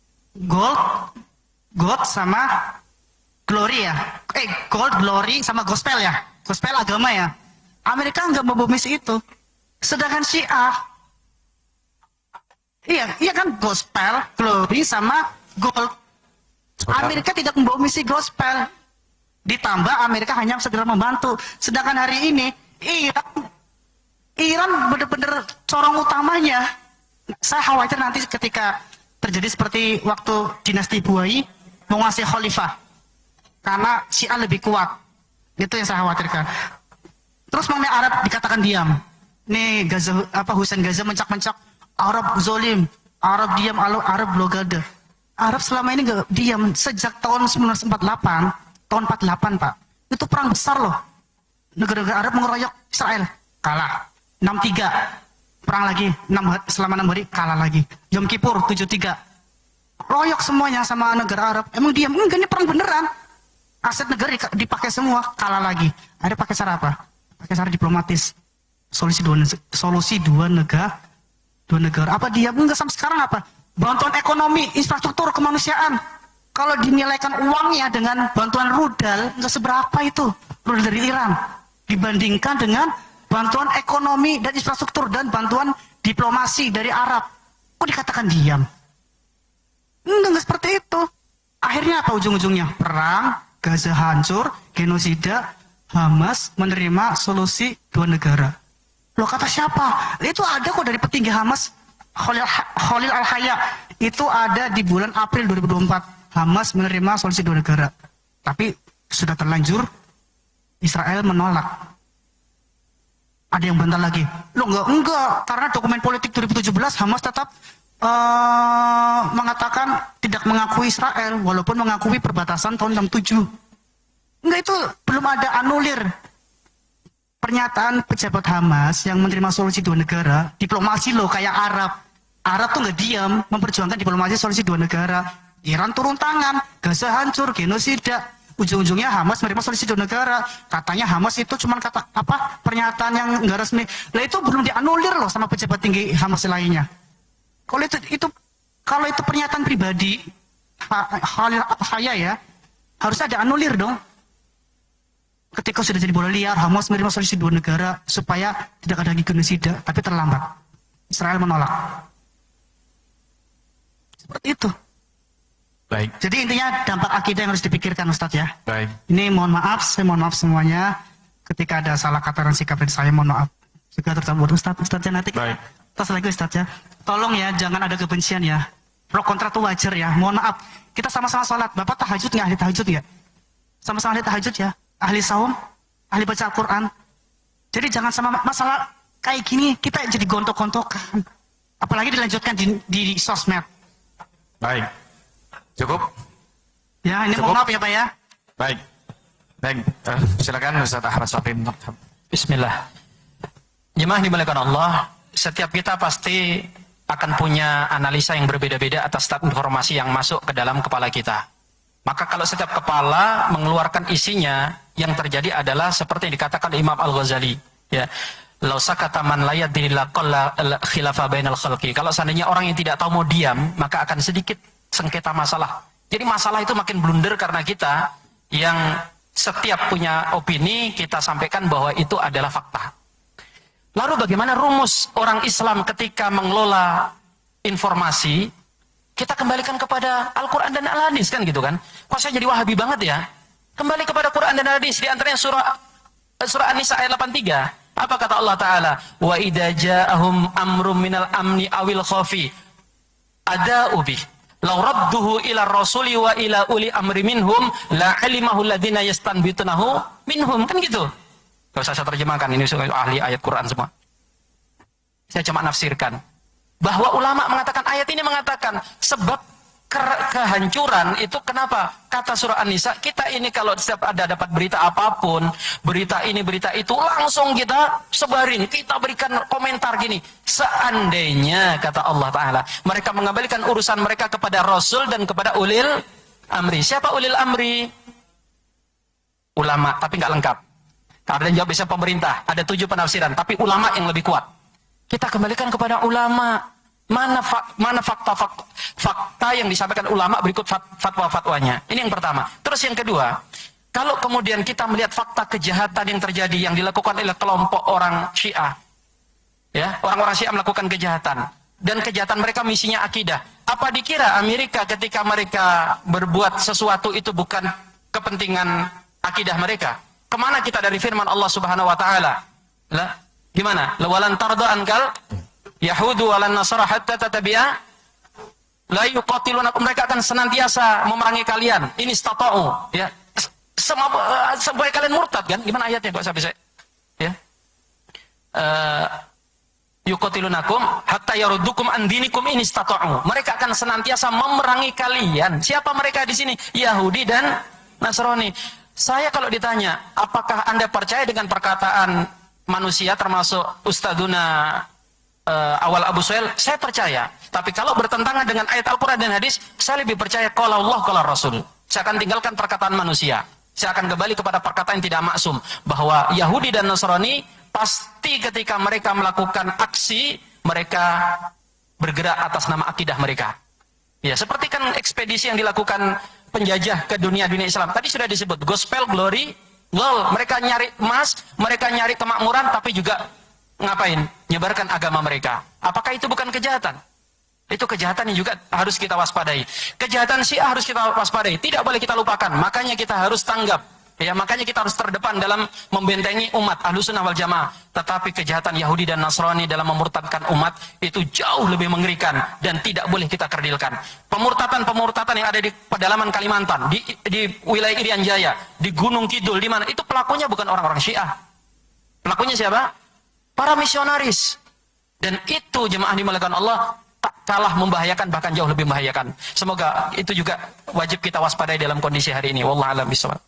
God sama glory ya. Gold, glory sama gospel ya. Gospel agama ya. Amerika nggak membawa misi itu. Sedangkan Syiah, iya kan gospel, glory sama gold. Amerika tidak membawa misi gospel. Ditambah Amerika hanya segera membantu. Sedangkan hari ini Iran benar-benar corong utamanya. Saya khawatir nanti ketika terjadi seperti waktu dinasti Buai menguasai khalifah. Karena Syiah lebih kuat. Itu yang saya khawatirkan. Terus mengenai Arab dikatakan diam. Nih Husain Gaza mencak-mencak Arab zolim, Arab diam, Arab blokade. Arab selama ini nggak diam sejak tahun 1948, tahun 48 Pak. Itu perang besar loh. Negara-negara Arab mengeroyok Israel, kalah. 63, perang lagi, selama 6 hari, kalah lagi. Yom Kippur, 73. Royok semuanya sama negara Arab. Emang diam? Enggak, ini perang beneran. Aset negara dipakai semua, kalah lagi. Ada pakai cara apa? Pakai cara diplomatis. Solusi dua negara. Apa diam? Enggak, sampai sekarang apa? Bantuan ekonomi, infrastruktur, kemanusiaan. Kalau dinilaikan uangnya dengan bantuan rudal, nggak seberapa itu rudal dari Iran dibandingkan dengan bantuan ekonomi dan infrastruktur dan bantuan diplomasi dari Arab. Kok dikatakan diam? Enggak seperti itu. Akhirnya apa ujung-ujungnya? Perang, Gaza hancur, genosida, Hamas menerima solusi dua negara. Loh kata siapa? Itu ada kok dari petinggi Hamas, Khalil Al-Haya. Itu ada di bulan April 2024. Hamas menerima solusi dua negara. Tapi sudah terlanjur, Israel menolak. Ada yang bentar lagi. Loh enggak. Karena dokumen politik 2017 Hamas tetap mengatakan tidak mengakui Israel walaupun mengakui perbatasan tahun 67. Enggak, itu belum ada anulir. Pernyataan pejabat Hamas yang menerima solusi dua negara, diplomasi loh kayak Arab. Arab tuh nggak diam memperjuangkan diplomasi solusi dua negara. Iran turun tangan, Gaza hancur, genosida. Ujung-ujungnya Hamas menerima solusi dua negara. Katanya Hamas itu cuma kata apa? Pernyataan yang nggak resmi. Lah itu belum dianulir loh sama pejabat tinggi Hamas lainnya. Kalau itu pernyataan pribadi Khalil Al-Haya ya, harusnya ada anulir dong. Ketika sudah jadi bola liar, Hamas menerima solusi dua negara supaya tidak ada lagi genosida, tapi terlambat. Israel menolak. Seperti itu. Baik. Jadi intinya dampak akidah yang harus dipikirkan Ustadz ya. Baik. Ini mohon maaf, saya mohon maaf semuanya. Ketika ada salah kata dan sikap dari saya, mohon maaf. Juga terutama buat Ustadz Janatik. Baik. Terus lagi Ustadz ya. Tolong ya, jangan ada kebencian ya. Pro kontra itu wajar ya. Mohon maaf. Kita sama-sama sholat. Bapak tahajud nggak? Ahli tahajud nggak? Sama-sama ahli tahajud ya. Ahli saum, ahli baca Al-Quran. Jadi jangan sama masalah kayak gini kita jadi gontok-gontokan. Apalagi dilanjutkan di sosmed. Baik. Cukup? Ya, ini Cukup? mohon maaf ya Pak ya. Baik. Baik. Silakan Ustaz Ahmad Syafrin. Bismillah. Jemaah dimuliakan Allah, setiap kita pasti akan punya analisa yang berbeda-beda atas setiap informasi yang masuk ke dalam kepala kita. Maka kalau setiap kepala mengeluarkan isinya, yang terjadi adalah seperti yang dikatakan Imam Al-Ghazali, ya. Lau sakata man la yadri laqalla khilafa bainal khalqi. Kalau seandainya orang yang tidak tahu mau diam, maka akan sedikit sengketa masalah. Jadi masalah itu makin blunder karena kita yang setiap punya opini kita sampaikan bahwa itu adalah fakta. Lalu bagaimana rumus orang Islam ketika mengelola informasi? Kita kembalikan kepada Al-Quran dan Al-Hadis kan gitu kan. Kok saya jadi wahabi banget ya? Kembali kepada Quran dan Hadis. Di antaranya surah An-Nisa ayat 83. Apa kata Allah Ta'ala? Wa idza ja'ahum amrum minal amni awil khafi ada'u bih. Lau radduhu ila rasuli wa ila uli amri minhum la alimahu alladhina yastanbitunahu minhum. Kan gitu. Gak usah saya terjemahkan. Ini ahli ayat Quran semua. Saya cuma nafsirkan. Bahwa ulama mengatakan, ayat ini mengatakan sebab kehancuran itu kenapa? Kata surah An-Nisa, kita ini kalau setiap ada dapat berita apapun, berita ini, berita itu, langsung kita sebarin, kita berikan komentar gini. Seandainya, kata Allah Ta'ala, mereka mengembalikan urusan mereka kepada Rasul dan kepada ulil amri. Siapa ulil amri? Ulama, tapi nggak lengkap. Karena jawab bisa pemerintah, ada 7 penafsiran, tapi ulama yang lebih kuat. Kita kembalikan kepada ulama. Mana fakta yang disampaikan ulama berikut fatwa-fatwanya. Ini yang pertama. Terus yang kedua, kalau kemudian kita melihat fakta kejahatan yang terjadi yang dilakukan oleh kelompok orang Syiah, ya, orang-orang Syiah melakukan kejahatan dan kejahatan mereka misinya akidah. Apa dikira Amerika ketika mereka berbuat sesuatu itu bukan kepentingan akidah mereka? Kemana kita dari firman Allah Subhanahu Wa Taala? Lah, gimana? Lawalan tarda ankal Yahudu walan Nasara hatta tatabi'a la yuqatilunakum, mereka akan senantiasa memerangi kalian. Ini istata'u, ya. Sampai kalian murtad kan? Gimana ayatnya kok sampai saya? Ya. Yuqatilunakum hatta yaruddukum an dinikum in istata'u. Mereka akan senantiasa memerangi kalian. Siapa mereka di sini? Yahudi dan Nasrani. Saya kalau ditanya, apakah Anda percaya dengan perkataan manusia termasuk Ustaduna awal Abu Suhail? Saya percaya. Tapi kalau bertentangan dengan ayat Al-Quran dan hadis, saya lebih percaya qala Allah qala Rasul. Saya akan tinggalkan perkataan manusia. Saya akan kembali kepada perkataan yang tidak maksum. Bahwa Yahudi dan Nasrani pasti ketika mereka melakukan aksi, mereka bergerak atas nama akidah mereka. Ya, seperti kan ekspedisi yang dilakukan penjajah ke dunia Islam. Tadi sudah disebut gospel, glory, goal. Mereka nyari emas, mereka nyari kemakmuran, tapi juga ngapain? Nyebarkan agama mereka. Apakah itu bukan kejahatan? Itu kejahatan yang juga harus kita waspadai. Kejahatan Syiah harus kita waspadai, tidak boleh kita lupakan. Makanya kita harus tanggap. Ya, makanya kita harus terdepan dalam membentengi umat Ahlussunnah wal Jamaah. Tetapi kejahatan Yahudi dan Nasrani dalam memurtadkan umat itu jauh lebih mengerikan dan tidak boleh kita kerdilkan. Pemurtatan yang ada di pedalaman Kalimantan, di wilayah Irian Jaya, di Gunung Kidul, di mana itu pelakunya bukan orang-orang Syiah. Pelakunya siapa? Para misionaris. Dan itu jemaah dimuliakan Allah tak kalah membahayakan, bahkan jauh lebih membahayakan. Semoga itu juga wajib kita waspadai dalam kondisi hari ini. Wallahu a'lam bishawab.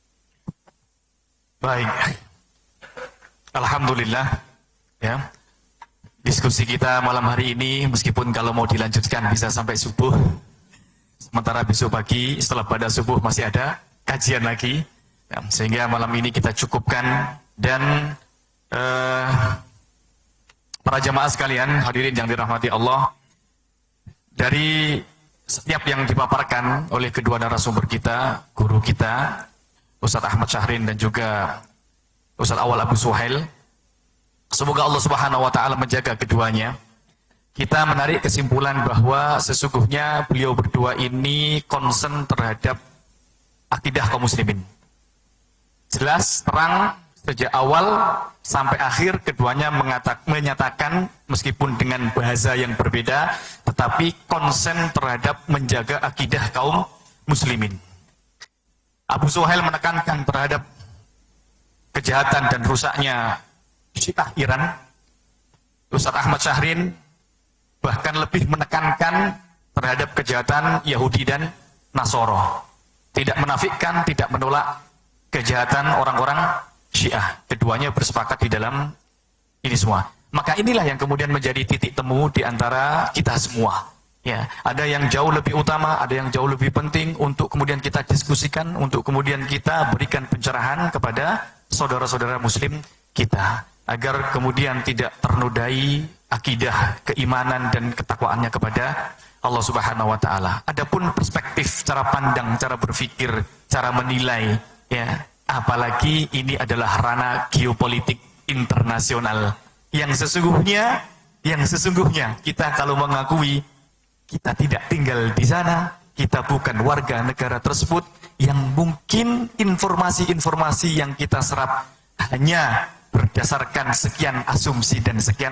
Baik. Alhamdulillah ya. Diskusi kita malam hari ini meskipun kalau mau dilanjutkan bisa sampai subuh. Sementara besok pagi setelah pada subuh masih ada kajian lagi. Ya, sehingga malam ini kita cukupkan dan para jamaah sekalian, hadirin yang dirahmati Allah, dari setiap yang dipaparkan oleh kedua narasumber kita, guru kita Ustadz Ahmad Syahrin dan juga Ustadz Awal Abu Suhail, semoga Allah Subhanahu wa taala menjaga keduanya. Kita menarik kesimpulan bahwa sesungguhnya beliau berdua ini concern terhadap akidah kaum muslimin. Jelas, terang, sejak awal sampai akhir keduanya menyatakan meskipun dengan bahasa yang berbeda, tetapi konsen terhadap menjaga akidah kaum muslimin. Abu Suhail menekankan terhadap kejahatan dan rusaknya Syiah Iran. Ustadz Ahmad Syahrin bahkan lebih menekankan terhadap kejahatan Yahudi dan Nasoro. Tidak menafikan, tidak menolak kejahatan orang-orang Syiah. Keduanya bersepakat di dalam ini semua. Maka inilah yang kemudian menjadi titik temu di antara kita semua. Ya, ada yang jauh lebih utama, ada yang jauh lebih penting untuk kemudian kita diskusikan, untuk kemudian kita berikan pencerahan kepada saudara-saudara muslim kita, agar kemudian tidak ternodai akidah, keimanan dan ketakwaannya kepada Allah Subhanahu wa taala. Adapun perspektif, cara pandang, cara berpikir, cara menilai, ya, apalagi ini adalah ranah geopolitik internasional yang sesungguhnya kita kalau mengakui kita tidak tinggal di sana, kita bukan warga negara tersebut, yang mungkin informasi-informasi yang kita serap hanya berdasarkan sekian asumsi dan sekian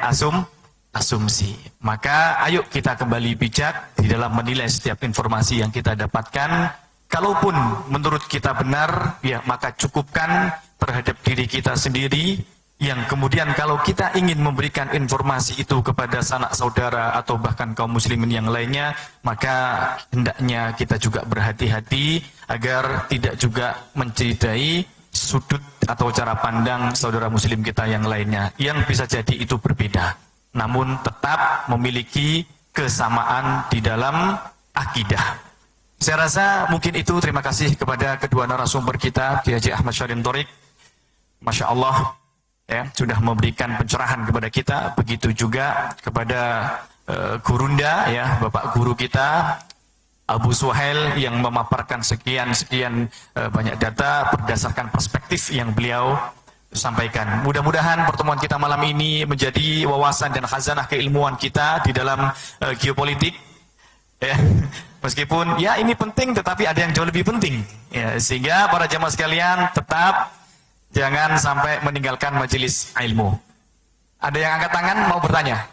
asumsi. Maka ayo kita kembali bijak di dalam menilai setiap informasi yang kita dapatkan. Kalaupun menurut kita benar, ya maka cukupkan terhadap diri kita sendiri. Yang kemudian kalau kita ingin memberikan informasi itu kepada sanak saudara atau bahkan kaum muslimin yang lainnya, maka hendaknya kita juga berhati-hati agar tidak juga mencidai sudut atau cara pandang saudara muslim kita yang lainnya yang bisa jadi itu berbeda, namun tetap memiliki kesamaan di dalam akidah. Saya rasa mungkin itu. Terima kasih kepada kedua narasumber kita, Kiai Haji Ahmad Syahrin Thorik. Masya Allah, ya, sudah memberikan pencerahan kepada kita. Begitu juga kepada gurunda, ya, Bapak Guru kita Abu Suhail yang memaparkan sekian banyak data berdasarkan perspektif yang beliau sampaikan. Mudah-mudahan pertemuan kita malam ini menjadi wawasan dan khazanah keilmuan kita di dalam geopolitik. Ya. Meskipun ya ini penting, tetapi ada yang jauh lebih penting. Ya, sehingga para jamaah sekalian tetap jangan sampai meninggalkan majelis ilmu. Ada yang angkat tangan mau bertanya?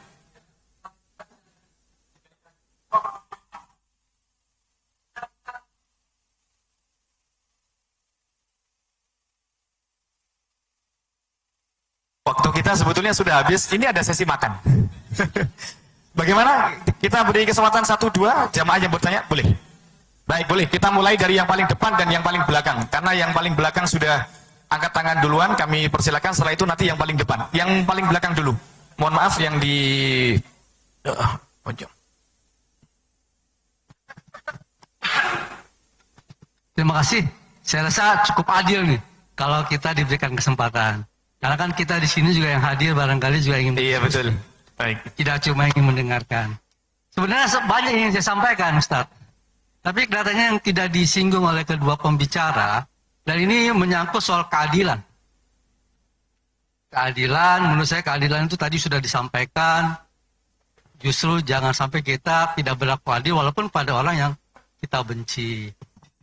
Waktu kita sebetulnya sudah habis. Ini ada sesi makan. Bagaimana kita beri kesempatan 1-2 jamaah yang bertanya? Boleh? Baik, boleh. Kita mulai dari yang paling depan dan yang paling belakang. Karena yang paling belakang sudah angkat tangan duluan, kami persilakan. Setelah itu nanti yang paling depan. Yang paling belakang dulu. Mohon maaf yang di pojok. Terima kasih. Saya rasa cukup adil nih kalau kita diberikan kesempatan. Karena kan kita di sini juga yang hadir barangkali juga ingin. Iya, betul. Baik. Tidak cuma ingin mendengarkan. Sebenarnya banyak yang saya sampaikan, Ustaz. Tapi kelihatannya yang tidak disinggung oleh kedua pembicara, dan ini menyangkut soal keadilan. Keadilan, menurut saya keadilan itu tadi sudah disampaikan. Justru jangan sampai kita tidak berlaku adil walaupun pada orang yang kita benci.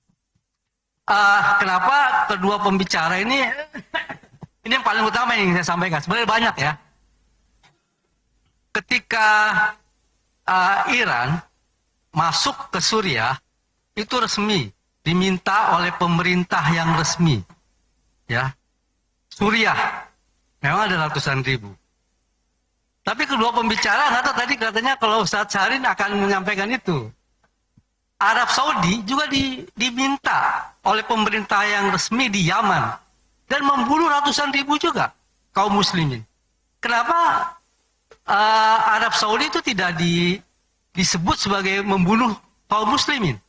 Kenapa kedua pembicara ini yang paling utama yang ingin saya sampaikan. Sebenarnya banyak ya. Ketika Iran masuk ke Suriah itu resmi diminta oleh pemerintah yang resmi, ya. Suriah memang ada ratusan ribu. Tapi kedua pembicara nggak tahu tadi katanya kalau Ustadz Syahrin akan menyampaikan itu. Arab Saudi juga diminta oleh pemerintah yang resmi di Yaman dan membunuh ratusan ribu juga kaum muslimin. Kenapa Arab Saudi itu tidak disebut sebagai membunuh kaum muslimin?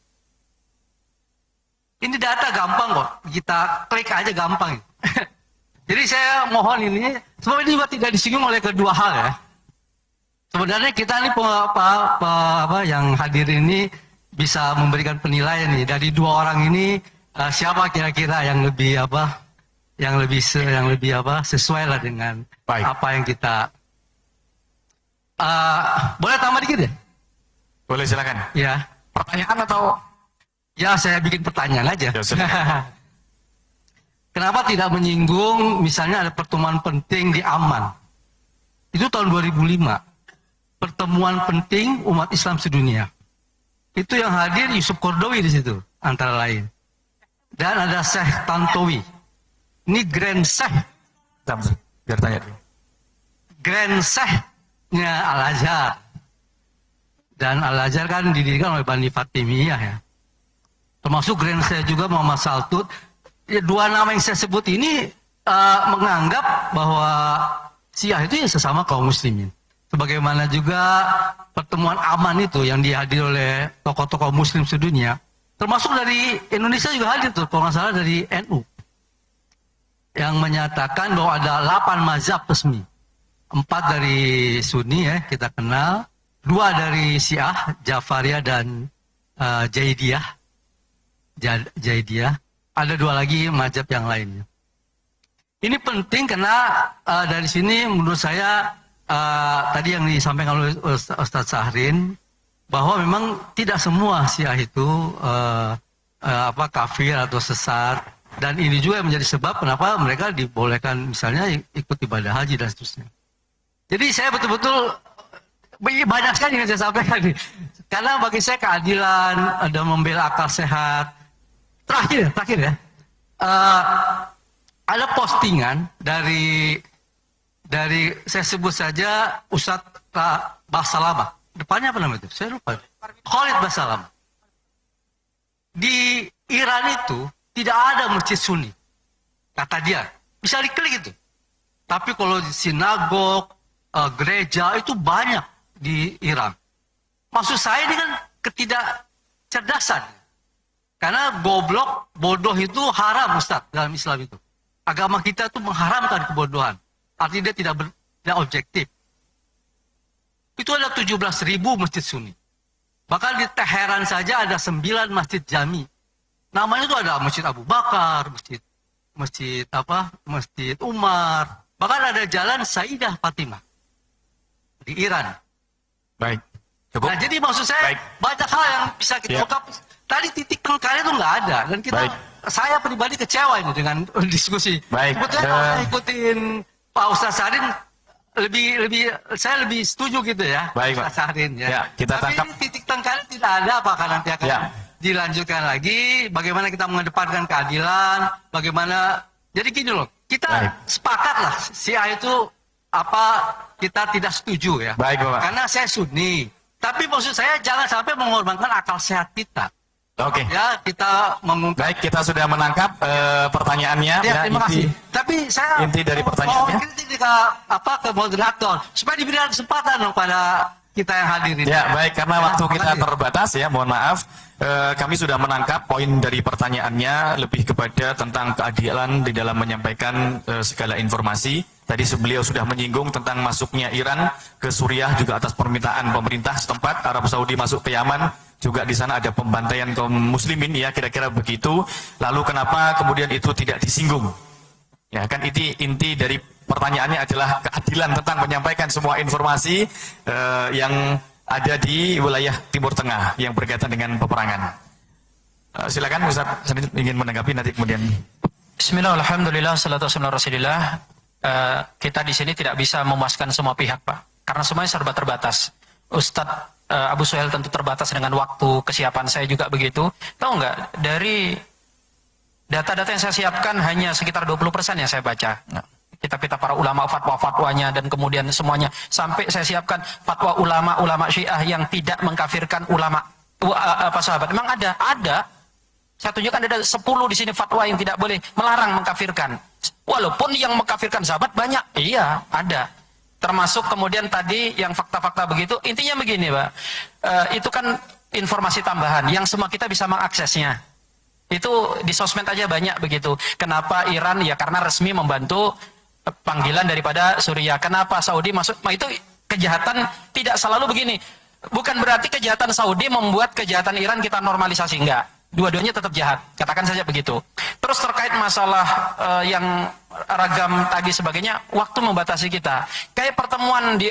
Ini data gampang kok, kita klik aja gampang. Jadi saya mohon ini, sebab ini juga tidak disinggung oleh kedua hal ya. Sebenarnya kita ini yang hadir ini bisa memberikan penilaian nih dari dua orang ini siapa kira-kira yang lebih sesuai lah dengan apa yang kita. Boleh tambah dikit ya? Boleh, silakan. Ya. Pertanyaan atau? Ya, saya bikin pertanyaan aja. Ya, silakan. Kenapa tidak menyinggung misalnya ada pertemuan penting di Amman? Itu tahun 2005. Pertemuan penting umat Islam sedunia. Itu yang hadir Yusuf Qaradawi di situ antara lain. Dan ada Syekh Tantowi. Ini Grand Syekh. Biar tanya dulu. Grand Syekh-nya Al-Azhar. Dan Al-Azhar kan didirikan oleh Bani Fatimiyah ya. Termasuk Grand Syekh juga Muhammad Saltut. Ya, dua nama yang saya sebut ini menganggap bahwa Syiah itu ya sesama kaum muslimin. Sebagaimana juga pertemuan Aman itu yang dihadiri oleh tokoh-tokoh muslim sedunia. Termasuk dari Indonesia juga hadir tuh, kalau nggak salah dari NU. Yang menyatakan bahwa ada 8 mazhab resmi. 4 dari Sunni ya, kita kenal. 2 dari Syiah, Jafariyah dan Jaidiyah. Ada 2 lagi mazhab yang lainnya. Ini penting karena dari sini menurut saya tadi yang disampaikan oleh Ustadz Syahrin bahwa memang tidak semua Syiah itu kafir atau sesat, dan ini juga menjadi sebab kenapa mereka dibolehkan misalnya ikut ibadah haji dan seterusnya. Jadi saya betul-betul banyak sekali yang saya sampaikan nih. Karena bagi saya keadilan dan membela akal sehat. Terakhir ya. Ada postingan dari saya sebut saja Ustadz Basalamah. Depannya apa namanya itu? Saya lupa. Khalid Basalamah. Di Iran itu tidak ada masjid Sunni. Kata dia. Bisa diklik itu. Tapi kalau di sinagog, gereja itu banyak di Iran. Maksud saya ini kan ketidakcerdasan. Karena bodoh itu haram Ustaz dalam Islam itu. Agama kita itu mengharamkan kebodohan. Artinya dia tidak objektif. Itu ada 17.000 masjid Sunni. Bahkan di Teheran saja ada 9 masjid jami. Namanya itu ada Masjid Abu Bakar, Masjid Umar. Bahkan ada Jalan Sayyidah Fatimah di Iran. Baik. Cukup. Nah, jadi maksud saya banyak hal yang bisa kita ungkap. Tadi titik tengkarnya itu nggak ada, dan saya pribadi kecewa ini dengan diskusi. Baik. Sebetulnya kalau saya ikutin Pak Ustadz Syahrin saya lebih setuju gitu ya. Baik, Pak. Ustadz Syahrin ya. Ya, kita Tapi tangkap. ini titik tengkarnya tidak ada, apakah nanti akan dilanjutkan lagi? Bagaimana kita mengedepankan keadilan? Bagaimana? Jadi gini loh, kita sepakat lah Syiah itu kita tidak setuju ya. Baik, Bapak. Karena saya Sunni. Tapi maksud saya jangan sampai mengorbankan akal sehat kita. Oke. Ya, kita mengungkap. Baik, kita sudah menangkap pertanyaannya. Ya, terima kasih. Tapi saya inti dari pertanyaannya. mau kritik ke moderator supaya diberikan kesempatan kepada kita yang hadir ini. Ya, baik, karena waktu kita makasih. terbatas ya, mohon maaf. Kami sudah menangkap poin dari pertanyaannya lebih kepada tentang keadilan di dalam menyampaikan segala informasi. Tadi beliau sudah menyinggung tentang masuknya Iran ke Suriah juga atas permintaan pemerintah setempat. Arab Saudi masuk ke Yaman, juga di sana ada pembantaian kaum muslimin ya, kira-kira begitu. Lalu kenapa kemudian itu tidak disinggung? Ya kan inti dari Pertanyaannya adalah keadilan tentang menyampaikan semua informasi yang ada di wilayah Timur Tengah yang berkaitan dengan peperangan. Silakan Ustaz, saya ingin menanggapi nanti kemudian. Bismillah, alhamdulillah, salatu wassalamu ala Rasulillah. Kita di sini tidak bisa memuaskan semua pihak, Pak, karena semuanya serba terbatas. Ustadz Abu Suhail tentu terbatas dengan waktu, kesiapan saya juga begitu. Tahu nggak, dari data-data yang saya siapkan hanya sekitar 20% yang saya baca. Kitab-kitab para ulama, fatwa-fatwanya, dan kemudian semuanya. Sampai saya siapkan fatwa ulama-ulama Syiah yang tidak mengkafirkan ulama sahabat. Memang ada. Saya tunjukkan ada 10 di sini fatwa yang tidak boleh, melarang mengkafirkan. Walaupun yang mengkafirkan sahabat banyak. Iya, ada. Termasuk kemudian tadi yang fakta-fakta begitu. Intinya begini, Pak. Itu kan informasi tambahan yang semua kita bisa mengaksesnya. Itu di sosmed aja banyak begitu. Kenapa Iran? Ya karena resmi membantu panggilan daripada Suriah. Kenapa Saudi masuk? Itu kejahatan tidak selalu begini. Bukan berarti kejahatan Saudi membuat kejahatan Iran kita normalisasi, enggak. Dua-duanya tetap jahat. Katakan saja begitu. Terus terkait masalah yang ragam tadi sebagainya, waktu membatasi kita. Kayak pertemuan di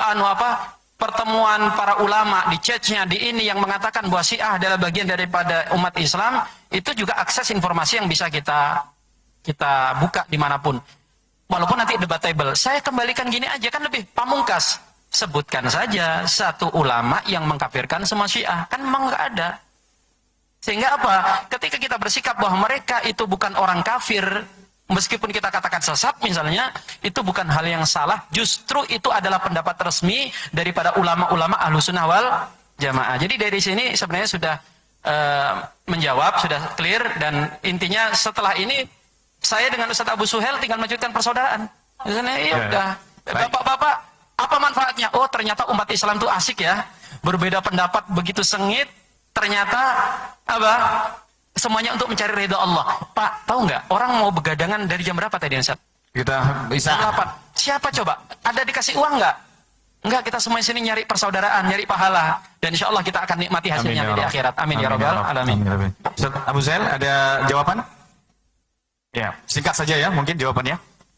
pertemuan para ulama di church-nya di ini yang mengatakan bahwa Syiah adalah bagian daripada umat Islam, itu juga akses informasi yang bisa kita buka dimanapun. Walaupun nanti debatable. Saya kembalikan gini aja, kan lebih pamungkas. Sebutkan saja satu ulama yang mengkafirkan semua Syiah. Kan memang nggak ada. Sehingga apa? Ketika kita bersikap bahwa mereka itu bukan orang kafir, meskipun kita katakan sesat misalnya, itu bukan hal yang salah. Justru itu adalah pendapat resmi daripada ulama-ulama Ahlussunnah wal Jamaah. Jadi dari sini sebenarnya sudah menjawab, sudah clear, dan intinya setelah ini saya dengan Ustaz Abu Suhail tinggal melanjutkan persaudaraan. Misalnya, ya udah. Bapak-bapak, apa manfaatnya? Oh, ternyata umat Islam itu asik ya. Berbeda pendapat begitu sengit, ternyata apa? Semuanya untuk mencari ridha Allah. Pak, tahu nggak? Orang mau begadangan dari jam berapa tadi, Ustaz? Kita bisa. Jam 8. Siapa coba? Ada dikasih uang nggak? Enggak, kita semua di sini nyari persaudaraan, nyari pahala, dan insya Allah kita akan nikmati hasilnya di akhirat. Amin ya rabbal alamin. Ustaz Abu Suhail, ada jawaban? Ya, singkat saja ya, mungkin jawabannya.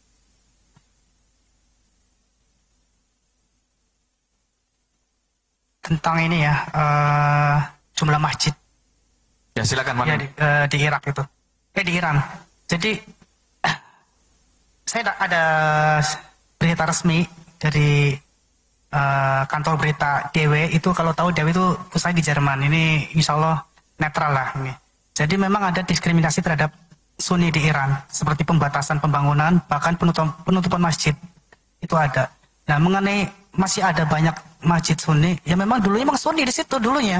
Tentang ini ya, jumlah masjid Ya, silakan ya, Mana. di Irak itu. Di Iran. Jadi saya ada berita resmi dari kantor berita DW itu. Kalau tahu DW itu pusatnya di Jerman. Ini insya Allah netral lah ini. Jadi memang ada diskriminasi terhadap Sunni di Iran, seperti pembatasan pembangunan, bahkan penutupan masjid itu ada. Nah, mengenai masih ada banyak masjid Sunni, ya memang dulunya memang Sunni di situ dulunya.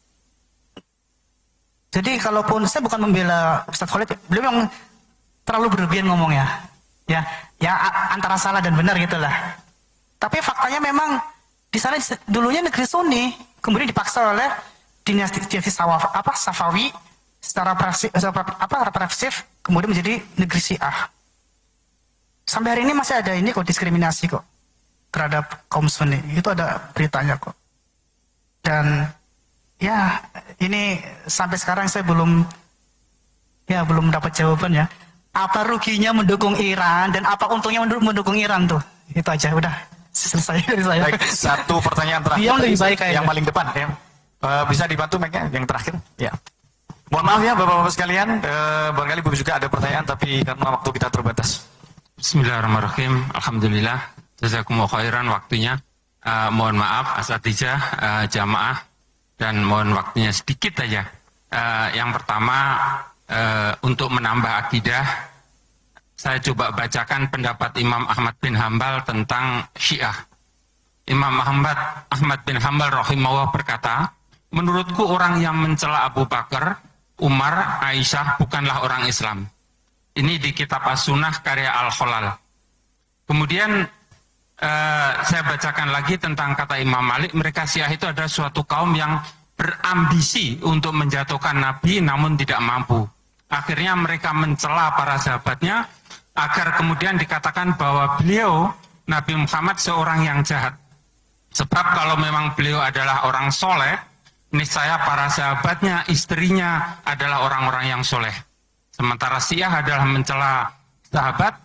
Jadi kalaupun saya bukan membela Ustadz Khalid, beliau memang terlalu berlebihan ngomongnya, ya antara salah dan benar gitulah. Tapi faktanya memang di sana dulunya negeri Sunni, kemudian dipaksa oleh dinasti Safawi secara represif, kemudian menjadi negeri Syiah. Sampai hari ini masih ada ini kok, diskriminasi kok terhadap kaum Sunni. Itu ada beritanya kok. Dan ya ini sampai sekarang saya belum dapat jawaban ya. Apa ruginya mendukung Iran dan apa untungnya mendukung Iran tuh? Itu aja, udah selesai dari saya. Baik, satu pertanyaan terakhir. Yang lebih baik yang paling depan ya. Bisa dibantu mic-nya yang terakhir? Ya. Mohon maaf ya Bapak-bapak sekalian, barangkali Ibu juga ada pertanyaan tapi karena waktu kita terbatas. Bismillahirrahmanirrahim. Alhamdulillah. Jazakumullah khairan waktunya. Mohon maaf asatijah, jamaah, dan mohon waktunya sedikit aja. Yang pertama, untuk menambah akidah, saya coba bacakan pendapat Imam Ahmad bin Hambal tentang Syiah. Imam Ahmad bin Hambal rahimahullah berkata, menurutku orang yang mencela Abu Bakar, Umar, Aisyah bukanlah orang Islam. Ini di kitab As-Sunnah karya Al-Khalal. Kemudian saya bacakan lagi tentang kata Imam Malik, mereka Syiah itu adalah suatu kaum yang berambisi untuk menjatuhkan Nabi namun tidak mampu. Akhirnya mereka mencela para sahabatnya agar kemudian dikatakan bahwa beliau, Nabi Muhammad, seorang yang jahat. Sebab kalau memang beliau adalah orang soleh, niscaya para sahabatnya, istrinya adalah orang-orang yang soleh. Sementara Syiah adalah mencela sahabat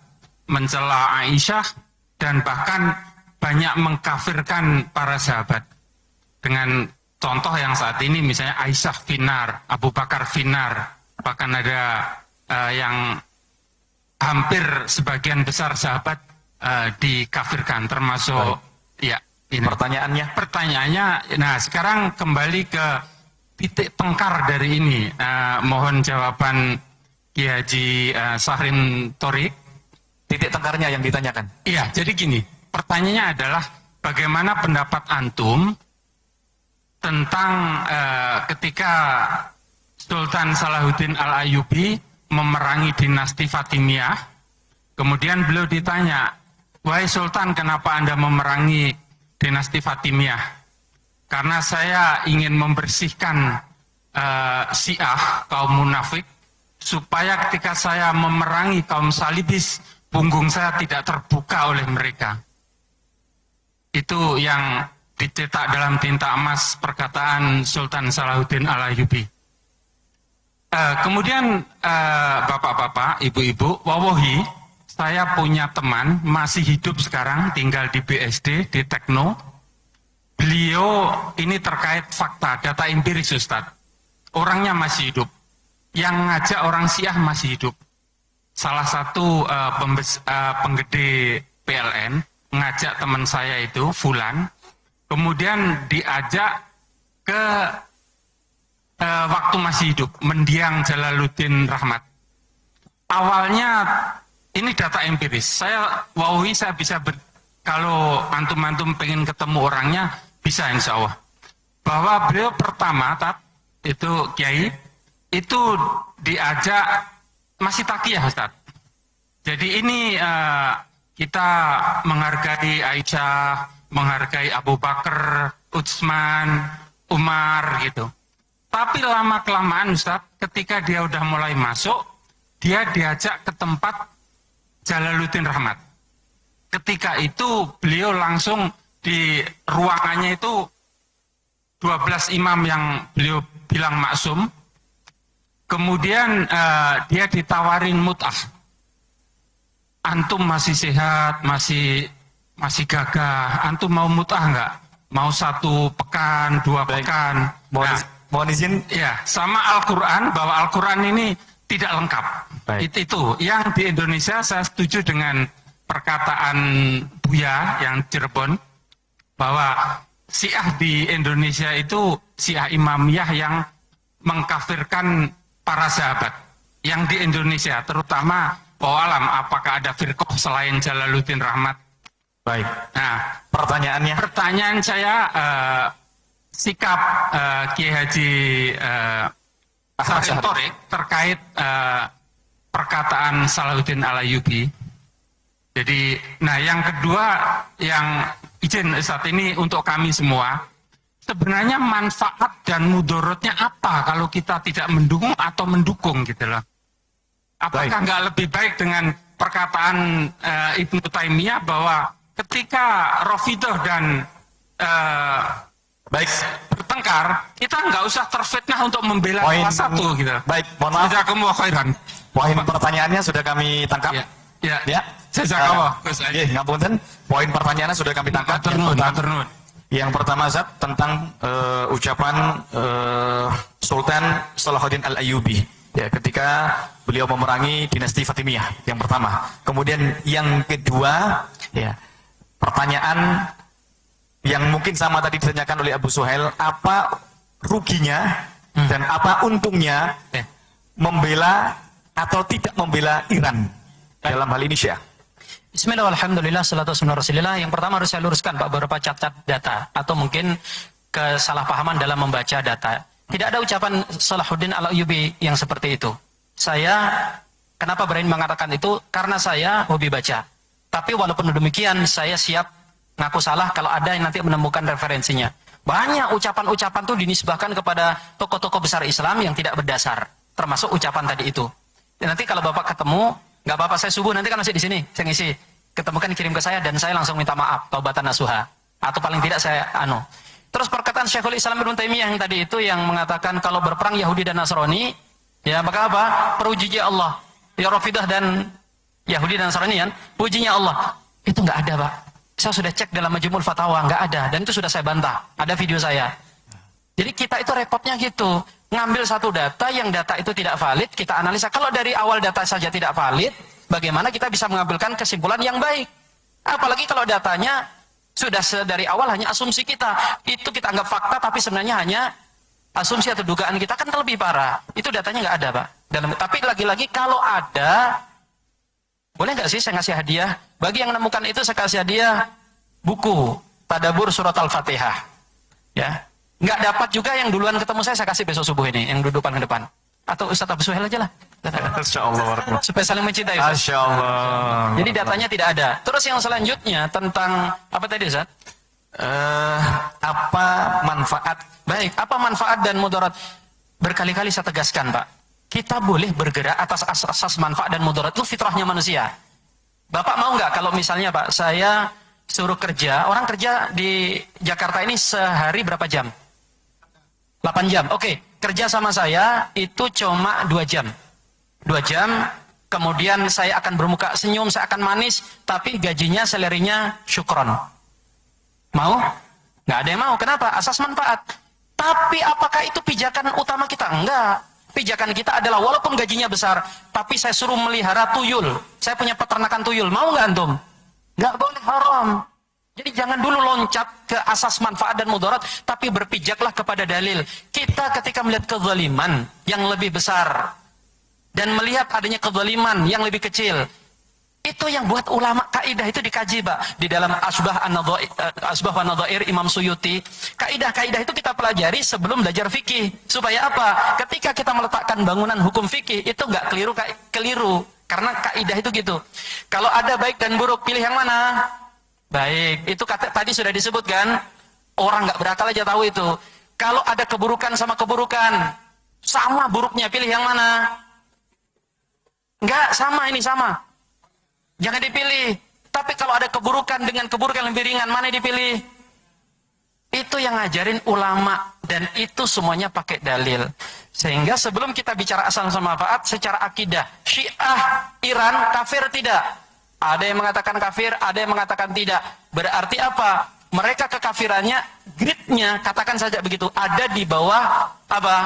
mencela Aisyah dan bahkan banyak mengkafirkan para sahabat. Dengan contoh yang saat ini misalnya Aisyah finar, Abu Bakar finar, bahkan ada yang hampir sebagian besar sahabat dikafirkan, termasuk ya ini. Pertanyaannya, nah sekarang kembali ke titik tengkar dari ini. Mohon jawaban Kiai Haji Syahrin Thorik. Titik tengkarnya yang ditanyakan. Iya, jadi gini, pertanyaannya adalah bagaimana pendapat antum tentang ketika Sultan Salahuddin Al-Ayyubi memerangi dinasti Fatimiyah, kemudian beliau ditanya, wahai Sultan, kenapa Anda memerangi dinasti Fatimiyah? Karena saya ingin membersihkan Syiah, kaum munafik, supaya ketika saya memerangi kaum Salibis, punggung saya tidak terbuka oleh mereka. Itu yang dicetak dalam tinta emas perkataan Sultan Salahuddin Al-Ayyubi. Kemudian bapak-bapak, ibu-ibu, wawahi, saya punya teman masih hidup sekarang, tinggal di BSD, di Tekno. Beliau ini terkait fakta, data empiris Ustadz. Orangnya masih hidup. Yang ngajak orang Syiah masih hidup. Salah satu penggede PLN ngajak teman saya itu, Fulan, kemudian diajak ke waktu masih hidup, mendiang Jalaluddin Rahmat. Awalnya ini data empiris. Saya bisa kalau antum-antum pengen ketemu orangnya, bisa insya Allah. Bahwa beliau pertama, itu Kiai, itu diajak masih takiyah Ustaz. Jadi ini kita menghargai Aisyah, menghargai Abu Bakar, Utsman, Umar gitu. Tapi lama-kelamaan Ustaz, ketika dia udah mulai masuk, dia diajak ke tempat Jalaluddin Rahmat. Ketika itu beliau langsung di ruangannya itu 12 imam yang beliau bilang maksum. Kemudian dia ditawarin mut'ah. Antum masih sehat, masih gagah. Antum mau mut'ah enggak? Mau 1 pekan, 2 pekan. Mohon izin. Ya, sama Al-Quran, bahwa Al-Quran ini tidak lengkap. Itu yang di Indonesia saya setuju dengan perkataan Buya yang Cirebon, bahwa Syiah di Indonesia itu Syiah Imamiyah yang mengkafirkan para sahabat. Yang di Indonesia terutama, alam apakah ada firqah selain Jalaluddin Rahmat? Baik. Nah, pertanyaan saya, sikap Kiai Haji Syahrin Thorik terkait perkataan Salahuddin Al-Ayyubi. Jadi, nah yang kedua, yang izin saat ini untuk kami semua, sebenarnya manfaat dan mudorotnya apa kalau kita tidak mendukung atau mendukung gitu loh. Apakah nggak lebih baik dengan perkataan Ibnu Taimiyah bahwa ketika Rafidhah dan bertengkar, kita nggak usah terfitnah untuk membela salah satu gitu. Baik, mohon maaf. Jazakumullah khairan. Poin pertanyaannya sudah kami tangkap. Ya. Jazakallah. Ngapunten. Poin pertanyaannya sudah kami tangkap. Yang pertama Zat tentang ucapan Sultan Salahuddin Al-Ayyubi ya, ketika beliau memerangi dinasti Fatimiyah, yang pertama. Kemudian yang kedua ya, pertanyaan yang mungkin sama tadi ditanyakan oleh Abu Suhail, apa ruginya dan apa untungnya membela atau tidak membela Iran dalam hal ini Syekh? Bismillah, alhamdulillah, salatu wassalamu ala rasulillah. Yang pertama harus saya luruskan Pak, beberapa cacat data atau mungkin kesalahpahaman dalam membaca data. Tidak ada ucapan Salahuddin Al-Ayyubi yang seperti itu. Saya kenapa berani mengatakan itu? Karena saya hobi baca. Tapi walaupun demikian, saya siap ngaku salah kalau ada yang nanti menemukan referensinya. Banyak ucapan-ucapan itu dinisbahkan kepada tokoh-tokoh besar Islam yang tidak berdasar. Termasuk ucapan tadi itu. Dan nanti kalau Bapak ketemu, nggak apa-apa, saya subuh nanti kan masih di sini, saya ngisi. Ketemukan kirim ke saya dan saya langsung minta maaf, taubatan nasuha. Atau paling tidak saya Terus perkataan Syekhul Islam Ibnu Taimiyah yang tadi itu yang mengatakan kalau berperang Yahudi dan Nasrani, ya maka apa? Peruji Allah. Ya Rafidhah dan Yahudi dan Nasrani kan, pujinya Allah. Itu nggak ada, Pak. Saya sudah cek dalam Majmu'ul Fatawa, nggak ada. Dan itu sudah saya bantah. Ada video saya. Jadi kita itu repotnya gitu. Ngambil satu data, yang data itu tidak valid, kita analisa. Kalau dari awal data saja tidak valid, bagaimana kita bisa mengambilkan kesimpulan yang baik? Apalagi kalau datanya sudah dari awal hanya asumsi kita. Itu kita anggap fakta, tapi sebenarnya hanya asumsi atau dugaan kita, kan lebih parah. Itu datanya nggak ada, Pak. Tapi lagi-lagi kalau ada, boleh nggak sih saya ngasih hadiah? Bagi yang menemukan itu saya kasih hadiah buku Tadabbur Surat Al-Fatihah. Ya, nggak dapat juga yang duluan ketemu saya kasih besok subuh ini, yang duduk paling depan. Atau Ustaz Abu Suhail aja lah. Masya Allah. Supaya saling mencintai. Ustaz. Masya Allah. Jadi datanya tidak ada. Terus yang selanjutnya tentang apa tadi, Ustaz? Apa manfaat? Baik, apa manfaat dan mudarat? Berkali-kali saya tegaskan, Pak. Kita boleh bergerak atas asas manfaat dan mudarat, itu fitrahnya manusia. Bapak mau nggak kalau misalnya, Pak, saya suruh kerja, orang kerja di Jakarta ini sehari berapa jam? 8 jam. Oke, kerja sama saya itu cuma 2 jam. 2 jam, kemudian saya akan bermuka senyum, saya akan manis, tapi gajinya, salarinya syukron. Mau? Nggak ada yang mau. Kenapa? Asas manfaat. Tapi apakah itu pijakan utama kita? Enggak. Pijakan kita adalah walaupun gajinya besar, tapi saya suruh melihara tuyul. Saya punya peternakan tuyul. Mau nggak antum? Nggak boleh, haram. Jadi jangan dulu loncat ke asas manfaat dan mudarat, tapi berpijaklah kepada dalil. Kita ketika melihat kezaliman yang lebih besar dan melihat adanya kezaliman yang lebih kecil, itu yang buat ulama kaidah itu dikaji, Pak. Di dalam Asbah wa Nadhair Imam Suyuti, kaidah-kaidah itu kita pelajari sebelum belajar fikih. Supaya apa? Ketika kita meletakkan bangunan hukum fikih itu nggak keliru. Karena kaidah itu gitu. Kalau ada baik dan buruk, pilih yang mana? Baik. Itu tadi sudah disebutkan. Orang nggak berakal aja tahu itu. Kalau ada keburukan sama keburukan, sama buruknya, pilih yang mana? Nggak, sama, ini sama. Jangan dipilih. Tapi kalau ada keburukan dengan keburukan yang lebih ringan, mana yang dipilih? Itu yang ngajarin ulama. Dan itu semuanya pakai dalil. Sehingga sebelum kita bicara asal sama manfaat, secara akidah, Syiah Iran kafir tidak? Ada yang mengatakan kafir, ada yang mengatakan tidak. Berarti apa? Mereka kekafirannya, gridnya, katakan saja begitu, ada di bawah apa?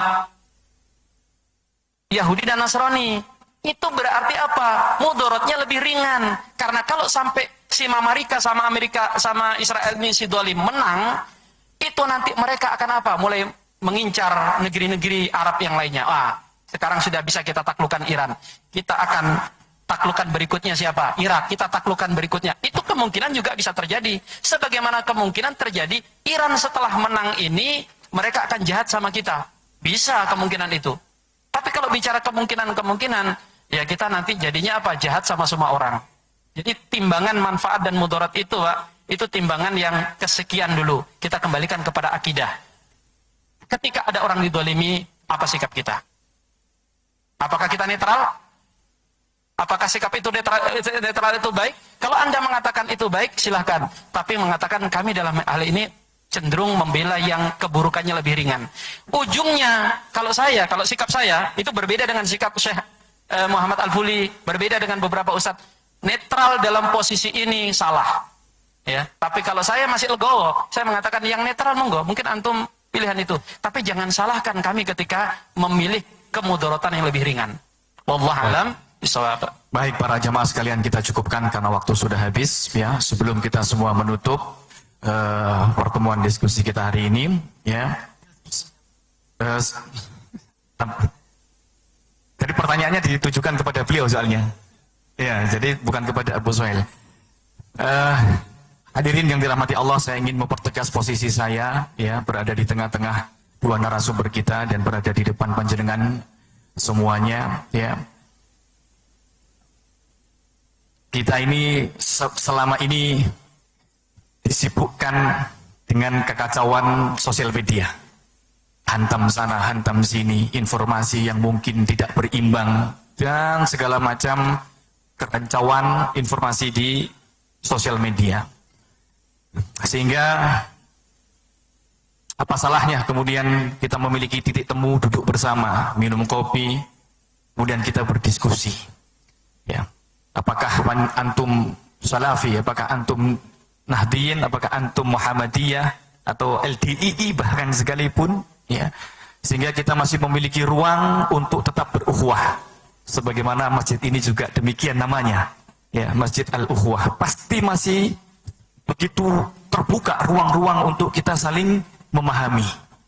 Yahudi dan Nasrani. Itu berarti apa? Mudaratnya lebih ringan. Karena kalau sampai si Amerika sama Israel ini si Dolim menang, itu nanti mereka akan apa? Mulai mengincar negeri-negeri Arab yang lainnya. Wah, sekarang sudah bisa kita taklukkan Iran. Kita akan taklukkan berikutnya siapa? Irak. Kita taklukkan berikutnya. Itu kemungkinan juga bisa terjadi. Sebagaimana kemungkinan terjadi Iran setelah menang ini, mereka akan jahat sama kita. Bisa kemungkinan itu. Tapi kalau bicara kemungkinan, ya kita nanti jadinya apa? Jahat sama semua orang. Jadi timbangan manfaat dan mudarat itu, Pak, itu timbangan yang kesekian dulu. Kita kembalikan kepada akidah. Ketika ada orang didolimi, apa sikap kita? Apakah kita netral? Apakah sikap itu netral itu baik? Kalau Anda mengatakan itu baik, silahkan. Tapi mengatakan kami dalam hal ini cenderung membela yang keburukannya lebih ringan. Ujungnya, kalau sikap saya, itu berbeda dengan sikap Syekh Muhammad Al-Fuli, berbeda dengan beberapa ustadz. Netral dalam posisi ini salah. Ya, tapi kalau saya masih legowo, saya mengatakan yang netral monggo, mungkin antum pilihan itu. Tapi jangan salahkan kami ketika memilih kemudaratan yang lebih ringan. Wallahu a'lam bishawab. Baik para jamaah sekalian, kita cukupkan karena waktu sudah habis ya. Sebelum kita semua menutup pertemuan diskusi kita hari ini ya. Jadi pertanyaannya ditujukan kepada beliau soalnya. Ya, jadi bukan kepada Abu Suhail. Hadirin yang dirahmati Allah, saya ingin mempertegas posisi saya ya, berada di tengah-tengah dua narasumber kita dan berada di depan panjenengan semuanya ya. Kita ini selama ini disibukkan dengan kekacauan sosial media. Hantam sana, hantam sini, informasi yang mungkin tidak berimbang, dan segala macam kekacauan informasi di sosial media. Sehingga apa salahnya kemudian kita memiliki titik temu, duduk bersama, minum kopi, kemudian kita berdiskusi. Ya. Apakah apa antum Salafi, apakah antum Nahdiyin, apakah antum Muhammadiyah atau LDII bahkan sekalipun, ya. Sehingga kita masih memiliki ruang untuk tetap berukhuwah. Sebagaimana masjid ini juga demikian namanya, ya, Masjid Al-Ukhuwah. Pasti masih begitu terbuka ruang-ruang untuk kita saling memahami,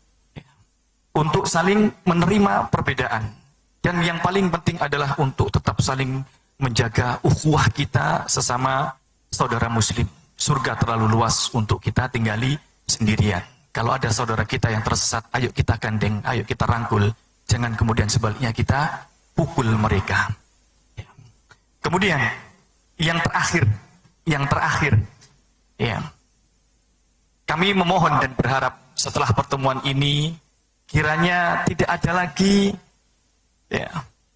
untuk saling menerima perbedaan. Dan yang paling penting adalah untuk tetap saling menjaga ukhuwah kita sesama saudara muslim. Surga terlalu luas untuk kita tinggali sendirian. Kalau ada saudara kita yang tersesat, ayo kita gandeng, ayo kita rangkul. Jangan kemudian sebaliknya kita pukul mereka. Kemudian yang terakhir, ya, kami memohon dan berharap setelah pertemuan ini kiranya tidak ada lagi, ya,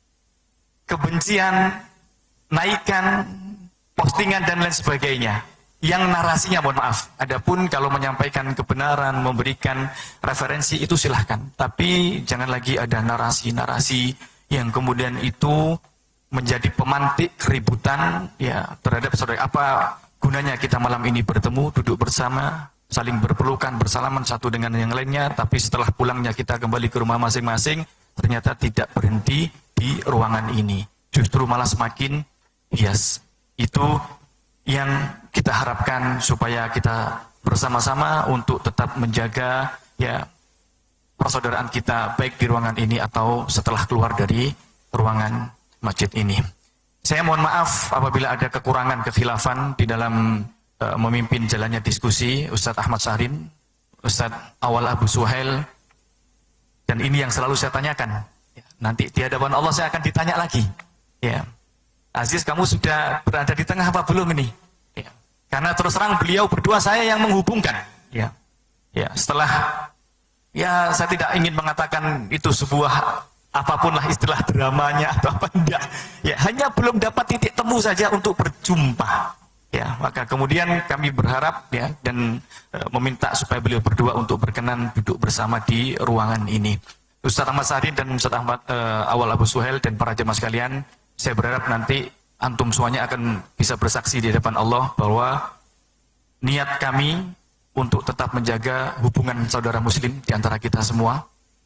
kebencian, naikan, postingan dan lain sebagainya. Yang narasinya, mohon maaf, adapun kalau menyampaikan kebenaran, memberikan referensi itu silahkan. Tapi jangan lagi ada narasi-narasi yang kemudian itu menjadi pemantik keributan, ya, terhadap saudara. Apa gunanya kita malam ini bertemu, duduk bersama, saling berpelukan, bersalaman satu dengan yang lainnya, tapi setelah pulangnya kita kembali ke rumah masing-masing, ternyata tidak berhenti di ruangan ini. Justru malah semakin hias. Itu yang kita harapkan supaya kita bersama-sama untuk tetap menjaga, ya, persaudaraan kita baik di ruangan ini atau setelah keluar dari ruangan masjid ini. Saya mohon maaf apabila ada kekurangan, kekhilafan di dalam memimpin jalannya diskusi Ustadz Ahmad Syahrin, Ustadz Awal Abu Suhail, dan ini yang selalu saya tanyakan. Nanti di hadapan Allah saya akan ditanya lagi. Ya, Aziz, kamu sudah berada di tengah apa belum ini? Ya. Karena terus terang beliau berdua saya yang menghubungkan. Ya, ya, setelah, ya, saya tidak ingin mengatakan itu sebuah apapun lah istilah dramanya atau apa, enggak. Ya, hanya belum dapat titik temu saja untuk berjumpa. Ya, maka kemudian kami berharap, ya, dan meminta supaya beliau berdua untuk berkenan duduk bersama di ruangan ini. Ustadz Ahmad Syahrin dan Ustadz Ahmad Awal Abu Suhail dan para jemaah sekalian, saya berharap nanti antum semuanya akan bisa bersaksi di hadapan Allah bahwa niat kami untuk tetap menjaga hubungan saudara muslim di antara kita semua.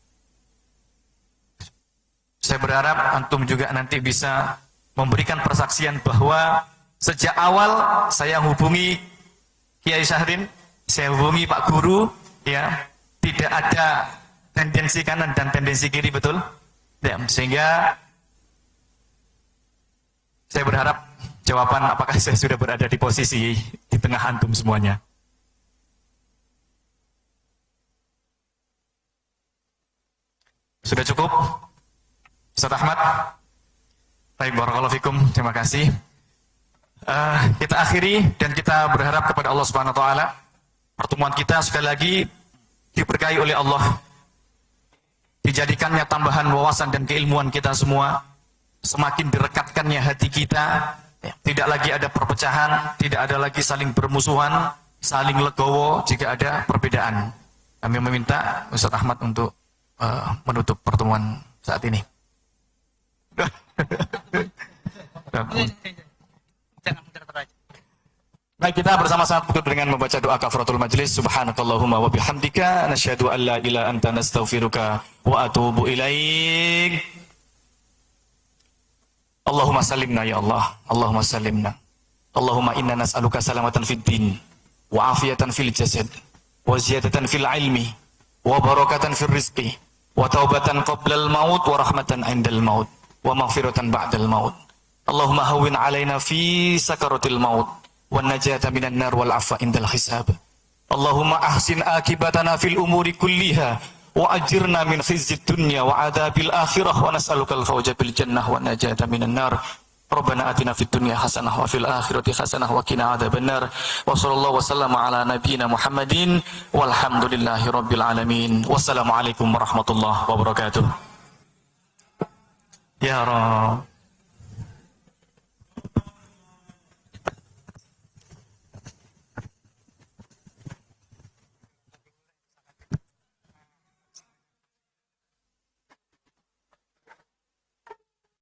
Saya berharap antum juga nanti bisa memberikan persaksian bahwa sejak awal saya hubungi Kiai Syahrin, saya hubungi Pak Guru, ya, tidak ada tendensi kanan dan tendensi kiri, betul? Ya, sehingga saya berharap jawaban apakah saya sudah berada di posisi di tengah antum semuanya. Sudah cukup? Ustaz Ahmad? Baik, barakallahu fikum. Terima kasih. Kita akhiri dan kita berharap kepada Allah Subhanahu wa taala pertemuan kita sekali lagi diberkahi oleh Allah. Dijadikannya tambahan wawasan dan keilmuan kita semua. Semakin direkatkannya hati kita, tidak lagi ada perpecahan, tidak ada lagi saling bermusuhan, saling legowo jika ada perbedaan. Kami meminta Ustaz Ahmad untuk menutup pertemuan saat ini. Baik, kita bersama-sama tutup dengan membaca doa kafaratul majlis. Subhanakallahumma wa bihamdika nasyhadu an la ilaha anta nastaghfiruka wa atubu ilaik. Allahumma salimna ya Allah, Allahumma salimna. Allahumma inna nas'aluka salamatan fid din, wa afiyatan fil jasad, wa ziyadatan fil ilmi, wa barakatan fil rizqi, wa taubatan qabla al-maut, wa rahmatan 'indal maut, wa maghfiratan ba'dal maut. Allahumma hawwin 'alaina fi sakaratil maut, wa najata minan nar wal 'afwa 'indal hisab. Allahumma ahsin akibatana fil umuri kulliha wa ajirna min khizyid dunya wa adzabil akhirah wa nas'alukal fawza bil jannah wa najata minan nar. Rabbana atina fid dunya hasanah wa fil akhirati hasanah wa qina adzaban nar. Wa sallallahu wasallama ala nabiyyina Muhammadin walhamdulillahi rabbil alamin. Wassalamu alaikum warahmatullahi wabarakatuh. Ya Rabb.